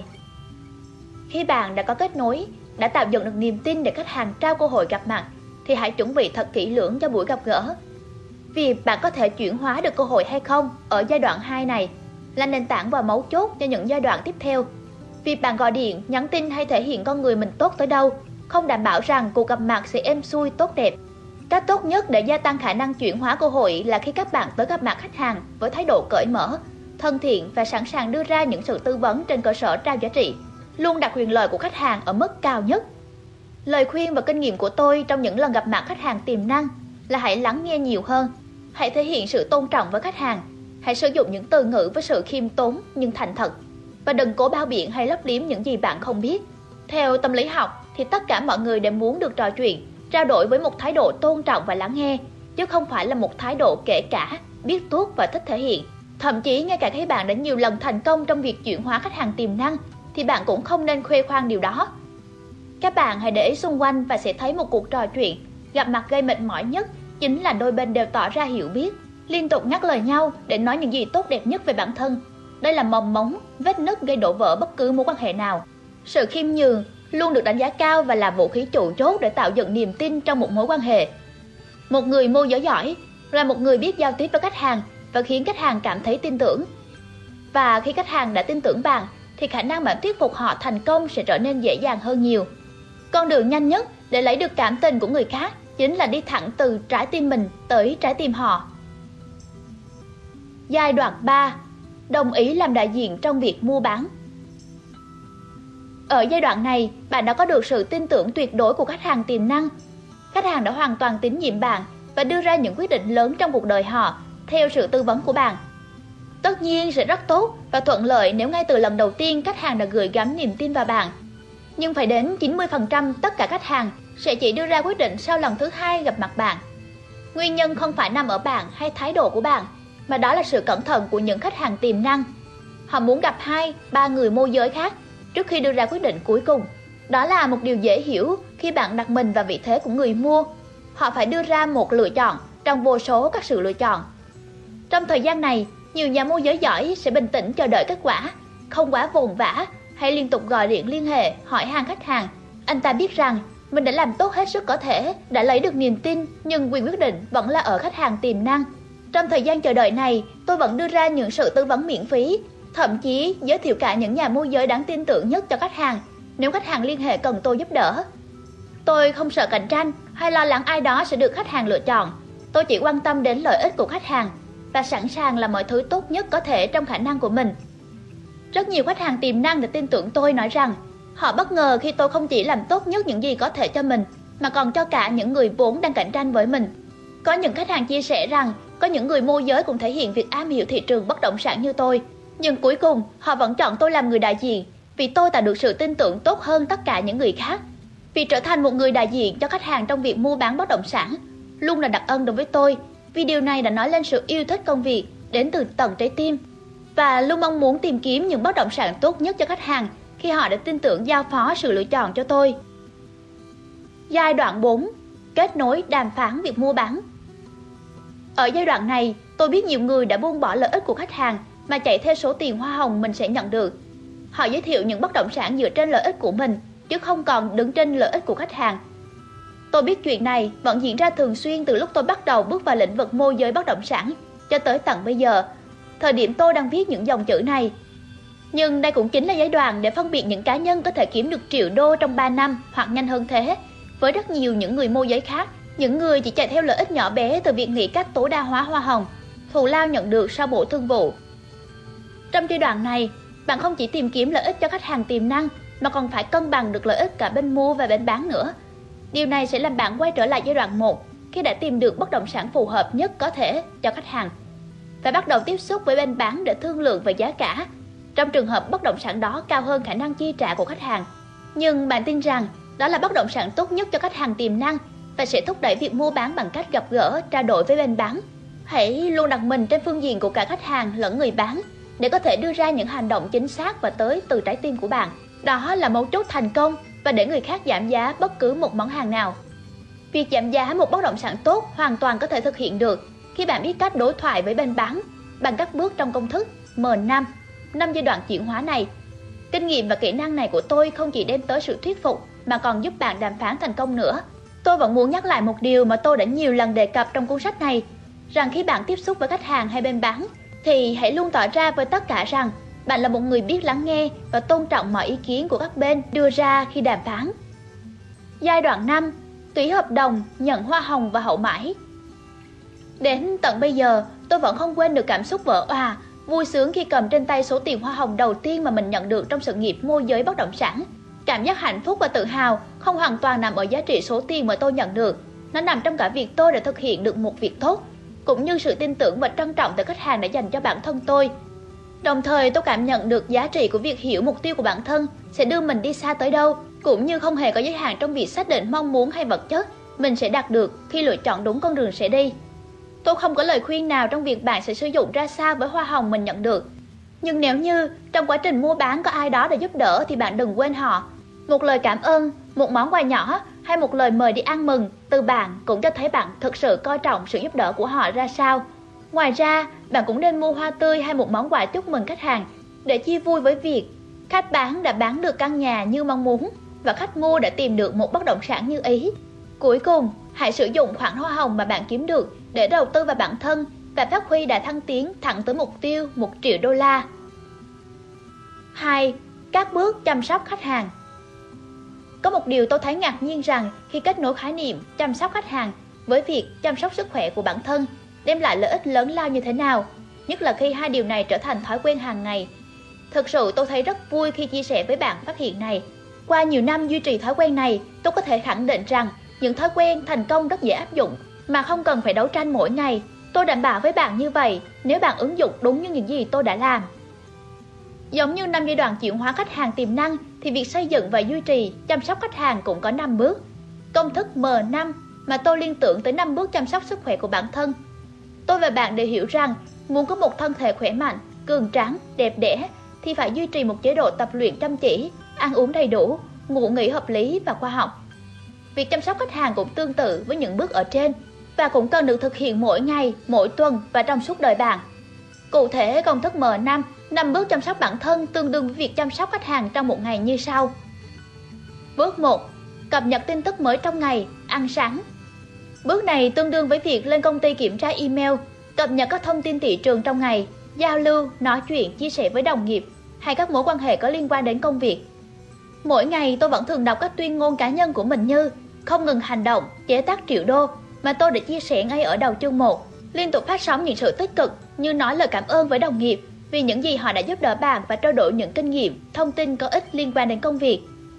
Khi bạn đã có kết nối, đã tạo dựng được niềm tin để khách hàng trao cơ hội gặp mặt, thì hãy chuẩn bị thật kỹ lưỡng cho buổi gặp gỡ. Vì bạn có thể chuyển hóa được cơ hội hay không ở giai đoạn 2 này là nền tảng và mấu chốt cho những giai đoạn tiếp theo. Việc bạn gọi điện, nhắn tin hay thể hiện con người mình tốt tới đâu không đảm bảo rằng cuộc gặp mặt sẽ êm xuôi tốt đẹp. Cách tốt nhất để gia tăng khả năng chuyển hóa cơ hội là khi các bạn tới gặp mặt khách hàng với thái độ cởi mở, thân thiện và sẵn sàng đưa ra những sự tư vấn trên cơ sở trao giá trị, luôn đặt quyền lợi của khách hàng ở mức cao nhất. Lời khuyên và kinh nghiệm của tôi trong những lần gặp mặt khách hàng tiềm năng là hãy lắng nghe nhiều hơn, hãy thể hiện sự tôn trọng với khách hàng, hãy sử dụng những từ ngữ với sự khiêm tốn nhưng thành thật, và đừng cố bao biện hay lấp liếm những gì bạn không biết. Theo tâm lý học thì tất cả mọi người đều muốn được trò chuyện, trao đổi với một thái độ tôn trọng và lắng nghe, chứ không phải là một thái độ kể cả, biết tuốt và thích thể hiện. Thậm chí ngay cả khi bạn đã nhiều lần thành công trong việc chuyển hóa khách hàng tiềm năng, thì bạn cũng không nên khoe khoang điều đó. Các bạn hãy để ý xung quanh và sẽ thấy một cuộc trò chuyện, gặp mặt gây mệt mỏi nhất chính là đôi bên đều tỏ ra hiểu biết, liên tục ngắt lời nhau để nói những gì tốt đẹp nhất về bản thân. Đây là mầm mống, vết nứt gây đổ vỡ bất cứ mối quan hệ nào. Sự khiêm nhường luôn được đánh giá cao và là vũ khí chủ chốt để tạo dựng niềm tin trong một mối quan hệ. Một người môi giới giỏi là một người biết giao tiếp với khách hàng và khiến khách hàng cảm thấy tin tưởng. Và khi khách hàng đã tin tưởng bạn, thì khả năng bạn thuyết phục họ thành công sẽ trở nên dễ dàng hơn nhiều. Con đường nhanh nhất để lấy được cảm tình của người khác chính là đi thẳng từ trái tim mình tới trái tim họ. Giai đoạn 3, đồng ý làm đại diện trong việc mua bán. Ở giai đoạn này, bạn đã có được sự tin tưởng tuyệt đối của khách hàng tiềm năng. Khách hàng đã hoàn toàn tín nhiệm bạn và đưa ra những quyết định lớn trong cuộc đời họ theo sự tư vấn của bạn. Tất nhiên sẽ rất tốt và thuận lợi nếu ngay từ lần đầu tiên khách hàng đã gửi gắm niềm tin vào bạn. Nhưng phải đến 90% tất cả khách hàng sẽ chỉ đưa ra quyết định sau lần thứ 2 gặp mặt bạn. Nguyên nhân không phải nằm ở bạn hay thái độ của bạn, mà đó là sự cẩn thận của những khách hàng tiềm năng. Họ muốn gặp 2-3 người môi giới khác trước khi đưa ra quyết định cuối cùng. Đó là một điều dễ hiểu khi bạn đặt mình vào vị thế của người mua. Họ phải đưa ra một lựa chọn trong vô số các sự lựa chọn. Trong thời gian này, nhiều nhà môi giới giỏi sẽ bình tĩnh chờ đợi kết quả, không quá vồn vã hay liên tục gọi điện liên hệ hỏi han khách hàng. Anh ta biết rằng mình đã làm tốt hết sức có thể, đã lấy được niềm tin, nhưng quyền quyết định vẫn là ở khách hàng tiềm năng. Trong thời gian chờ đợi này, tôi vẫn đưa ra những sự tư vấn miễn phí, thậm chí giới thiệu cả những nhà môi giới đáng tin tưởng nhất cho khách hàng nếu khách hàng liên hệ cần tôi giúp đỡ. Tôi không sợ cạnh tranh hay lo lắng ai đó sẽ được khách hàng lựa chọn. Tôi chỉ quan tâm đến lợi ích của khách hàng và sẵn sàng làm mọi thứ tốt nhất có thể trong khả năng của mình. Rất nhiều khách hàng tiềm năng đã tin tưởng tôi nói rằng Họ bất ngờ khi tôi không chỉ làm tốt nhất những gì có thể cho mình, mà còn cho cả những người vốn đang cạnh tranh với mình. Có những khách hàng chia sẻ rằng có những người môi giới cũng thể hiện việc am hiểu thị trường bất động sản như tôi. Nhưng cuối cùng, họ vẫn chọn tôi làm người đại diện, vì tôi tạo được sự tin tưởng tốt hơn tất cả những người khác. Vì trở thành một người đại diện cho khách hàng trong việc mua bán bất động sản luôn là đặc ân đối với tôi, vì điều này đã nói lên sự yêu thích công việc đến từ tận trái tim, và luôn mong muốn tìm kiếm những bất động sản tốt nhất cho khách hàng khi họ đã tin tưởng giao phó sự lựa chọn cho tôi. Giai đoạn 4. Kết nối đàm phán việc mua bán. Ở giai đoạn này, tôi biết nhiều người đã buông bỏ lợi ích của khách hàng mà chạy theo số tiền hoa hồng mình sẽ nhận được. Họ giới thiệu những bất động sản dựa trên lợi ích của mình, chứ không còn đứng trên lợi ích của khách hàng. Tôi biết chuyện này vẫn diễn ra thường xuyên từ lúc tôi bắt đầu bước vào lĩnh vực môi giới bất động sản cho tới tận bây giờ, thời điểm tôi đang viết những dòng chữ này. Nhưng đây cũng chính là giai đoạn để phân biệt những cá nhân có thể kiếm được triệu đô trong 3 năm hoặc nhanh hơn thế, với rất nhiều những người môi giới khác, những người chỉ chạy theo lợi ích nhỏ bé từ việc nghĩ cách tối đa hóa hoa hồng, thù lao nhận được sau mỗi thương vụ. Trong giai đoạn này, bạn không chỉ tìm kiếm lợi ích cho khách hàng tiềm năng, mà còn phải cân bằng được lợi ích cả bên mua và bên bán nữa. Điều này sẽ làm bạn quay trở lại giai đoạn 1 khi đã tìm được bất động sản phù hợp nhất có thể cho khách hàng, và bắt đầu tiếp xúc với bên bán để thương lượng về giá cả, trong trường hợp bất động sản đó cao hơn khả năng chi trả của khách hàng. Nhưng bạn tin rằng đó là bất động sản tốt nhất cho khách hàng tiềm năng và sẽ thúc đẩy việc mua bán bằng cách gặp gỡ, trao đổi với bên bán. Hãy luôn đặt mình trên phương diện của cả khách hàng lẫn người bán để có thể đưa ra những hành động chính xác và tới từ trái tim của bạn. Đó là mấu chốt thành công và để người khác giảm giá bất cứ một món hàng nào. Việc giảm giá một bất động sản tốt hoàn toàn có thể thực hiện được khi bạn biết cách đối thoại với bên bán bằng các bước trong công thức M5, 5 giai đoạn chuyển hóa này. Kinh nghiệm và kỹ năng này của tôi không chỉ đem tới sự thuyết phục mà còn giúp bạn đàm phán thành công nữa. Tôi vẫn muốn nhắc lại một điều mà tôi đã nhiều lần đề cập trong cuốn sách này, rằng khi bạn tiếp xúc với khách hàng hay bên bán thì hãy luôn tỏ ra với tất cả rằng bạn là một người biết lắng nghe và tôn trọng mọi ý kiến của các bên đưa ra khi đàm phán. Giai đoạn 5. Ký hợp đồng, nhận hoa hồng và hậu mãi. Đến tận bây giờ, tôi vẫn không quên được cảm xúc vỡ òa, vui sướng khi cầm trên tay số tiền hoa hồng đầu tiên mà mình nhận được trong sự nghiệp môi giới bất động sản. Cảm giác hạnh phúc và tự hào không hoàn toàn nằm ở giá trị số tiền mà tôi nhận được. Nó nằm trong cả việc tôi đã thực hiện được một việc tốt, cũng như sự tin tưởng và trân trọng từ khách hàng đã dành cho bản thân tôi. Đồng thời tôi cảm nhận được giá trị của việc hiểu mục tiêu của bản thân sẽ đưa mình đi xa tới đâu, cũng như không hề có giới hạn trong việc xác định mong muốn hay vật chất mình sẽ đạt được khi lựa chọn đúng con đường sẽ đi. Tôi không có lời khuyên nào trong việc bạn sẽ sử dụng ra sao với hoa hồng mình nhận được. Nhưng nếu như trong quá trình mua bán có ai đó để giúp đỡ thì bạn đừng quên họ. Một lời cảm ơn, một món quà nhỏ hay một lời mời đi ăn mừng từ bạn cũng cho thấy bạn thực sự coi trọng sự giúp đỡ của họ ra sao. Ngoài ra, bạn cũng nên mua hoa tươi hay một món quà chúc mừng khách hàng để chia vui với việc khách bán đã bán được căn nhà như mong muốn và khách mua đã tìm được một bất động sản như ý. Cuối cùng, hãy sử dụng khoản hoa hồng mà bạn kiếm được để đầu tư vào bản thân và phát huy đà thăng tiến thẳng tới mục tiêu 1 triệu đô la. 2. Các bước chăm sóc khách hàng. Có một điều tôi thấy ngạc nhiên rằng khi kết nối khái niệm chăm sóc khách hàng với việc chăm sóc sức khỏe của bản thân đem lại lợi ích lớn lao như thế nào, nhất là khi hai điều này trở thành thói quen hàng ngày. Thực sự tôi thấy rất vui khi chia sẻ với bạn phát hiện này. Qua nhiều năm duy trì thói quen này, tôi có thể khẳng định rằng những thói quen thành công rất dễ áp dụng mà không cần phải đấu tranh mỗi ngày. Tôi đảm bảo với bạn như vậy nếu bạn ứng dụng đúng như những gì tôi đã làm. Giống như 5 giai đoạn chuyển hóa khách hàng tiềm năng thì việc xây dựng và duy trì chăm sóc khách hàng cũng có 5 bước. Công thức M5 mà tôi liên tưởng tới 5 bước chăm sóc sức khỏe của bản thân. Tôi và bạn đều hiểu rằng muốn có một thân thể khỏe mạnh, cường tráng, đẹp đẽ thì phải duy trì một chế độ tập luyện chăm chỉ, ăn uống đầy đủ, ngủ nghỉ hợp lý và khoa học. Việc chăm sóc khách hàng cũng tương tự với những bước ở trên và cũng cần được thực hiện mỗi ngày, mỗi tuần và trong suốt đời bạn. Cụ thể, công thức M5, 5 bước chăm sóc bản thân tương đương với việc chăm sóc khách hàng trong một ngày như sau. Bước 1. Cập nhật tin tức mới trong ngày, ăn sáng. Bước này tương đương với việc lên công ty kiểm tra email, cập nhật các thông tin thị trường trong ngày, giao lưu, nói chuyện, chia sẻ với đồng nghiệp hay các mối quan hệ có liên quan đến công việc. Mỗi ngày tôi vẫn thường đọc các tuyên ngôn cá nhân của mình như không ngừng hành động, chế tác triệu đô mà tôi đã chia sẻ ngay ở đầu chương 1, liên tục phát sóng những sự tích cực như nói lời cảm ơn với đồng nghiệp vì những gì họ đã giúp đỡ bạn và trao đổi những kinh nghiệm, thông tin có ích liên quan đến công việc,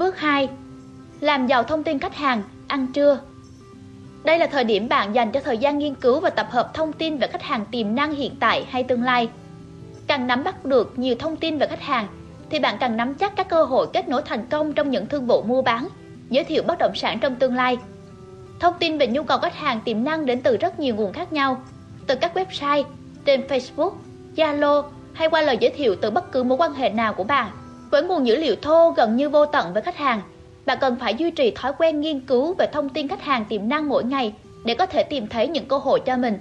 Bước 2. Làm giàu thông tin khách hàng, ăn trưa. Đây là thời điểm bạn dành cho thời gian nghiên cứu và tập hợp thông tin về khách hàng tiềm năng hiện tại hay tương lai. Càng nắm bắt được nhiều thông tin về khách hàng, thì bạn càng nắm chắc các cơ hội kết nối thành công trong những thương vụ mua bán, giới thiệu bất động sản trong tương lai. Thông tin về nhu cầu khách hàng tiềm năng đến từ rất nhiều nguồn khác nhau, từ các website, trên Facebook, Zalo hay qua lời giới thiệu từ bất cứ mối quan hệ nào của bạn. Với nguồn dữ liệu thô gần như vô tận với khách hàng, bạn cần phải duy trì thói quen nghiên cứu về thông tin khách hàng tiềm năng mỗi ngày để có thể tìm thấy những cơ hội cho mình.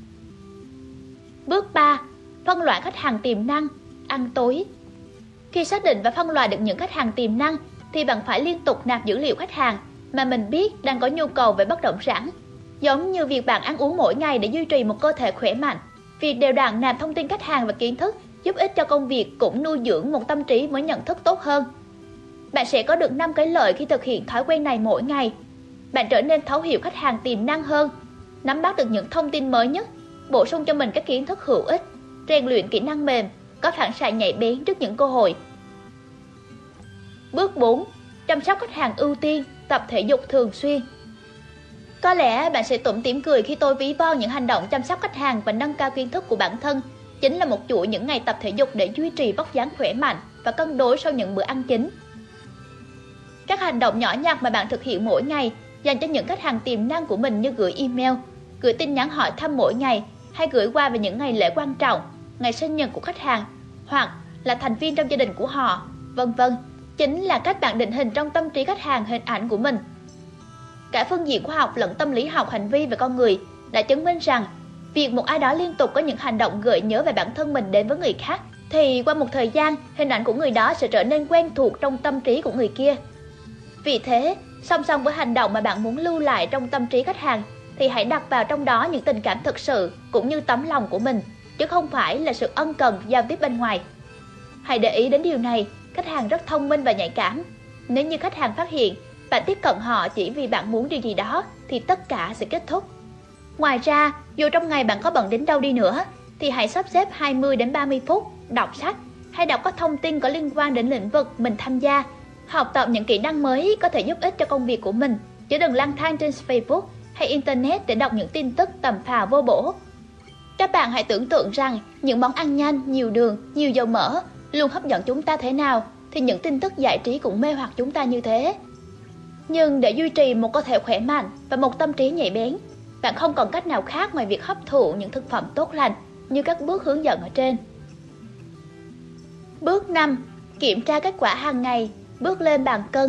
Bước 3. Phân loại khách hàng tiềm năng, ăn tối. Khi xác định và phân loại được những khách hàng tiềm năng, thì bạn phải liên tục nạp dữ liệu khách hàng mà mình biết đang có nhu cầu về bất động sản. Giống như việc bạn ăn uống mỗi ngày để duy trì một cơ thể khỏe mạnh, việc đều đặn nạp thông tin khách hàng và kiến thức giúp ích cho công việc cũng nuôi dưỡng một tâm trí với nhận thức tốt hơn. Bạn sẽ có được 5 cái lợi khi thực hiện thói quen này mỗi ngày. Bạn trở nên thấu hiểu khách hàng tiềm năng hơn, nắm bắt được những thông tin mới nhất, bổ sung cho mình các kiến thức hữu ích, rèn luyện kỹ năng mềm, có phản xạ nhạy bén trước những cơ hội. Bước 4. Chăm sóc khách hàng ưu tiên, tập thể dục thường xuyên. Có lẽ bạn sẽ tủm tỉm cười khi tôi ví von những hành động chăm sóc khách hàng và nâng cao kiến thức của bản thân chính là một chuỗi những ngày tập thể dục để duy trì vóc dáng khỏe mạnh và cân đối sau những bữa ăn chính. Các hành động nhỏ nhặt mà bạn thực hiện mỗi ngày dành cho những khách hàng tiềm năng của mình như gửi email, gửi tin nhắn hỏi thăm mỗi ngày hay gửi quà vào những ngày lễ quan trọng, ngày sinh nhật của khách hàng hoặc là thành viên trong gia đình của họ, vân vân, chính là cách bạn định hình trong tâm trí khách hàng hình ảnh của mình. Cả phương diện khoa học lẫn tâm lý học hành vi về con người đã chứng minh rằng việc một ai đó liên tục có những hành động gợi nhớ về bản thân mình đến với người khác thì qua một thời gian, hình ảnh của người đó sẽ trở nên quen thuộc trong tâm trí của người kia. Vì thế, song song với hành động mà bạn muốn lưu lại trong tâm trí khách hàng thì hãy đặt vào trong đó những tình cảm thực sự cũng như tấm lòng của mình, chứ không phải là sự ân cần giao tiếp bên ngoài. Hãy để ý đến điều này, khách hàng rất thông minh và nhạy cảm. Nếu như khách hàng phát hiện bạn tiếp cận họ chỉ vì bạn muốn điều gì đó thì tất cả sẽ kết thúc. Ngoài ra, dù trong ngày bạn có bận đến đâu đi nữa thì hãy sắp xếp 20 đến 30 phút đọc sách hay đọc các thông tin có liên quan đến lĩnh vực mình tham gia, học tập những kỹ năng mới có thể giúp ích cho công việc của mình, chứ đừng lang thang trên Facebook hay Internet để đọc những tin tức tầm phào vô bổ. Các bạn hãy tưởng tượng rằng những món ăn nhanh, nhiều đường, nhiều dầu mỡ luôn hấp dẫn chúng ta thế nào thì những tin tức giải trí cũng mê hoặc chúng ta như thế. Nhưng để duy trì một cơ thể khỏe mạnh và một tâm trí nhạy bén, bạn không còn cách nào khác ngoài việc hấp thụ những thực phẩm tốt lành như các bước hướng dẫn ở trên. Bước 5. Kiểm tra kết quả hàng ngày, bước lên bàn cân.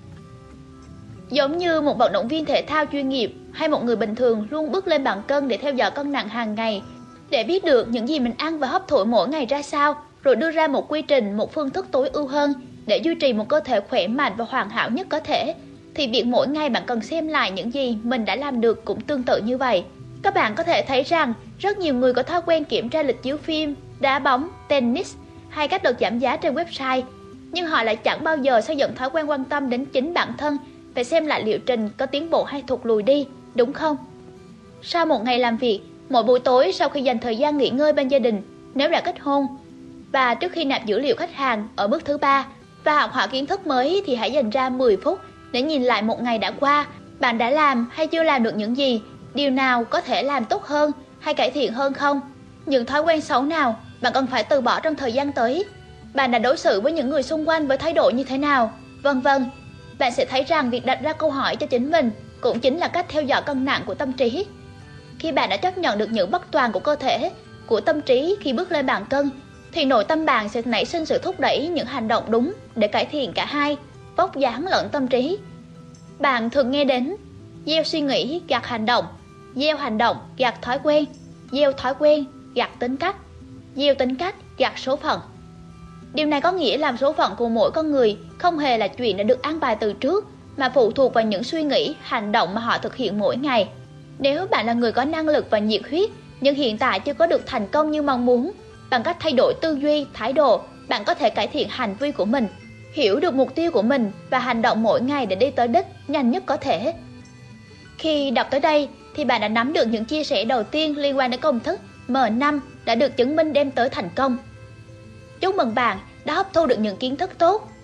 Giống như một vận động viên thể thao chuyên nghiệp hay một người bình thường luôn bước lên bàn cân để theo dõi cân nặng hàng ngày, để biết được những gì mình ăn và hấp thụ mỗi ngày ra sao, rồi đưa ra một quy trình, một phương thức tối ưu hơn để duy trì một cơ thể khỏe mạnh và hoàn hảo nhất có thể, thì việc mỗi ngày bạn cần xem lại những gì mình đã làm được cũng tương tự như vậy. Các bạn có thể thấy rằng rất nhiều người có thói quen kiểm tra lịch chiếu phim, đá bóng, tennis hay các đợt giảm giá trên website, nhưng họ lại chẳng bao giờ xây dựng thói quen quan tâm đến chính bản thân, phải xem lại liệu trình có tiến bộ hay thụt lùi đi, đúng không? Sau một ngày làm việc, mỗi buổi tối sau khi dành thời gian nghỉ ngơi bên gia đình, nếu đã kết hôn, và trước khi nạp dữ liệu khách hàng ở bước thứ 3 và học hỏi kiến thức mới thì hãy dành ra 10 phút để nhìn lại một ngày đã qua, bạn đã làm hay chưa làm được những gì, điều nào có thể làm tốt hơn hay cải thiện hơn không, những thói quen xấu nào bạn cần phải từ bỏ trong thời gian tới, bạn đã đối xử với những người xung quanh với thái độ như thế nào, vân vân. Bạn sẽ thấy rằng việc đặt ra câu hỏi cho chính mình cũng chính là cách theo dõi cân nặng của tâm trí. Khi bạn đã chấp nhận được những bất toàn của cơ thể, của tâm trí khi bước lên bàn cân, thì nội tâm bạn sẽ nảy sinh sự thúc đẩy những hành động đúng để cải thiện cả hai, vóc dáng lẫn tâm trí. Bạn thường nghe đến gieo suy nghĩ gặt hành động, gieo hành động gặt thói quen, gieo thói quen gặt tính cách, gieo tính cách gặt số phận. Điều này có nghĩa là số phận của mỗi con người không hề là chuyện đã được an bài từ trước, mà phụ thuộc vào những suy nghĩ, hành động mà họ thực hiện mỗi ngày. Nếu bạn là người có năng lực và nhiệt huyết, nhưng hiện tại chưa có được thành công như mong muốn, bằng cách thay đổi tư duy, thái độ, bạn có thể cải thiện hành vi của mình, hiểu được mục tiêu của mình và hành động mỗi ngày để đi tới đích nhanh nhất có thể. Khi đọc tới đây thì bạn đã nắm được những chia sẻ đầu tiên liên quan đến công thức M5 đã được chứng minh đem tới thành công. Chúc mừng bạn đã hấp thu được những kiến thức tốt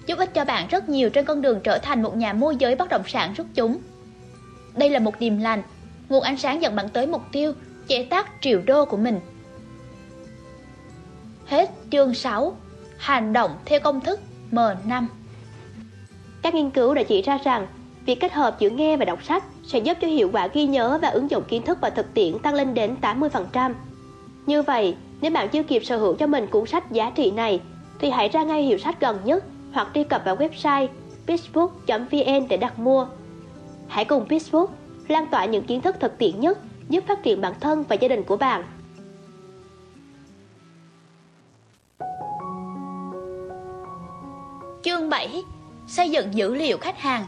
giúp ích cho bạn rất nhiều trên con đường trở thành một nhà môi giới bất động sản xuất chúng. Đây là một điềm lành, nguồn ánh sáng dẫn bạn tới mục tiêu chế tác triệu đô của mình. Hết chương 6. Hành động theo công thức M5. Các nghiên cứu đã chỉ ra rằng việc kết hợp giữa nghe và đọc sách sẽ giúp cho hiệu quả ghi nhớ và ứng dụng kiến thức vào thực tiễn tăng lên đến 80%. Như vậy, nếu bạn chưa kịp sở hữu cho mình cuốn sách giá trị này, thì hãy ra ngay hiệu sách gần nhất hoặc truy cập vào website pitchbook.vn để đặt mua. Hãy cùng Pitchbook lan tỏa những kiến thức thực tiễn nhất giúp phát triển bản thân và gia đình của bạn. Chương 7. Xây dựng dữ liệu khách hàng.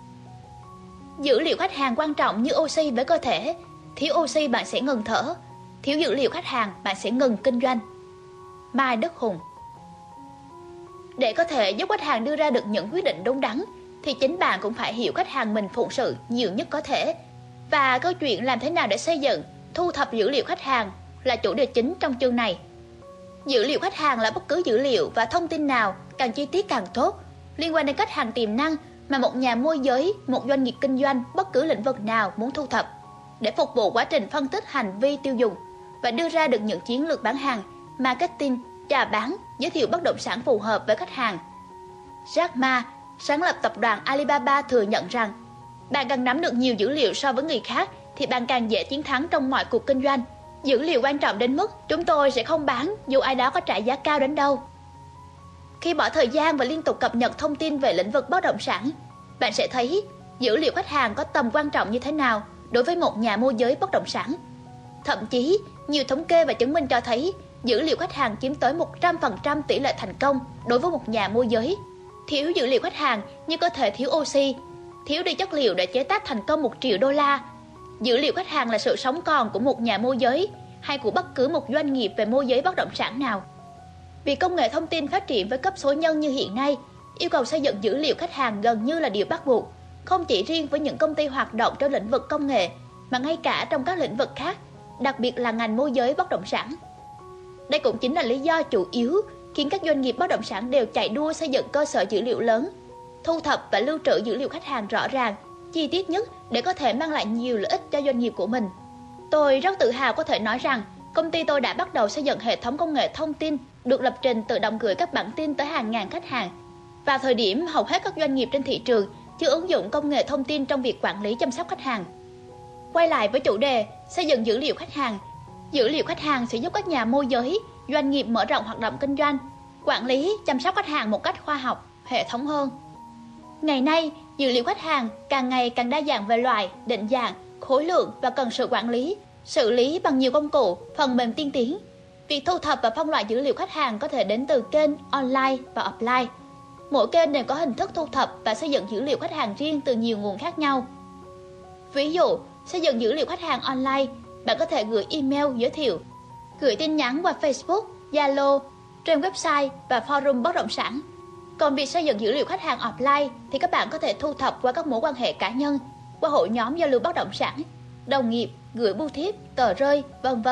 Dữ liệu khách hàng quan trọng như oxy với cơ thể. Thiếu oxy bạn sẽ ngừng thở. Thiếu dữ liệu khách hàng bạn sẽ ngừng kinh doanh. Mai Đức Hùng. Để có thể giúp khách hàng đưa ra được những quyết định đúng đắn, thì chính bạn cũng phải hiểu khách hàng mình phụng sự nhiều nhất có thể. Và câu chuyện làm thế nào để xây dựng, thu thập dữ liệu khách hàng là chủ đề chính trong chương này. Dữ liệu khách hàng là bất cứ dữ liệu và thông tin nào, càng chi tiết càng tốt, liên quan đến khách hàng tiềm năng mà một nhà môi giới, một doanh nghiệp kinh doanh bất cứ lĩnh vực nào muốn thu thập, để phục vụ quá trình phân tích hành vi tiêu dùng và đưa ra được những chiến lược bán hàng, marketing, chào bán, giới thiệu bất động sản phù hợp với khách hàng. Jack Ma, sáng lập tập đoàn Alibaba thừa nhận rằng, bạn càng nắm được nhiều dữ liệu so với người khác thì bạn càng dễ chiến thắng trong mọi cuộc kinh doanh. Dữ liệu quan trọng đến mức chúng tôi sẽ không bán dù ai đó có trả giá cao đến đâu. Khi bỏ thời gian và liên tục cập nhật thông tin về lĩnh vực bất động sản, bạn sẽ thấy dữ liệu khách hàng có tầm quan trọng như thế nào đối với một nhà môi giới bất động sản. Thậm chí, nhiều thống kê và chứng minh cho thấy dữ liệu khách hàng chiếm tới 100% tỷ lệ thành công đối với một nhà môi giới. Thiếu dữ liệu khách hàng như có thể thiếu oxy, thiếu đi chất liệu để chế tác thành công 1 triệu đô la. Dữ liệu khách hàng là sự sống còn của một nhà môi giới hay của bất cứ một doanh nghiệp về môi giới bất động sản nào. Vì công nghệ thông tin phát triển với cấp số nhân như hiện nay, yêu cầu xây dựng dữ liệu khách hàng gần như là điều bắt buộc, không chỉ riêng với những công ty hoạt động trong lĩnh vực công nghệ, mà ngay cả trong các lĩnh vực khác, đặc biệt là ngành môi giới bất động sản. Đây cũng chính là lý do chủ yếu khiến các doanh nghiệp bất động sản đều chạy đua xây dựng cơ sở dữ liệu lớn, thu thập và lưu trữ dữ liệu khách hàng rõ ràng, chi tiết nhất để có thể mang lại nhiều lợi ích cho doanh nghiệp của mình. Tôi rất tự hào có thể nói rằng công ty tôi đã bắt đầu xây dựng hệ thống công nghệ thông tin được lập trình tự động gửi các bản tin tới hàng ngàn khách hàng. Vào thời điểm hầu hết các doanh nghiệp trên thị trường chưa ứng dụng công nghệ thông tin trong việc quản lý chăm sóc khách hàng. Quay lại với chủ đề xây dựng dữ liệu khách hàng. Dữ liệu khách hàng sẽ giúp các nhà môi giới, doanh nghiệp mở rộng hoạt động kinh doanh, quản lý, chăm sóc khách hàng một cách khoa học, hệ thống hơn. Ngày nay, dữ liệu khách hàng càng ngày càng đa dạng về loại, định dạng, khối lượng và cần sự quản lý, xử lý bằng nhiều công cụ, phần mềm tiên tiến. Việc thu thập và phân loại dữ liệu khách hàng có thể đến từ kênh online và offline. Mỗi kênh đều có hình thức thu thập và xây dựng dữ liệu khách hàng riêng từ nhiều nguồn khác nhau. Ví dụ, xây dựng dữ liệu khách hàng online, bạn có thể gửi email giới thiệu, gửi tin nhắn qua Facebook, Zalo, trên website và forum bất động sản. Còn việc xây dựng dữ liệu khách hàng offline thì các bạn có thể thu thập qua các mối quan hệ cá nhân, qua hội nhóm giao lưu bất động sản, đồng nghiệp, gửi bưu thiếp, tờ rơi, v.v.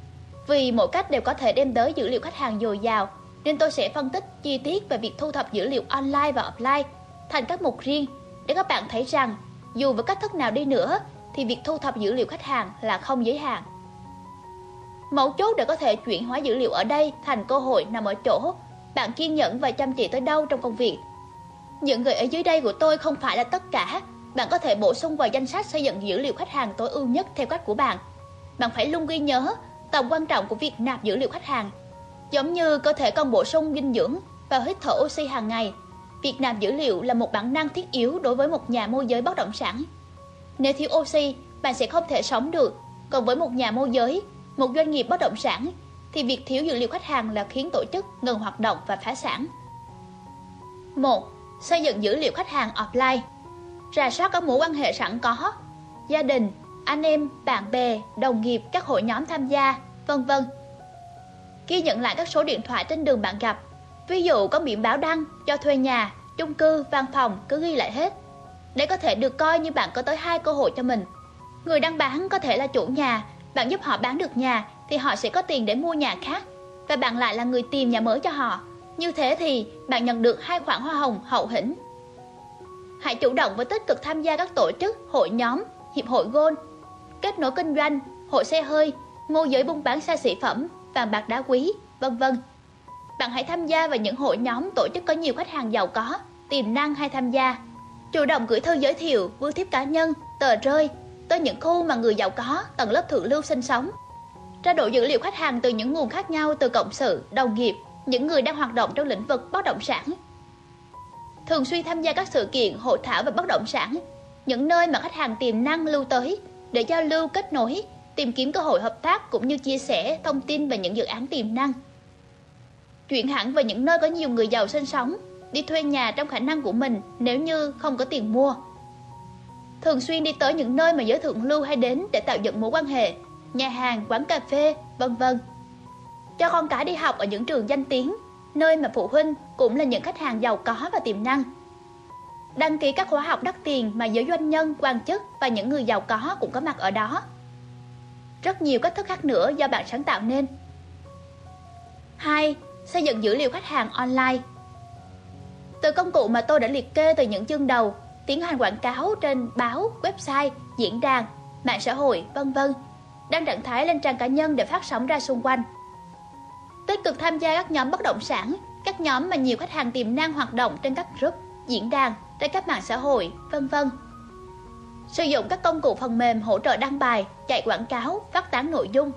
Vì mỗi cách đều có thể đem tới dữ liệu khách hàng dồi dào, nên tôi sẽ phân tích chi tiết về việc thu thập dữ liệu online và offline thành các mục riêng để các bạn thấy rằng dù với cách thức nào đi nữa thì việc thu thập dữ liệu khách hàng là không giới hạn. Mấu chốt để có thể chuyển hóa dữ liệu ở đây thành cơ hội nằm ở chỗ bạn kiên nhẫn và chăm chỉ tới đâu trong công việc. Những gợi ý dưới đây của tôi không phải là tất cả. Bạn có thể bổ sung vào danh sách xây dựng dữ liệu khách hàng tối ưu nhất theo cách của bạn. Bạn phải luôn ghi nhớ tầm quan trọng của việc nạp dữ liệu khách hàng. Giống như cơ thể cần bổ sung dinh dưỡng và hít thở oxy hàng ngày, việc nạp dữ liệu là một bản năng thiết yếu đối với một nhà môi giới bất động sản. Nếu thiếu oxy, bạn sẽ không thể sống được. Còn với một nhà môi giới, một doanh nghiệp bất động sản, thì việc thiếu dữ liệu khách hàng là khiến tổ chức ngừng hoạt động và phá sản. 1. Xây dựng dữ liệu khách hàng offline. Rà soát các mối quan hệ sẵn có, gia đình, anh em, bạn bè, đồng nghiệp, các hội nhóm tham gia, v.v. Ghi nhận lại các số điện thoại trên đường bạn gặp. Ví dụ có biển báo đăng, cho thuê nhà, chung cư, văn phòng, cứ ghi lại hết. Để có thể được coi như bạn có tới 2 cơ hội cho mình. Người đang bán có thể là chủ nhà, bạn giúp họ bán được nhà thì họ sẽ có tiền để mua nhà khác, và bạn lại là người tìm nhà mới cho họ. Như thế thì bạn nhận được 2 khoản hoa hồng hậu hĩnh. Hãy chủ động và tích cực tham gia các tổ chức, hội nhóm, hiệp hội golf, kết nối kinh doanh, hội xe hơi, môi giới buôn bán xa xỉ phẩm, vàng bạc đá quý, vân vân. Bạn hãy tham gia vào những hội nhóm, tổ chức có nhiều khách hàng giàu có, tiềm năng hay tham gia. Chủ động gửi thư giới thiệu, bưu thiếp cá nhân, tờ rơi tới những khu mà người giàu có, tầng lớp thượng lưu sinh sống. Trao đổi dữ liệu khách hàng từ những nguồn khác nhau, từ cộng sự, đồng nghiệp, những người đang hoạt động trong lĩnh vực bất động sản. Thường xuyên tham gia các sự kiện, hội thảo về bất động sản, những nơi mà khách hàng tiềm năng lưu tới để giao lưu, kết nối, tìm kiếm cơ hội hợp tác cũng như chia sẻ thông tin về những dự án tiềm năng. Chuyển hẳn về những nơi có nhiều người giàu sinh sống, đi thuê nhà trong khả năng của mình nếu như không có tiền mua. Thường xuyên đi tới những nơi mà giới thượng lưu hay đến để tạo dựng mối quan hệ, nhà hàng, quán cà phê, vân vân. Cho con cái đi học ở những trường danh tiếng, nơi mà phụ huynh cũng là những khách hàng giàu có và tiềm năng. Đăng ký các khóa học đắt tiền mà giới doanh nhân, quan chức và những người giàu có cũng có mặt ở đó. Rất nhiều cách thức khác nữa do bạn sáng tạo nên. 2. Xây dựng dữ liệu khách hàng online. Từ công cụ mà tôi đã liệt kê từ những chương đầu, tiến hành quảng cáo trên báo, website, diễn đàn, mạng xã hội, vân vân, đăng trạng thái lên trang cá nhân để phát sóng ra xung quanh. Tích cực tham gia các nhóm bất động sản, các nhóm mà nhiều khách hàng tiềm năng hoạt động trên các group, diễn đàn, trên các mạng xã hội, vân vân. Sử dụng các công cụ phần mềm hỗ trợ đăng bài, chạy quảng cáo, phát tán nội dung.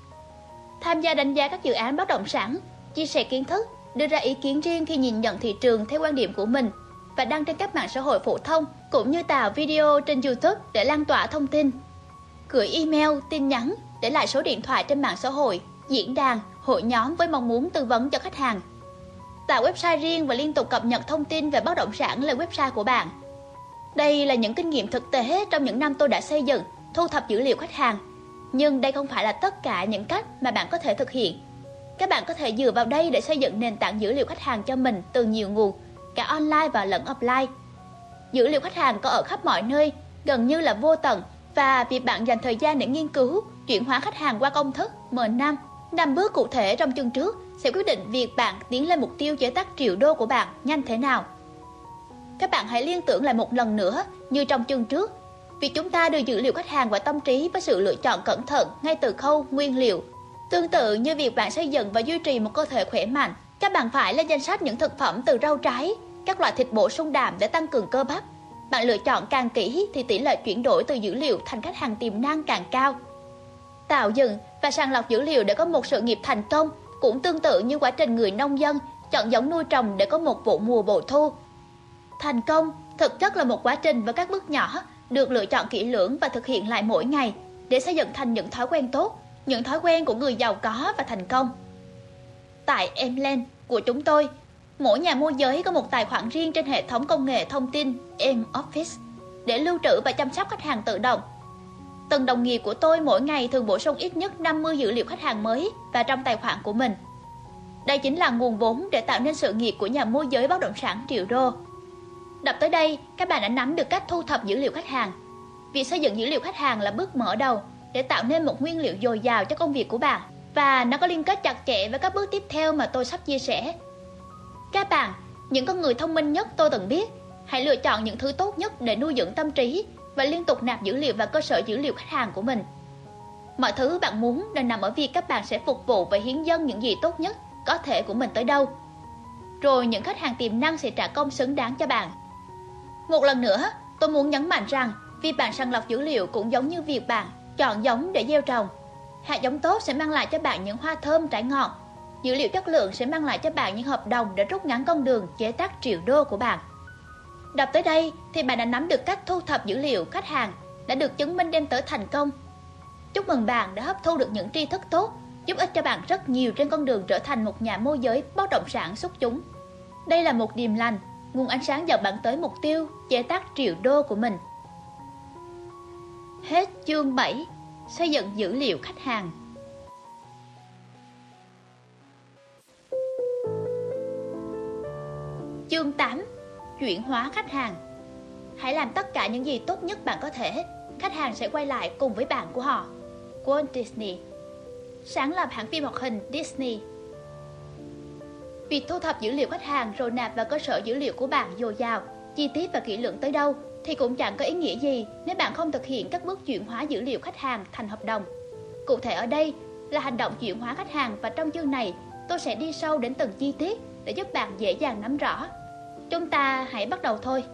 Tham gia đánh giá các dự án bất động sản, chia sẻ kiến thức, đưa ra ý kiến riêng khi nhìn nhận thị trường theo quan điểm của mình và đăng trên các mạng xã hội phổ thông cũng như tạo video trên YouTube để lan tỏa thông tin. Gửi email, tin nhắn, để lại số điện thoại trên mạng xã hội, diễn đàn, hội nhóm với mong muốn tư vấn cho khách hàng. Tạo website riêng và liên tục cập nhật thông tin về bất động sản lên website của bạn. Đây là những kinh nghiệm thực tế trong những năm tôi đã xây dựng, thu thập dữ liệu khách hàng. Nhưng đây không phải là tất cả những cách mà bạn có thể thực hiện. Các bạn có thể dựa vào đây để xây dựng nền tảng dữ liệu khách hàng cho mình từ nhiều nguồn, cả online và lẫn offline. Dữ liệu khách hàng có ở khắp mọi nơi, gần như là vô tận, và việc bạn dành thời gian để nghiên cứu, chuyển hóa khách hàng qua công thức M5, 5 bước cụ thể trong chương trước sẽ quyết định việc bạn tiến lên mục tiêu chế tác triệu đô của bạn nhanh thế nào. Các bạn hãy liên tưởng lại một lần nữa như trong chương trước, việc chúng ta đưa dữ liệu khách hàng vào tâm trí với sự lựa chọn cẩn thận ngay từ khâu nguyên liệu. Tương tự như việc bạn xây dựng và duy trì một cơ thể khỏe mạnh, các bạn phải lên danh sách những thực phẩm từ rau trái, các loại thịt bổ sung đạm để tăng cường cơ bắp. Bạn lựa chọn càng kỹ thì tỷ lệ chuyển đổi từ dữ liệu thành khách hàng tiềm năng càng cao. Tạo dựng và sàng lọc dữ liệu để có một sự nghiệp thành công cũng tương tự như quá trình người nông dân chọn giống nuôi trồng để có một vụ mùa bội thu. Thành công thực chất là một quá trình với các bước nhỏ được lựa chọn kỹ lưỡng và thực hiện lại mỗi ngày để xây dựng thành những thói quen tốt, những thói quen của người giàu có và thành công. Tại Mland của chúng tôi, mỗi nhà môi giới có một tài khoản riêng trên hệ thống công nghệ thông tin M-Office để lưu trữ và chăm sóc khách hàng tự động. Từng đồng nghiệp của tôi mỗi ngày thường bổ sung ít nhất 50 dữ liệu khách hàng mới vào trong tài khoản của mình. Đây chính là nguồn vốn để tạo nên sự nghiệp của nhà môi giới bất động sản triệu đô. Đọc tới đây, các bạn đã nắm được cách thu thập dữ liệu khách hàng. Việc xây dựng dữ liệu khách hàng là bước mở đầu để tạo nên một nguyên liệu dồi dào cho công việc của bạn, và nó có liên kết chặt chẽ với các bước tiếp theo mà tôi sắp chia sẻ. Các bạn, những con người thông minh nhất tôi từng biết, hãy lựa chọn những thứ tốt nhất để nuôi dưỡng tâm trí và liên tục nạp dữ liệu vào cơ sở dữ liệu khách hàng của mình. Mọi thứ bạn muốn đều nằm ở việc các bạn sẽ phục vụ và hiến dâng những gì tốt nhất có thể của mình tới đâu. Rồi những khách hàng tiềm năng sẽ trả công xứng đáng cho bạn. Một lần nữa, tôi muốn nhấn mạnh rằng việc bạn sàng lọc dữ liệu cũng giống như việc bạn chọn giống để gieo trồng. Hạt giống tốt sẽ mang lại cho bạn những hoa thơm trái ngọt. Dữ liệu chất lượng sẽ mang lại cho bạn những hợp đồng để rút ngắn con đường chế tác triệu đô của bạn. Đọc tới đây thì bạn đã nắm được cách thu thập dữ liệu khách hàng đã được chứng minh đem tới thành công. Chúc mừng bạn đã hấp thu được những tri thức tốt, giúp ích cho bạn rất nhiều trên con đường trở thành một nhà môi giới bất động sản xuất chúng. Đây là một điềm lành, nguồn ánh sáng dẫn bạn tới mục tiêu chế tác triệu đô của mình. Hết chương 7, xây dựng dữ liệu khách hàng. Chương 8, chuyển hóa khách hàng. Hãy làm tất cả những gì tốt nhất bạn có thể, khách hàng sẽ quay lại cùng với bạn của họ. Walt Disney, sáng lập hãng phim hoạt hình Disney. Việc thu thập dữ liệu khách hàng rồi nạp vào cơ sở dữ liệu của bạn dồi dào, chi tiết và kỹ lưỡng tới đâu thì cũng chẳng có ý nghĩa gì nếu bạn không thực hiện các bước chuyển hóa dữ liệu khách hàng thành hợp đồng. Cụ thể ở đây là hành động chuyển hóa khách hàng, và trong chương này tôi sẽ đi sâu đến từng chi tiết để giúp bạn dễ dàng nắm rõ. Chúng ta hãy bắt đầu thôi.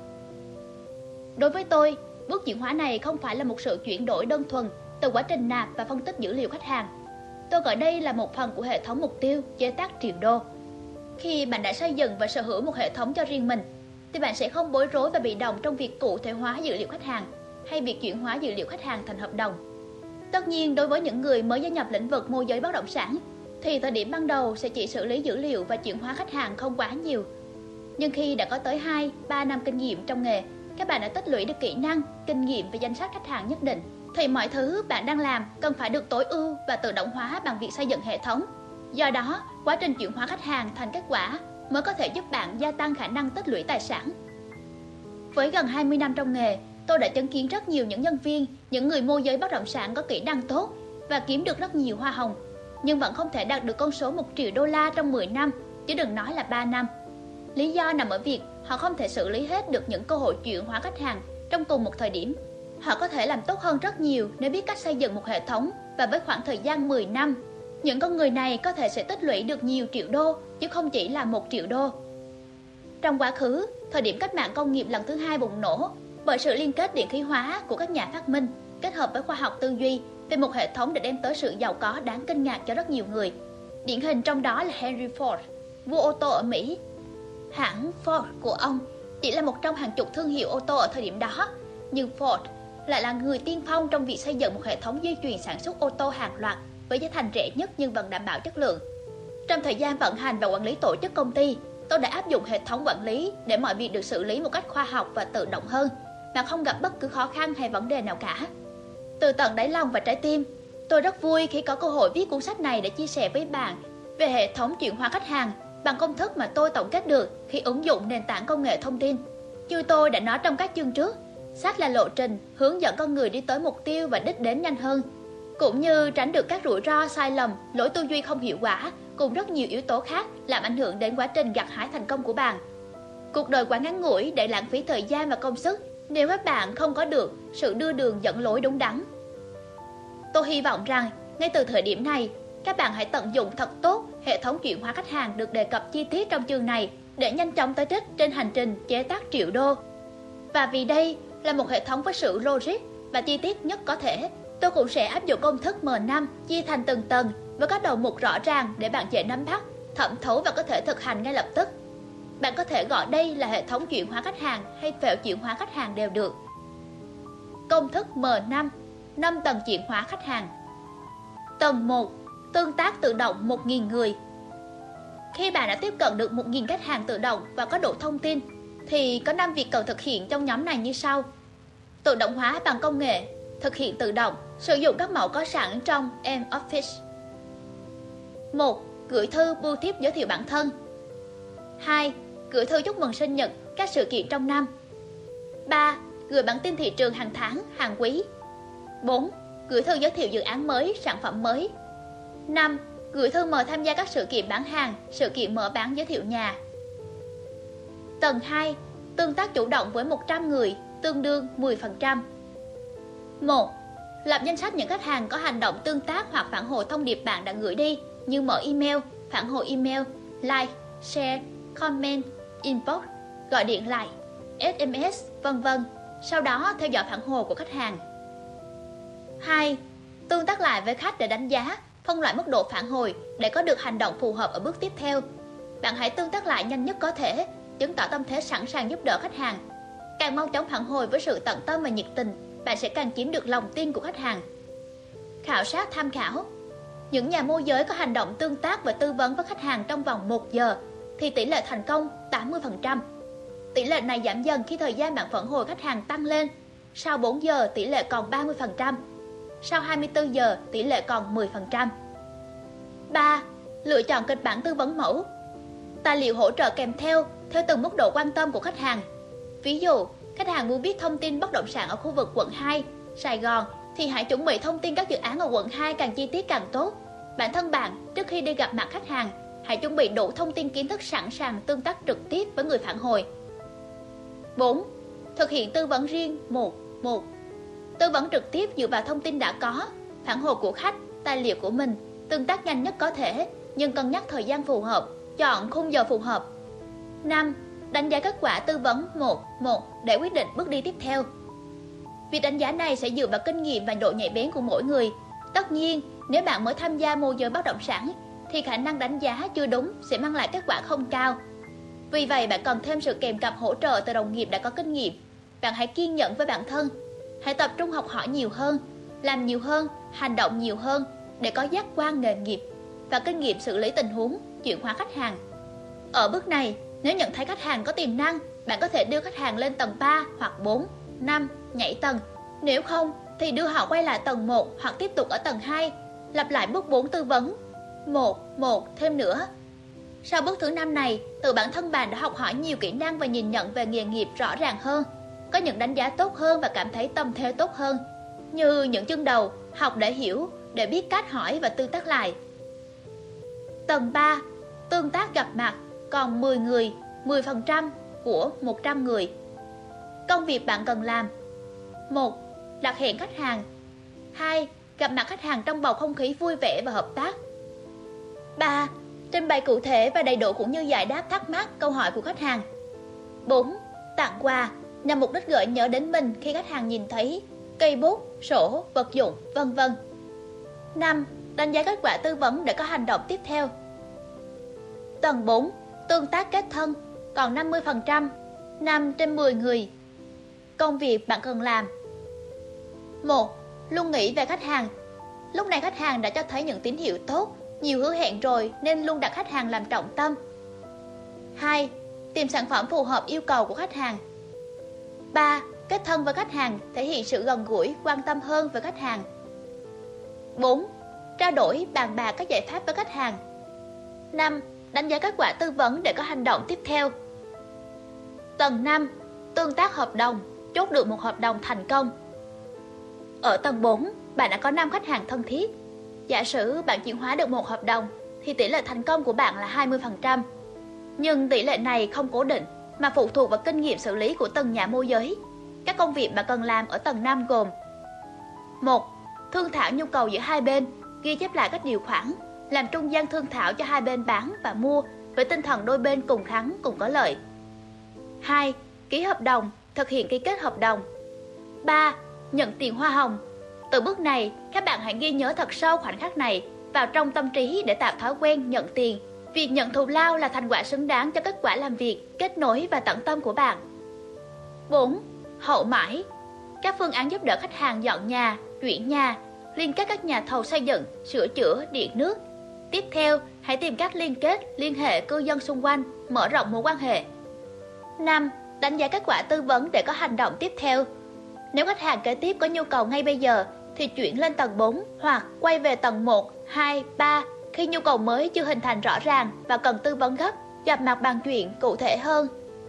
Đối với tôi, bước chuyển hóa này không phải là một sự chuyển đổi đơn thuần từ quá trình nạp và phân tích dữ liệu khách hàng. Tôi gọi đây là một phần của hệ thống mục tiêu chế tác triệu đô. Khi bạn đã xây dựng và sở hữu một hệ thống cho riêng mình, thì bạn sẽ không bối rối và bị động trong việc cụ thể hóa dữ liệu khách hàng hay việc chuyển hóa dữ liệu khách hàng thành hợp đồng. Tất nhiên, đối với những người mới gia nhập lĩnh vực môi giới bất động sản, thì thời điểm ban đầu sẽ chỉ xử lý dữ liệu và chuyển hóa khách hàng không quá nhiều. Nhưng khi đã có tới 2-3 năm kinh nghiệm trong nghề, các bạn đã tích lũy được kỹ năng, kinh nghiệm và danh sách khách hàng nhất định, thì mọi thứ bạn đang làm cần phải được tối ưu và tự động hóa bằng việc xây dựng hệ thống. Do đó, quá trình chuyển hóa khách hàng thành kết quả mới có thể giúp bạn gia tăng khả năng tích lũy tài sản. Với gần 20 năm trong nghề, tôi đã chứng kiến rất nhiều những nhân viên, những người môi giới bất động sản có kỹ năng tốt và kiếm được rất nhiều hoa hồng, nhưng vẫn không thể đạt được con số 1 triệu đô la trong 10 năm, chứ đừng nói là 3 năm. Lý do nằm ở việc họ không thể xử lý hết được những cơ hội chuyển hóa khách hàng trong cùng một thời điểm. Họ có thể làm tốt hơn rất nhiều nếu biết cách xây dựng một hệ thống, và với khoảng thời gian 10 năm, những con người này có thể sẽ tích lũy được nhiều triệu đô, chứ không chỉ là 1 triệu đô. Trong quá khứ, thời điểm cách mạng công nghiệp lần thứ 2 bùng nổ, bởi sự liên kết điện khí hóa của các nhà phát minh kết hợp với khoa học tư duy về một hệ thống để đem tới sự giàu có đáng kinh ngạc cho rất nhiều người. Điển hình trong đó là Henry Ford, vua ô tô ở Mỹ. Hãng Ford của ông chỉ là một trong hàng chục thương hiệu ô tô ở thời điểm đó, nhưng Ford lại là người tiên phong trong việc xây dựng một hệ thống dây chuyền sản xuất ô tô hàng loạt với giá thành rẻ nhất nhưng vẫn đảm bảo chất lượng. Trong thời gian vận hành và quản lý tổ chức công ty, tôi đã áp dụng hệ thống quản lý để mọi việc được xử lý một cách khoa học và tự động hơn, mà không gặp bất cứ khó khăn hay vấn đề nào cả. Từ tận đáy lòng và trái tim, tôi rất vui khi có cơ hội viết cuốn sách này để chia sẻ với bạn về hệ thống chuyển hóa khách hàng bằng công thức mà tôi tổng kết được khi ứng dụng nền tảng công nghệ thông tin. Như tôi đã nói trong các chương trước, sách là lộ trình hướng dẫn con người đi tới mục tiêu và đích đến nhanh hơn, cũng như tránh được các rủi ro, sai lầm, lối tư duy không hiệu quả cùng rất nhiều yếu tố khác làm ảnh hưởng đến quá trình gặt hái thành công của bạn. Cuộc đời quá ngắn ngủi để lãng phí thời gian và công sức nếu các bạn không có được sự đưa đường dẫn lối đúng đắn. Tôi hy vọng rằng ngay từ thời điểm này, các bạn hãy tận dụng thật tốt hệ thống chuyển hóa khách hàng được đề cập chi tiết trong chương này để nhanh chóng tới đích trên hành trình chế tác triệu đô. Và vì đây là một hệ thống với sự logic và chi tiết nhất có thể, tôi cũng sẽ áp dụng công thức M5 chia thành từng tầng với các đầu mục rõ ràng để bạn dễ nắm bắt, thẩm thấu và có thể thực hành ngay lập tức. Bạn có thể gọi đây là hệ thống chuyển hóa khách hàng hay phễu chuyển hóa khách hàng đều được. Công thức M5, 5 tầng chuyển hóa khách hàng. Tầng 1, tương tác tự động 1.000 người. Khi bạn đã tiếp cận được 1.000 khách hàng tự động và có đủ thông tin, thì có 5 việc cần thực hiện trong nhóm này như sau. Tự động hóa bằng công nghệ, thực hiện tự động, sử dụng các mẫu có sẵn trong M-Office. 1. Gửi thư bưu thiếp giới thiệu bản thân. 2. Gửi thư chúc mừng sinh nhật, các sự kiện trong năm. 3. Gửi bản tin thị trường hàng tháng, hàng quý. 4. Gửi thư giới thiệu dự án mới, sản phẩm mới. 5. Gửi thư mời tham gia các sự kiện bán hàng, sự kiện mở bán giới thiệu nhà. Tầng 2. Tương tác chủ động với 100 người, tương đương 10%. 1. Lập danh sách những khách hàng có hành động tương tác hoặc phản hồi thông điệp bạn đã gửi đi, như mở email, phản hồi email, like, share, comment, inbox, gọi điện lại, SMS, vân vân. Sau đó theo dõi phản hồi của khách hàng. 2. Tương tác lại với khách để đánh giá, phân loại mức độ phản hồi để có được hành động phù hợp ở bước tiếp theo. Bạn hãy tương tác lại nhanh nhất có thể, chứng tỏ tâm thế sẵn sàng giúp đỡ khách hàng. Càng mau chóng phản hồi với sự tận tâm và nhiệt tình, bạn sẽ càng chiếm được lòng tin của khách hàng. Khảo sát tham khảo. Những nhà môi giới có hành động tương tác và tư vấn với khách hàng trong vòng 1 giờ thì tỷ lệ thành công 80%. Tỷ lệ này giảm dần khi thời gian bạn phản hồi khách hàng tăng lên. Sau 4 giờ tỷ lệ còn 30%. Sau 24 giờ tỷ lệ còn 10%. 3. Lựa chọn kịch bản tư vấn mẫu. Tài liệu hỗ trợ kèm theo từng mức độ quan tâm của khách hàng. Ví dụ, khách hàng muốn biết thông tin bất động sản ở khu vực quận 2, Sài Gòn thì hãy chuẩn bị thông tin các dự án ở quận 2 càng chi tiết càng tốt. Bản thân bạn, trước khi đi gặp mặt khách hàng, hãy chuẩn bị đủ thông tin kiến thức sẵn sàng tương tác trực tiếp với người phản hồi. 4. Thực hiện tư vấn riêng 1:1. Tư vấn trực tiếp dựa vào thông tin đã có, phản hồi của khách, tài liệu của mình, tương tác nhanh nhất có thể, nhưng cân nhắc thời gian phù hợp, chọn khung giờ phù hợp. 5. Đánh giá kết quả tư vấn 1:1 để quyết định bước đi tiếp theo. Việc đánh giá này sẽ dựa vào kinh nghiệm và độ nhạy bén của mỗi người. Tất nhiên, nếu bạn mới tham gia môi giới bất động sản, thì khả năng đánh giá chưa đúng sẽ mang lại kết quả không cao. Vì vậy, bạn cần thêm sự kèm cặp hỗ trợ từ đồng nghiệp đã có kinh nghiệm. Bạn hãy kiên nhẫn với bản thân, hãy tập trung học hỏi nhiều hơn, làm nhiều hơn, hành động nhiều hơn để có giác quan nghề nghiệp và kinh nghiệm xử lý tình huống, chuyển hóa khách hàng. Ở bước này, nếu nhận thấy khách hàng có tiềm năng, bạn có thể đưa khách hàng lên tầng 3 hoặc 4, 5, nhảy tầng. Nếu không, thì đưa họ quay lại tầng 1 hoặc tiếp tục ở tầng 2, lặp lại bước 4 tư vấn 1:1 thêm nữa. Sau bước thứ 5 này, tự bản thân bạn đã học hỏi nhiều kỹ năng và nhìn nhận về nghề nghiệp rõ ràng hơn, có những đánh giá tốt hơn và cảm thấy tâm thế tốt hơn. Như những chương đầu, học để hiểu, để biết cách hỏi và tương tác lại. Tầng 3, tương tác gặp mặt, còn 10 người, 10% của 100 người. Công việc bạn cần làm: 1. Đặt hẹn khách hàng. 2. Gặp mặt khách hàng trong bầu không khí vui vẻ và hợp tác. 3. Trình bày cụ thể và đầy đủ cũng như giải đáp thắc mắc, câu hỏi của khách hàng. 4. Tặng quà, nhằm mục đích gợi nhớ đến mình khi khách hàng nhìn thấy cây bút, sổ, vật dụng, vân vân. 5. Đánh giá kết quả tư vấn để có hành động tiếp theo. Tầng 4. Tương tác kết thân, còn 50%, 5 trên 10 người. Công việc bạn cần làm: 1. Luôn nghĩ về khách hàng. Lúc này khách hàng đã cho thấy những tín hiệu tốt, nhiều hứa hẹn rồi nên luôn đặt khách hàng làm trọng tâm. 2. Tìm sản phẩm phù hợp yêu cầu của khách hàng. 3. Kết thân với khách hàng, thể hiện sự gần gũi, quan tâm hơn với khách hàng. 4. Trao đổi, bàn bạc các giải pháp với khách hàng. 5. Đánh giá kết quả tư vấn để có hành động tiếp theo. Tầng 5. Tương tác hợp đồng, chốt được một hợp đồng thành công. Ở tầng 4, bạn đã có 5 khách hàng thân thiết. Giả sử bạn chuyển hóa được một hợp đồng, thì tỷ lệ thành công của bạn là 20%. Nhưng tỷ lệ này không cố định, mà phụ thuộc vào kinh nghiệm xử lý của từng nhà môi giới. Các công việc bạn cần làm ở tầng 5 gồm: 1. Thương thảo nhu cầu giữa hai bên, ghi chép lại các điều khoản, làm trung gian thương thảo cho hai bên bán và mua với tinh thần đôi bên cùng thắng cùng có lợi. 2. Ký hợp đồng, thực hiện ký kết hợp đồng. 3. Nhận tiền hoa hồng. Từ bước này, các bạn hãy ghi nhớ thật sâu khoảnh khắc này vào trong tâm trí để tạo thói quen nhận tiền. Việc nhận thù lao là thành quả xứng đáng cho kết quả làm việc, kết nối và tận tâm của bạn. 4. Hậu mãi. Các phương án giúp đỡ khách hàng dọn nhà, chuyển nhà, liên kết các nhà thầu xây dựng, sửa chữa, điện nước. Tiếp theo, hãy tìm cách liên kết, liên hệ cư dân xung quanh, mở rộng mối quan hệ. 5. Đánh giá kết quả tư vấn để có hành động tiếp theo. Nếu khách hàng kế tiếp có nhu cầu ngay bây giờ, thì chuyển lên tầng 4 hoặc quay về tầng 1, 2, 3 khi nhu cầu mới chưa hình thành rõ ràng và cần tư vấn gấp, gặp mặt bàn chuyện cụ thể hơn.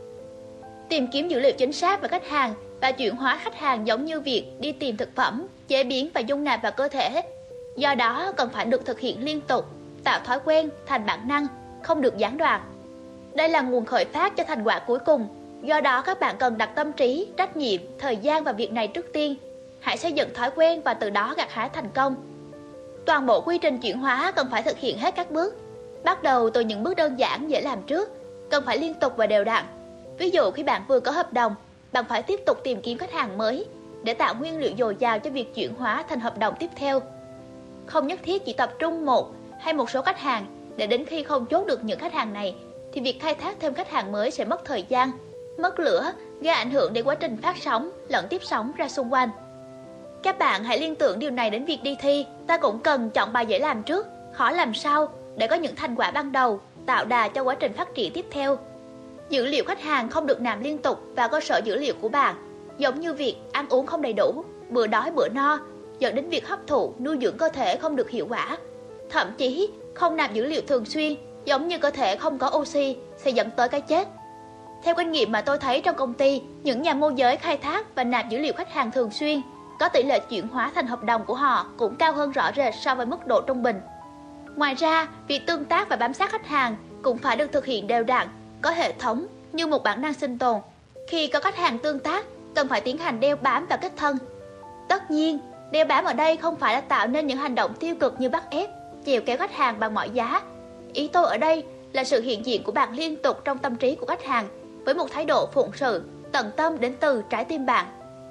Tìm kiếm dữ liệu chính xác về khách hàng và chuyển hóa khách hàng giống như việc đi tìm thực phẩm, chế biến và dung nạp vào cơ thể. Do đó, cần phải được thực hiện liên tục, tạo thói quen thành bản năng, không được gián đoạn. Đây là nguồn khởi phát cho thành quả cuối cùng. Do đó, các bạn cần đặt tâm trí, trách nhiệm, thời gian vào việc này trước tiên. Hãy xây dựng thói quen và từ đó gặt hái thành công. Toàn bộ quy trình chuyển hóa cần phải thực hiện hết các bước. Bắt đầu từ những bước đơn giản dễ làm trước, cần phải liên tục và đều đặn. Ví dụ khi bạn vừa có hợp đồng, bạn phải tiếp tục tìm kiếm khách hàng mới để tạo nguyên liệu dồi dào cho việc chuyển hóa thành hợp đồng tiếp theo. Không nhất thiết chỉ tập trung một hay một số khách hàng, để đến khi không chốt được những khách hàng này thì việc khai thác thêm khách hàng mới sẽ mất thời gian, mất lửa, gây ảnh hưởng đến quá trình phát sóng lẫn tiếp sóng ra xung quanh. Các bạn hãy liên tưởng điều này đến việc đi thi. Ta cũng cần chọn bài dễ làm trước, khó làm sau để có những thành quả ban đầu, tạo đà cho quá trình phát triển tiếp theo. Dữ liệu khách hàng không được nạp liên tục vào cơ sở dữ liệu của bạn, giống như việc ăn uống không đầy đủ, bữa đói bữa no, dẫn đến việc hấp thụ, nuôi dưỡng cơ thể không được hiệu quả. Thậm chí không nạp dữ liệu thường xuyên, giống như cơ thể không có oxy sẽ dẫn tới cái chết. Theo kinh nghiệm mà tôi thấy trong công ty, những nhà môi giới khai thác và nạp dữ liệu khách hàng thường xuyên có tỷ lệ chuyển hóa thành hợp đồng của họ cũng cao hơn rõ rệt so với mức độ trung bình. Ngoài ra, việc tương tác và bám sát khách hàng cũng phải được thực hiện đều đặn, có hệ thống như một bản năng sinh tồn. Khi có khách hàng tương tác, cần phải tiến hành đeo bám và kết thân. Tất nhiên, đeo bám ở đây không phải là tạo nên những hành động tiêu cực như bắt ép, chèo kéo khách hàng bằng mọi giá. Ý tôi ở đây là sự hiện diện của bạn liên tục trong tâm trí của khách hàng với một thái độ phụng sự, tận tâm đến từ trái tim bạn.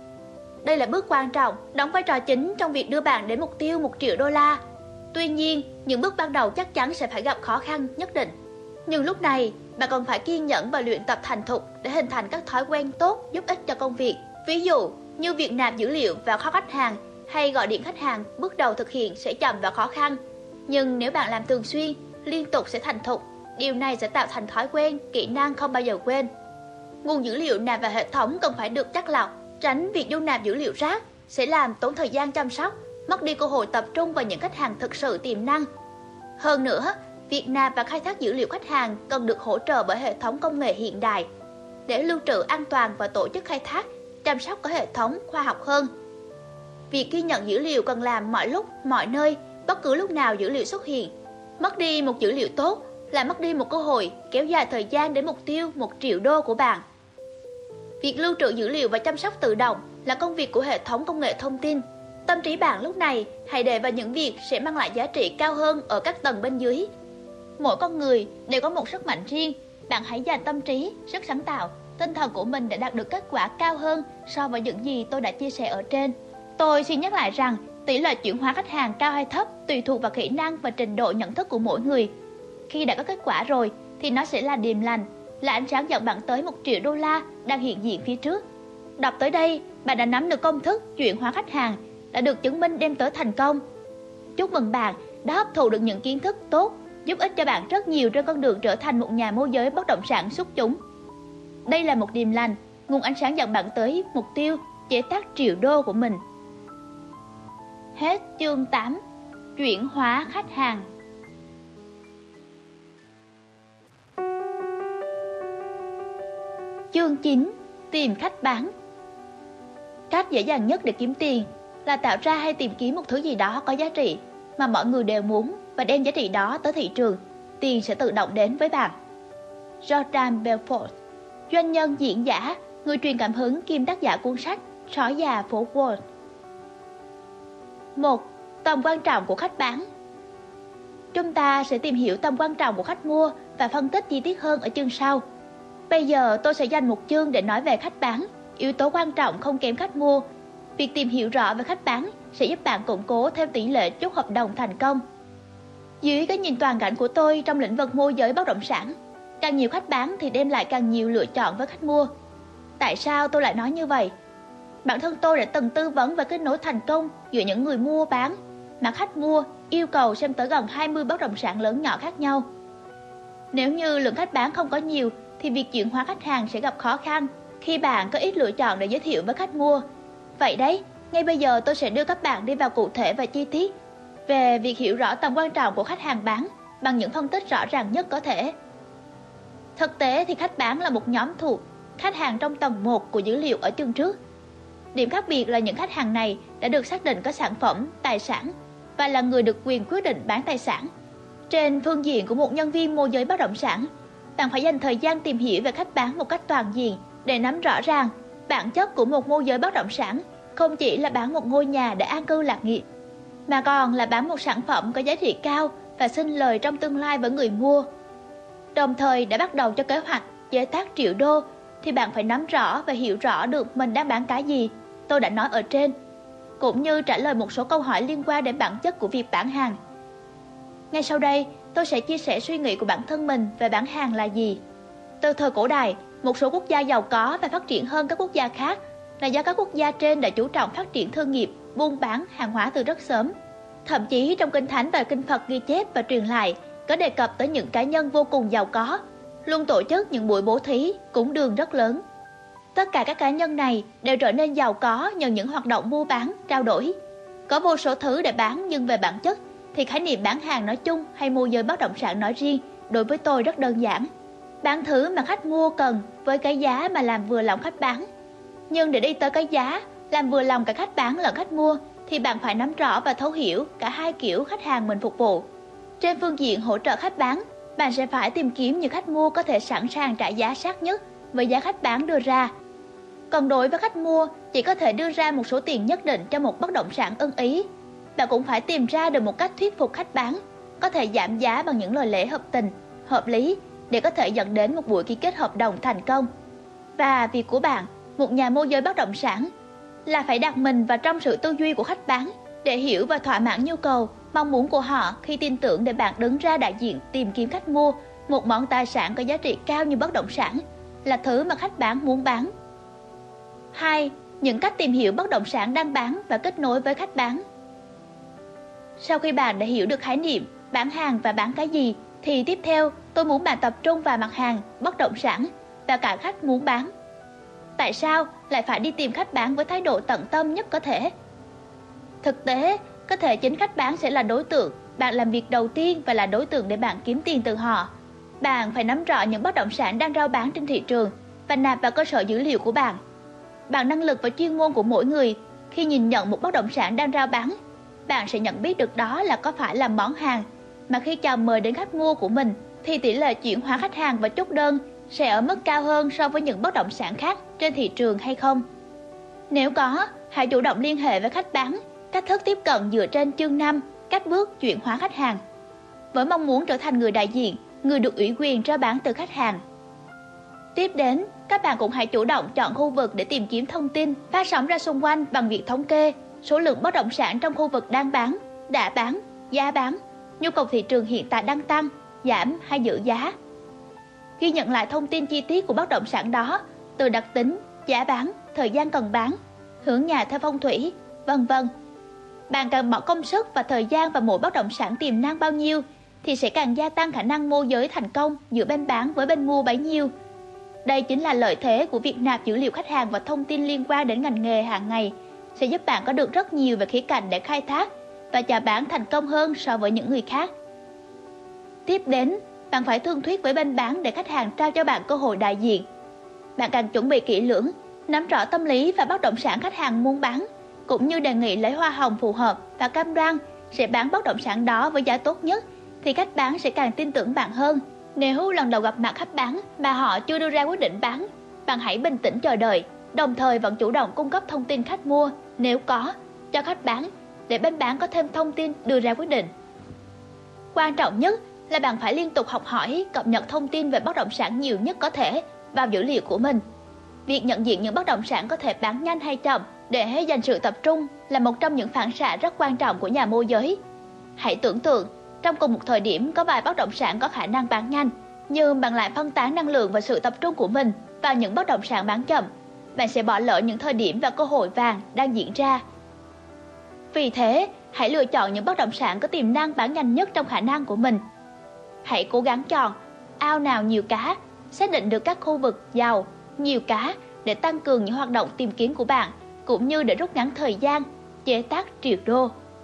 Đây là bước quan trọng, đóng vai trò chính trong việc đưa bạn đến mục tiêu $1 triệu. Tuy nhiên, những bước ban đầu chắc chắn sẽ phải gặp khó khăn nhất định. Nhưng lúc này, bạn còn phải kiên nhẫn và luyện tập thành thục để hình thành các thói quen tốt giúp ích cho công việc. Ví dụ như việc nạp dữ liệu vào kho khách hàng hay gọi điện khách hàng, bước đầu thực hiện sẽ chậm và khó khăn. Nhưng nếu bạn làm thường xuyên, liên tục sẽ thành thục. Điều này sẽ tạo thành thói quen, kỹ năng không bao giờ quên. Nguồn dữ liệu nạp vào hệ thống cần phải được chắt lọc, tránh việc du nạp dữ liệu rác sẽ làm tốn thời gian chăm sóc, mất đi cơ hội tập trung vào những khách hàng thực sự tiềm năng. Hơn nữa, việc nạp và khai thác dữ liệu khách hàng cần được hỗ trợ bởi hệ thống công nghệ hiện đại để lưu trữ an toàn và tổ chức khai thác, chăm sóc có hệ thống khoa học hơn. Việc ghi nhận dữ liệu cần làm mọi lúc, mọi nơi, bất cứ lúc nào dữ liệu xuất hiện. Mất đi một dữ liệu tốt là mất đi một cơ hội kéo dài thời gian đến mục tiêu $1 triệu của bạn. Việc lưu trữ dữ liệu và chăm sóc tự động là công việc của hệ thống công nghệ thông tin. Tâm trí bạn lúc này hãy để vào những việc sẽ mang lại giá trị cao hơn ở các tầng bên dưới. Mỗi con người đều có một sức mạnh riêng. Bạn hãy dành tâm trí, sức sáng tạo, tinh thần của mình để đạt được kết quả cao hơn so với những gì tôi đã chia sẻ ở trên. Tôi xin nhắc lại rằng tỷ lệ chuyển hóa khách hàng cao hay thấp tùy thuộc vào kỹ năng và trình độ nhận thức của mỗi người. Khi đã có kết quả rồi thì nó sẽ là điềm lành, là ánh sáng dẫn bạn tới $1 triệu đang hiện diện phía trước. Đọc tới đây, bạn đã nắm được công thức chuyển hóa khách hàng, đã được chứng minh đem tới thành công. Chúc mừng bạn đã hấp thụ được những kiến thức tốt, giúp ích cho bạn rất nhiều trên con đường trở thành một nhà môi giới bất động sản xuất chúng. Đây là một điềm lành, nguồn ánh sáng dẫn bạn tới mục tiêu chế tác $1 triệu của mình. Hết chương 8. Chuyển hóa khách hàng. Chương 9. Tìm khách bán. Cách dễ dàng nhất để kiếm tiền là tạo ra hay tìm kiếm một thứ gì đó có giá trị mà mọi người đều muốn và đem giá trị đó tới thị trường. Tiền sẽ tự động đến với bạn. Jordan Belfort, doanh nhân, diễn giả, người truyền cảm hứng kiêm tác giả cuốn sách Sói già phố Wall. 1. Tầm quan trọng của khách bán. Chúng ta sẽ tìm hiểu tầm quan trọng của khách mua và phân tích chi tiết hơn ở chương sau. Bây giờ tôi sẽ dành một chương để nói về khách bán, yếu tố quan trọng không kém khách mua. Việc tìm hiểu rõ về khách bán sẽ giúp bạn củng cố thêm tỷ lệ chốt hợp đồng thành công. Dưới cái nhìn toàn cảnh của tôi trong lĩnh vực môi giới bất động sản, càng nhiều khách bán thì đem lại càng nhiều lựa chọn với khách mua. Tại sao tôi lại nói như vậy? Bản thân tôi đã từng tư vấn và kết nối thành công giữa những người mua bán mà khách mua yêu cầu xem tới gần 20 bất động sản lớn nhỏ khác nhau. Nếu như lượng khách bán không có nhiều thì việc chuyển hóa khách hàng sẽ gặp khó khăn khi bạn có ít lựa chọn để giới thiệu với khách mua. Vậy đấy, ngay bây giờ tôi sẽ đưa các bạn đi vào cụ thể và chi tiết về việc hiểu rõ tầm quan trọng của khách hàng bán bằng những phân tích rõ ràng nhất có thể. Thực tế thì khách bán là một nhóm thuộc khách hàng trong tầng 1 của dữ liệu ở chương trước. Điểm khác biệt là những khách hàng này đã được xác định có sản phẩm, tài sản và là người được quyền quyết định bán tài sản. Trên phương diện của một nhân viên môi giới bất động sản, bạn phải dành thời gian tìm hiểu về khách bán một cách toàn diện để nắm rõ ràng bản chất của một môi giới bất động sản không chỉ là bán một ngôi nhà để an cư lạc nghiệp, mà còn là bán một sản phẩm có giá trị cao và sinh lời trong tương lai với người mua. Đồng thời đã bắt đầu cho kế hoạch chế tác $1 triệu thì bạn phải nắm rõ và hiểu rõ được mình đang bán cái gì tôi đã nói ở trên, cũng như trả lời một số câu hỏi liên quan đến bản chất của việc bán hàng. Ngay sau đây, tôi sẽ chia sẻ suy nghĩ của bản thân mình về bán hàng là gì. Từ thời cổ đại, một số quốc gia giàu có và phát triển hơn các quốc gia khác là do các quốc gia trên đã chú trọng phát triển thương nghiệp, buôn bán hàng hóa từ rất sớm. Thậm chí trong Kinh Thánh và Kinh Phật ghi chép và truyền lại có đề cập tới những cá nhân vô cùng giàu có, luôn tổ chức những buổi bố thí, cúng dường rất lớn. Tất cả các cá nhân này đều trở nên giàu có nhờ những hoạt động mua bán, trao đổi. Có vô số thứ để bán, nhưng về bản chất thì khái niệm bán hàng nói chung hay môi giới bất động sản nói riêng đối với tôi rất đơn giản. Bán thứ mà khách mua cần với cái giá mà làm vừa lòng khách bán. Nhưng để đi tới cái giá làm vừa lòng cả khách bán lẫn khách mua thì bạn phải nắm rõ và thấu hiểu cả hai kiểu khách hàng mình phục vụ. Trên phương diện hỗ trợ khách bán, bạn sẽ phải tìm kiếm những khách mua có thể sẵn sàng trả giá sát nhất với giá khách bán đưa ra. Còn đối với khách mua, chỉ có thể đưa ra một số tiền nhất định cho một bất động sản ưng ý. Bạn cũng phải tìm ra được một cách thuyết phục khách bán, có thể giảm giá bằng những lời lẽ hợp tình, hợp lý để có thể dẫn đến một buổi ký kết hợp đồng thành công. Và việc của bạn, một nhà môi giới bất động sản, là phải đặt mình vào trong sự tư duy của khách bán để hiểu và thỏa mãn nhu cầu, mong muốn của họ khi tin tưởng để bạn đứng ra đại diện tìm kiếm khách mua một món tài sản có giá trị cao như bất động sản, là thứ mà khách bán muốn bán. 2. Những cách tìm hiểu bất động sản đang bán và kết nối với khách bán. Sau khi bạn đã hiểu được khái niệm bán hàng và bán cái gì, thì tiếp theo tôi muốn bạn tập trung vào mặt hàng, bất động sản và cả khách muốn bán. Tại sao lại phải đi tìm khách bán với thái độ tận tâm nhất có thể? Thực tế, có thể chính khách bán sẽ là đối tượng bạn làm việc đầu tiên và là đối tượng để bạn kiếm tiền từ họ. Bạn phải nắm rõ những bất động sản đang rao bán trên thị trường và nạp vào cơ sở dữ liệu của bạn. Bằng năng lực và chuyên môn của mỗi người, khi nhìn nhận một bất động sản đang rao bán, bạn sẽ nhận biết được đó là có phải là món hàng mà khi chào mời đến khách mua của mình thì tỷ lệ chuyển hóa khách hàng và chốt đơn sẽ ở mức cao hơn so với những bất động sản khác trên thị trường hay không. Nếu có, hãy chủ động liên hệ với khách bán, cách thức tiếp cận dựa trên chương 5, các bước chuyển hóa khách hàng, với mong muốn trở thành người đại diện, người được ủy quyền ra bán từ khách hàng. Tiếp đến, các bạn cũng hãy chủ động chọn khu vực để tìm kiếm thông tin phát sóng ra xung quanh bằng việc thống kê số lượng bất động sản trong khu vực đang bán, đã bán, giá bán, nhu cầu thị trường hiện tại đang tăng, giảm hay giữ giá. Ghi nhận lại thông tin chi tiết của bất động sản đó, từ đặc tính, giá bán, thời gian cần bán, hướng nhà theo phong thủy, vân vân. Bạn càng bỏ công sức và thời gian vào mỗi bất động sản tiềm năng bao nhiêu thì sẽ càng gia tăng khả năng môi giới thành công giữa bên bán với bên mua bấy nhiêu. Đây chính là lợi thế của việc nạp dữ liệu khách hàng và thông tin liên quan đến ngành nghề hàng ngày, sẽ giúp bạn có được rất nhiều về khía cạnh để khai thác và chào bán thành công hơn so với những người khác. Tiếp đến, bạn phải thương thuyết với bên bán để khách hàng trao cho bạn cơ hội đại diện. Bạn càng chuẩn bị kỹ lưỡng, nắm rõ tâm lý và bất động sản khách hàng muốn bán, cũng như đề nghị lấy hoa hồng phù hợp và cam đoan sẽ bán bất động sản đó với giá tốt nhất, thì khách bán sẽ càng tin tưởng bạn hơn. Nếu lần đầu gặp mặt khách bán mà họ chưa đưa ra quyết định bán, bạn hãy bình tĩnh chờ đợi, đồng thời vẫn chủ động cung cấp thông tin khách mua nếu có cho khách bán để bên bán có thêm thông tin đưa ra quyết định. Quan trọng nhất là bạn phải liên tục học hỏi, cập nhật thông tin về bất động sản nhiều nhất có thể vào dữ liệu của mình. Việc nhận diện những bất động sản có thể bán nhanh hay chậm để dành sự tập trung là một trong những phản xạ rất quan trọng của nhà môi giới. Hãy tưởng tượng, trong cùng một thời điểm có vài bất động sản có khả năng bán nhanh, nhưng bạn lại phân tán năng lượng và sự tập trung của mình vào những bất động sản bán chậm. Bạn sẽ bỏ lỡ những thời điểm và cơ hội vàng đang diễn ra. Vì thế, hãy lựa chọn những bất động sản có tiềm năng bán nhanh nhất trong khả năng của mình. Hãy cố gắng chọn ao nào nhiều cá, xác định được các khu vực giàu, nhiều cá để tăng cường những hoạt động tìm kiếm của bạn, cũng như để rút ngắn thời gian chế tác triệu đô.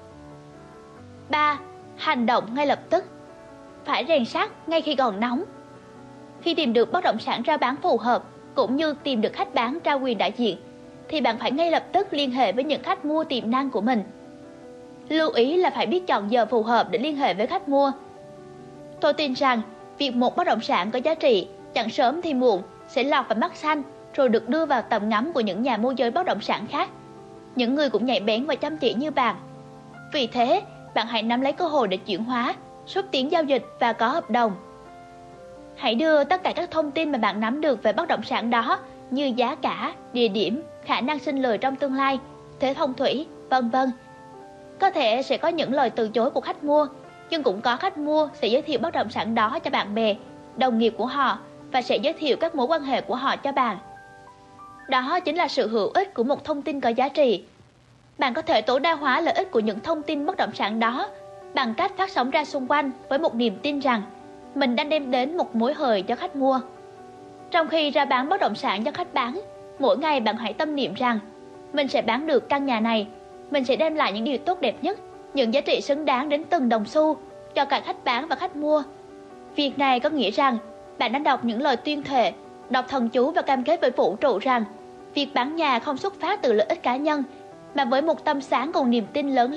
3. Hành động ngay lập tức. Phải rèn sắt ngay khi còn nóng. Khi tìm được bất động sản rao bán phù hợp, cũng như tìm được khách bán trao quyền đại diện, thì bạn phải ngay lập tức liên hệ với những khách mua tiềm năng của mình. Lưu ý là phải biết chọn giờ phù hợp để liên hệ với khách mua. Tôi tin rằng việc một bất động sản có giá trị chẳng sớm thì muộn sẽ lọt vào mắt xanh rồi được đưa vào tầm ngắm của những nhà môi giới bất động sản khác, những người cũng nhạy bén và chăm chỉ như bạn. Vì thế, bạn hãy nắm lấy cơ hội để chuyển hóa, xúc tiến giao dịch và có hợp đồng. Hãy đưa tất cả các thông tin mà bạn nắm được về bất động sản đó như giá cả, địa điểm, khả năng sinh lời trong tương lai, thế phong thủy, vân vân. Có thể sẽ có những lời từ chối của khách mua, nhưng cũng có khách mua sẽ giới thiệu bất động sản đó cho bạn bè, đồng nghiệp của họ và sẽ giới thiệu các mối quan hệ của họ cho bạn. Đó chính là sự hữu ích của một thông tin có giá trị. Bạn có thể tối đa hóa lợi ích của những thông tin bất động sản đó bằng cách phát sóng ra xung quanh với một niềm tin rằng mình đang đem đến một mối hời cho khách mua. Trong khi ra bán bất động sản cho khách bán, mỗi ngày bạn hãy tâm niệm rằng mình sẽ bán được căn nhà này, mình sẽ đem lại những điều tốt đẹp nhất, những giá trị xứng đáng đến từng đồng xu cho cả khách bán và khách mua. Việc này có nghĩa rằng bạn đã đọc những lời tuyên thệ, đọc thần chú và cam kết với vũ trụ rằng việc bán nhà không xuất phát từ lợi ích cá nhân, mà với một tâm sáng cùng niềm tin lớn lao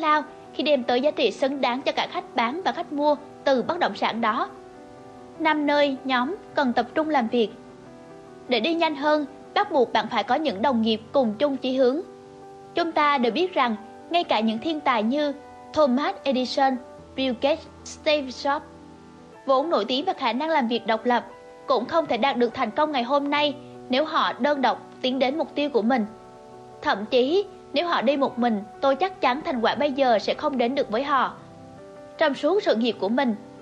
khi đem tới giá trị xứng đáng cho cả khách bán và khách mua từ bất động sản đó. 5 nơi nhóm cần tập trung làm việc. Để đi nhanh hơn, bắt buộc bạn phải có những đồng nghiệp cùng chung chí hướng. Chúng ta đều biết rằng, ngay cả những thiên tài như Thomas Edison, Bill Gates, Steve Jobs, vốn nổi tiếng và khả năng làm việc độc lập, cũng không thể đạt được thành công ngày hôm nay nếu họ đơn độc tiến đến mục tiêu của mình. Thậm chí, nếu họ đi một mình, tôi chắc chắn thành quả bây giờ sẽ không đến được với họ. Trong suốt sự nghiệp của mình,